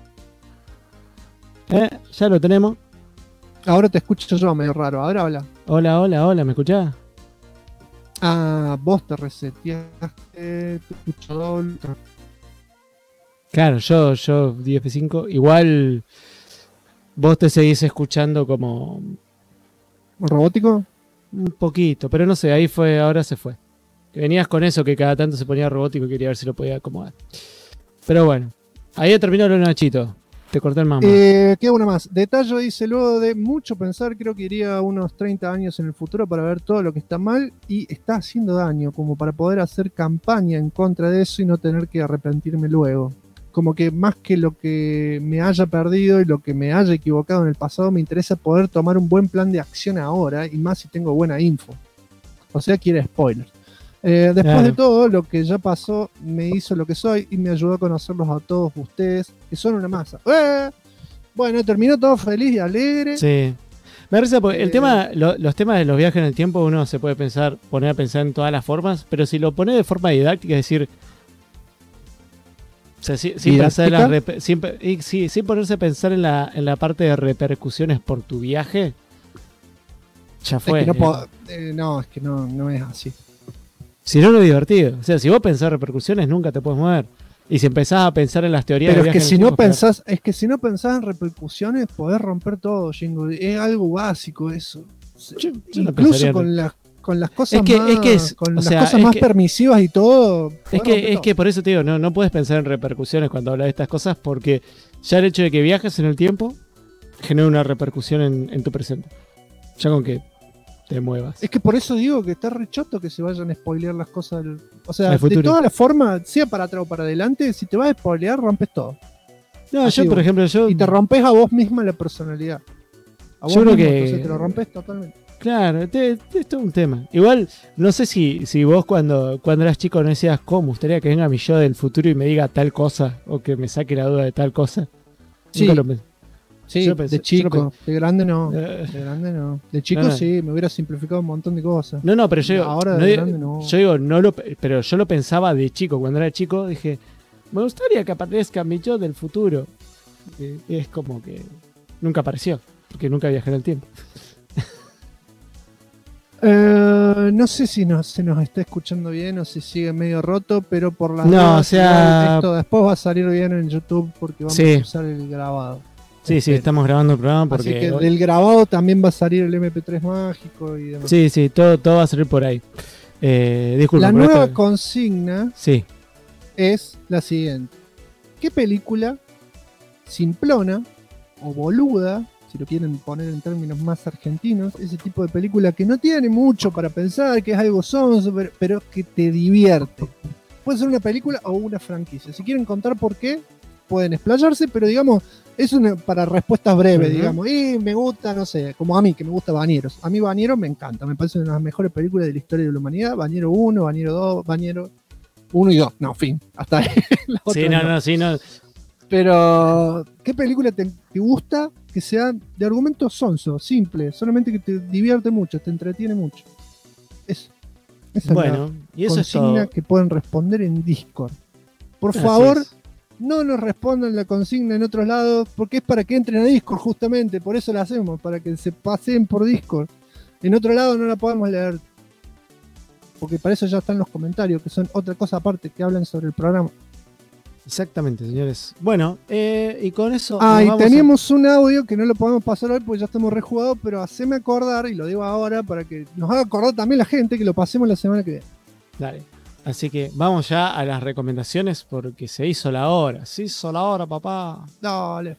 Ya lo tenemos. Ahora te escucho yo medio raro, ahora habla. Hola, ¿me escuchás? Ah, vos te reseteaste, te escucho doble. Claro, yo 10 F5. Igual vos te seguís escuchando como ¿Robótico? un poquito, pero no sé, ahora se fue. Que venías con eso que cada tanto se ponía robótico y quería ver si lo podía acomodar. Pero bueno, ahí terminó lo Nachito. Te corté el mambo. Queda una más. Detalle dice, luego de mucho pensar, creo que iría unos 30 años en el futuro para ver todo lo que está mal y está haciendo daño, como para poder hacer campaña en contra de eso y no tener que arrepentirme luego. Como que más que lo que me haya perdido y lo que me haya equivocado en el pasado, me interesa poder tomar un buen plan de acción ahora y más si tengo buena info. O sea, quiere spoilers. Después de todo, lo que ya pasó me hizo lo que soy y me ayudó a conocerlos a todos ustedes, que son una masa. Bueno, terminó todo feliz y alegre. Sí. Me risa porque los temas de los viajes en el tiempo uno se puede poner a pensar en todas las formas, pero si lo pone de forma didáctica, es decir, o sea, sin ponerse a pensar en la parte de repercusiones por tu viaje, ya fue. Es que no es así. Si no, no es divertido. O sea, si vos pensás en repercusiones, nunca te puedes mover. Y si empezás a pensar en las teorías pero de es que si no pensás en repercusiones, podés romper todo, Jingo. Es algo básico eso. Yo incluso con las cosas más permisivas y todo. Es que por eso te digo, no puedes pensar en repercusiones cuando hablas de estas cosas, porque ya el hecho de que viajes en el tiempo genera una repercusión en tu presente. Ya con que te muevas. Es que por eso digo que está re choto que se vayan a spoilear las cosas. O sea, de todas las formas, sea para atrás o para adelante, si te vas a spoilear, rompes todo. No, así por ejemplo, y te rompes a vos misma la personalidad. A vos yo creo mismo, que entonces te lo rompes totalmente. Claro, es todo un tema. Igual, no sé si vos cuando eras chico no decías, ¿cómo? Me gustaría que venga mi yo del futuro y me diga tal cosa, o que me saque la duda de tal cosa. Sí. Nunca lo pensé. Sí, de chico, de grande no. De chico sí, me hubiera simplificado un montón de cosas. No, pero yo ahora de grande no. Yo digo, pero yo lo pensaba de chico. Cuando era chico dije, me gustaría que aparezca mi yo del futuro. Y es como que nunca apareció, porque nunca viajé en el tiempo. No sé si se nos está escuchando bien o si sigue medio roto, pero por las dudas, esto después va a salir bien en YouTube porque vamos a usar el grabado. Sí, estamos grabando el programa porque... Así que del grabado también va a salir el MP3 mágico y demás. Sí, todo va a salir por ahí. Disculpa. La nueva consigna sí. es la siguiente. ¿Qué película simplona o boluda, si lo quieren poner en términos más argentinos, ese tipo de película que no tiene mucho para pensar, que es algo sonso, pero que te divierte? Puede ser una película o una franquicia. Si quieren contar por qué, pueden explayarse, pero digamos... Es para respuestas breves, digamos. Y me gusta, no sé, como a mí, que me gusta Bañeros. A mí Bañeros me encanta, me parece una de las mejores películas de la historia de la humanidad. Bañero 1, Bañero 2, Bañero 1 y 2. No, fin, hasta ahí. Sí, no. Pero, ¿qué película te gusta que sea de argumento sonso, simple, solamente que te divierte mucho, te entretiene mucho? Eso. Esa es la y eso consigna es todo. que pueden responder en Discord. Por favor... No nos respondan la consigna en otros lados, porque es para que entren a Discord justamente, por eso la hacemos, para que se paseen por Discord. En otro lado no la podemos leer, porque para eso ya están los comentarios, que son otra cosa aparte, que hablan sobre el programa. Exactamente, señores. Bueno, y con eso. Y teníamos un audio que no lo podemos pasar hoy porque ya estamos rejugados, pero haceme acordar, y lo digo ahora para que nos haga acordar también la gente que lo pasemos la semana que viene. Dale. Así que vamos ya a las recomendaciones porque se hizo la hora. Se hizo la hora, papá. Dale.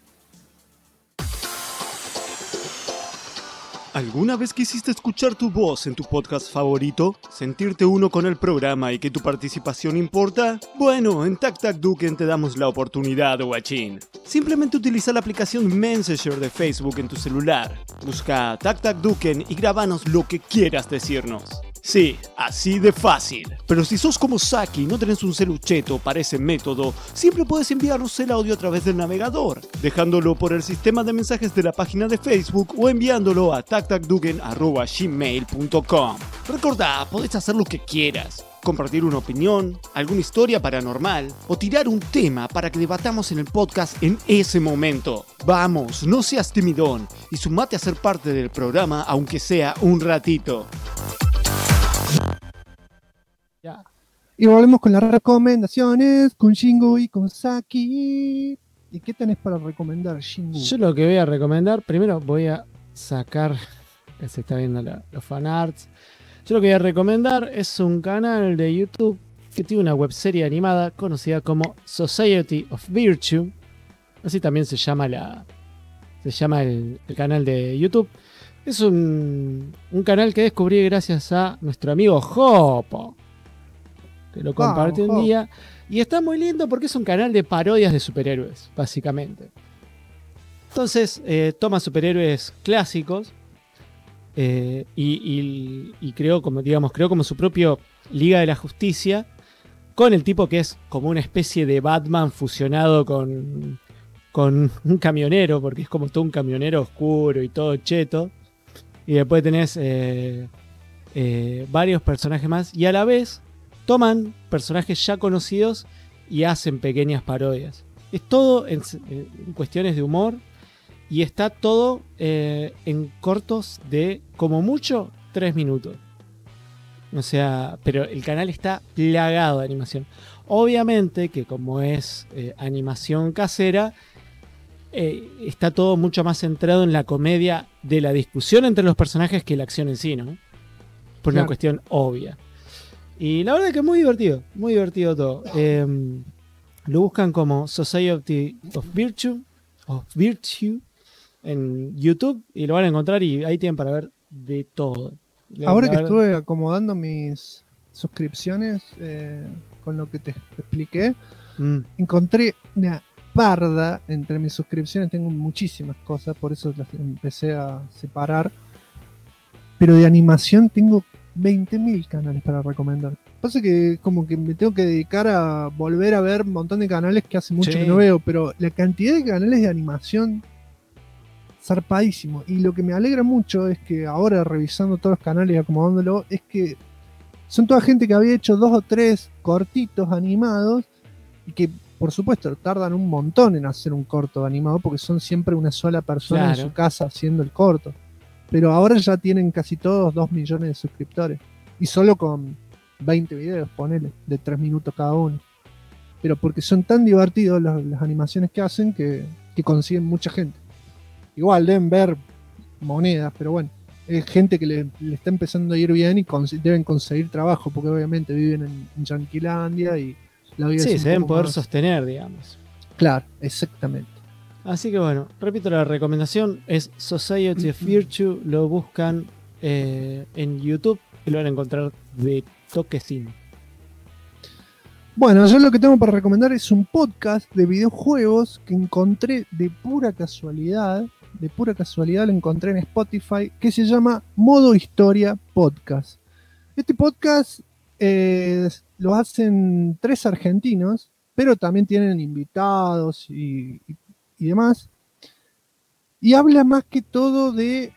¿Alguna vez quisiste escuchar tu voz en tu podcast favorito? ¿Sentirte uno con el programa y que tu participación importa? Bueno, en TacTacDuken te damos la oportunidad, guachín. Simplemente utiliza la aplicación Messenger de Facebook en tu celular. Busca TacTacDuken y grábanos lo que quieras decirnos. Sí, así de fácil. Pero si sos como Saki y no tenés un celucheto para ese método, siempre puedes enviarnos el audio a través del navegador, dejándolo por el sistema de mensajes de la página de Facebook o enviándolo a tactacduken@gmail.com. Recordá, podés hacer lo que quieras. Compartir una opinión, alguna historia paranormal o tirar un tema para que debatamos en el podcast en ese momento. Vamos, no seas timidón y sumate a ser parte del programa aunque sea un ratito. Ya. Y volvemos con las recomendaciones, con Shingo y con Saki. ¿Y qué tenés para recomendar, Shingo? Yo lo que voy a recomendar, primero voy a sacar, se está viendo los fanarts. Yo lo que voy a recomendar es un canal de YouTube que tiene una webserie animada conocida como Society of Virtue. Así también se llama el canal de YouTube. Es un canal que descubrí gracias a nuestro amigo Jopo, que lo compartí un día. Y está muy lindo porque es un canal de parodias de superhéroes, básicamente. Entonces, toma superhéroes clásicos y creó como su propio Liga de la Justicia, con el tipo que es como una especie de Batman fusionado con un camionero, porque es como todo un camionero oscuro y todo cheto. Y después tenés varios personajes más. Y a la vez toman personajes ya conocidos y hacen pequeñas parodias. Es todo en cuestiones de humor. Y está todo en cortos de, como mucho, 3 minutos. O sea, pero el canal está plagado de animación. Obviamente que como es animación casera, está todo mucho más centrado en la comedia de la discusión entre los personajes que la acción en sí, ¿no? Por una cuestión obvia. Y la verdad es que es muy divertido todo. Lo buscan como Society of Virtue en YouTube y lo van a encontrar y ahí tienen para ver de todo. Ahora que estuve acomodando mis suscripciones con lo que te expliqué, encontré una parda entre mis suscripciones. Tengo muchísimas cosas, por eso las empecé a separar. Pero de animación tengo 20.000 canales para recomendar. Pasa que como que me tengo que dedicar a volver a ver un montón de canales que hace mucho que no veo, pero la cantidad de canales de animación, zarpadísimo. Y lo que me alegra mucho es que ahora, revisando todos los canales y acomodándolo, es que son toda gente que había hecho 2 o 3 cortitos animados y que, por supuesto, tardan un montón en hacer un corto animado porque son siempre una sola persona en su casa haciendo el corto. Pero ahora ya tienen casi todos 2 millones de suscriptores. Y solo con 20 videos, ponele, de 3 minutos cada uno. Pero porque son tan divertidos las animaciones que hacen que consiguen mucha gente. Igual deben ver monedas, pero bueno, es gente que le está empezando a ir bien y deben conseguir trabajo, porque obviamente viven en Yanquilandia y la vida se deben poder sostener, digamos. Claro, exactamente. Así que bueno, repito, la recomendación es Society of Virtue, lo buscan en YouTube y lo van a encontrar de toquecín. Bueno, yo lo que tengo para recomendar es un podcast de videojuegos que encontré de pura casualidad lo encontré en Spotify, que se llama Modo Historia Podcast. Este podcast lo hacen 3 argentinos, pero también tienen invitados y demás. Y habla más que todo de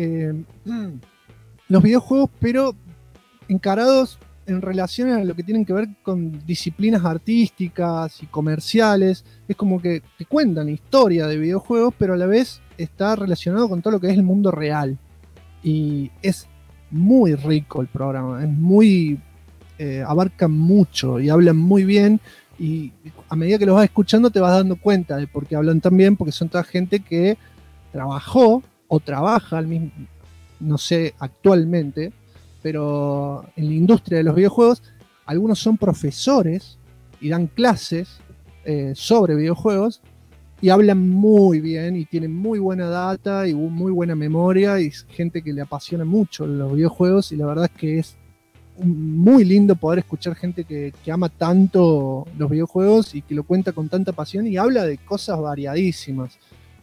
los videojuegos, pero encarados en relación a lo que tienen que ver con disciplinas artísticas y comerciales. Es como que te cuentan historia de videojuegos, pero a la vez está relacionado con todo lo que es el mundo real. Y es muy rico el programa, es muy abarcan mucho y hablan muy bien. Y a medida que los vas escuchando te vas dando cuenta de por qué hablan tan bien, porque son toda gente que trabajó o trabaja al mismo, no sé actualmente, pero en la industria de los videojuegos, algunos son profesores y dan clases sobre videojuegos y hablan muy bien y tienen muy buena data y muy buena memoria y es gente que le apasiona mucho los videojuegos y la verdad es que es muy lindo poder escuchar gente que ama tanto los videojuegos y que lo cuenta con tanta pasión y habla de cosas variadísimas.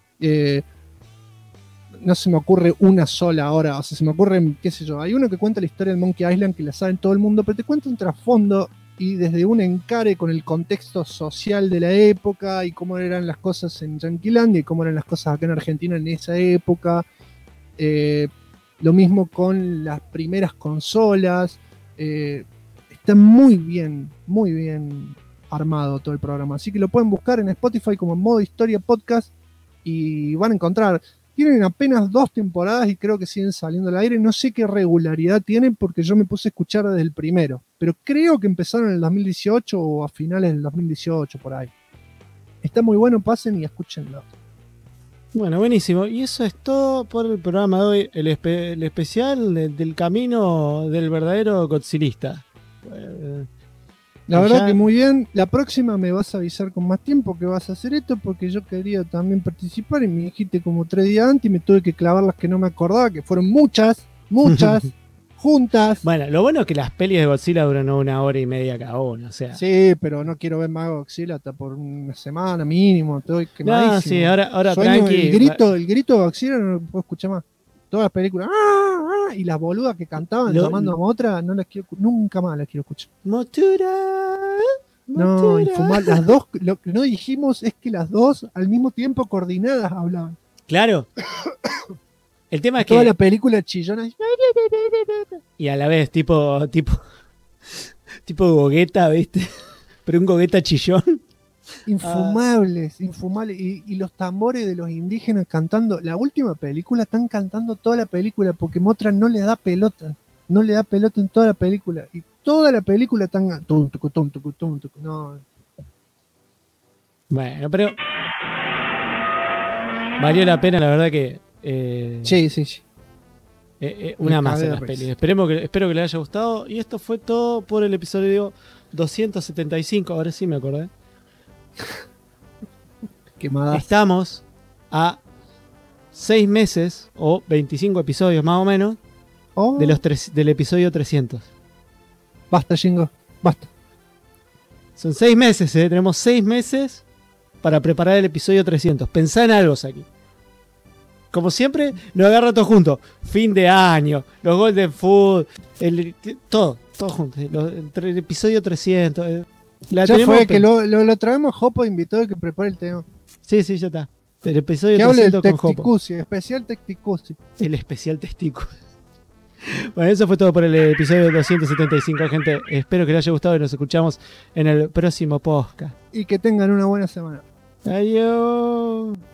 No se me ocurre una sola ahora, o sea, se me ocurren, qué sé yo, hay uno que cuenta la historia del Monkey Island que la sabe todo el mundo, pero te cuenta un trasfondo y desde un encare con el contexto social de la época y cómo eran las cosas en Yanquilandia y cómo eran las cosas acá en Argentina en esa época. Lo mismo con las primeras consolas. Está muy bien armado todo el programa, así que lo pueden buscar en Spotify como Modo Historia Podcast y van a encontrar. Tienen apenas 2 temporadas y creo que siguen saliendo al aire. No sé qué regularidad tienen porque yo me puse a escuchar desde el primero, pero creo que empezaron en el 2018 o a finales del 2018 por ahí. Está muy bueno, pasen y escúchenlo. Bueno, buenísimo. Y eso es todo por el programa de hoy, el especial del camino del verdadero Godzillista. La verdad que muy bien. La próxima me vas a avisar con más tiempo que vas a hacer esto porque yo quería también participar y me dijiste como 3 días antes y me tuve que clavar las que no me acordaba, que fueron muchas juntas. Bueno, lo bueno es que las pelis de Godzilla duran 1 hora y media cada una, o sea. Sí, pero no quiero ver más Godzilla hasta por una semana mínimo, estoy quemadísimo. No, sí, ahora Sueño, tranqui. El grito de Godzilla no lo puedo escuchar más. Todas las películas, y las boludas que cantaban llamando a otra, no las quiero, nunca más las quiero escuchar. Motura. No, infumar, las dos, lo que no dijimos es que las dos al mismo tiempo coordinadas hablaban. Claro. El tema es que toda la película chillona y a la vez tipo gogueta, ¿viste? Pero un gogueta chillón. Infumables. Y los tambores de los indígenas cantando. La última película están cantando toda la película porque Mothra no le da pelota. No le da pelota en toda la película. Y toda la película están. No. Bueno, pero valió la pena, la verdad que. Sí. Una más en las pelis. Espero que les haya gustado. Y esto fue todo por el episodio 275. Ahora sí me acordé. Quemadas. Estamos a 6 meses o 25 episodios más o menos del episodio 300. Basta, Jingo, basta. Son 6 meses, tenemos 6 meses para preparar el episodio 300. Pensá en algo, Saki. Como siempre, nos agarra todo junto. Fin de año, los Golden Food, todo junto. El episodio 300. Ya fue que lo traemos a Jopo invitado que prepare el tema. Sí, ya está. El episodio que hable 300 del con Jopo. Especial Tecticusi. El especial Testicu. Bueno, eso fue todo por el episodio 275, gente. Espero que les haya gustado y nos escuchamos en el próximo podcast. Y que tengan una buena semana. Adiós.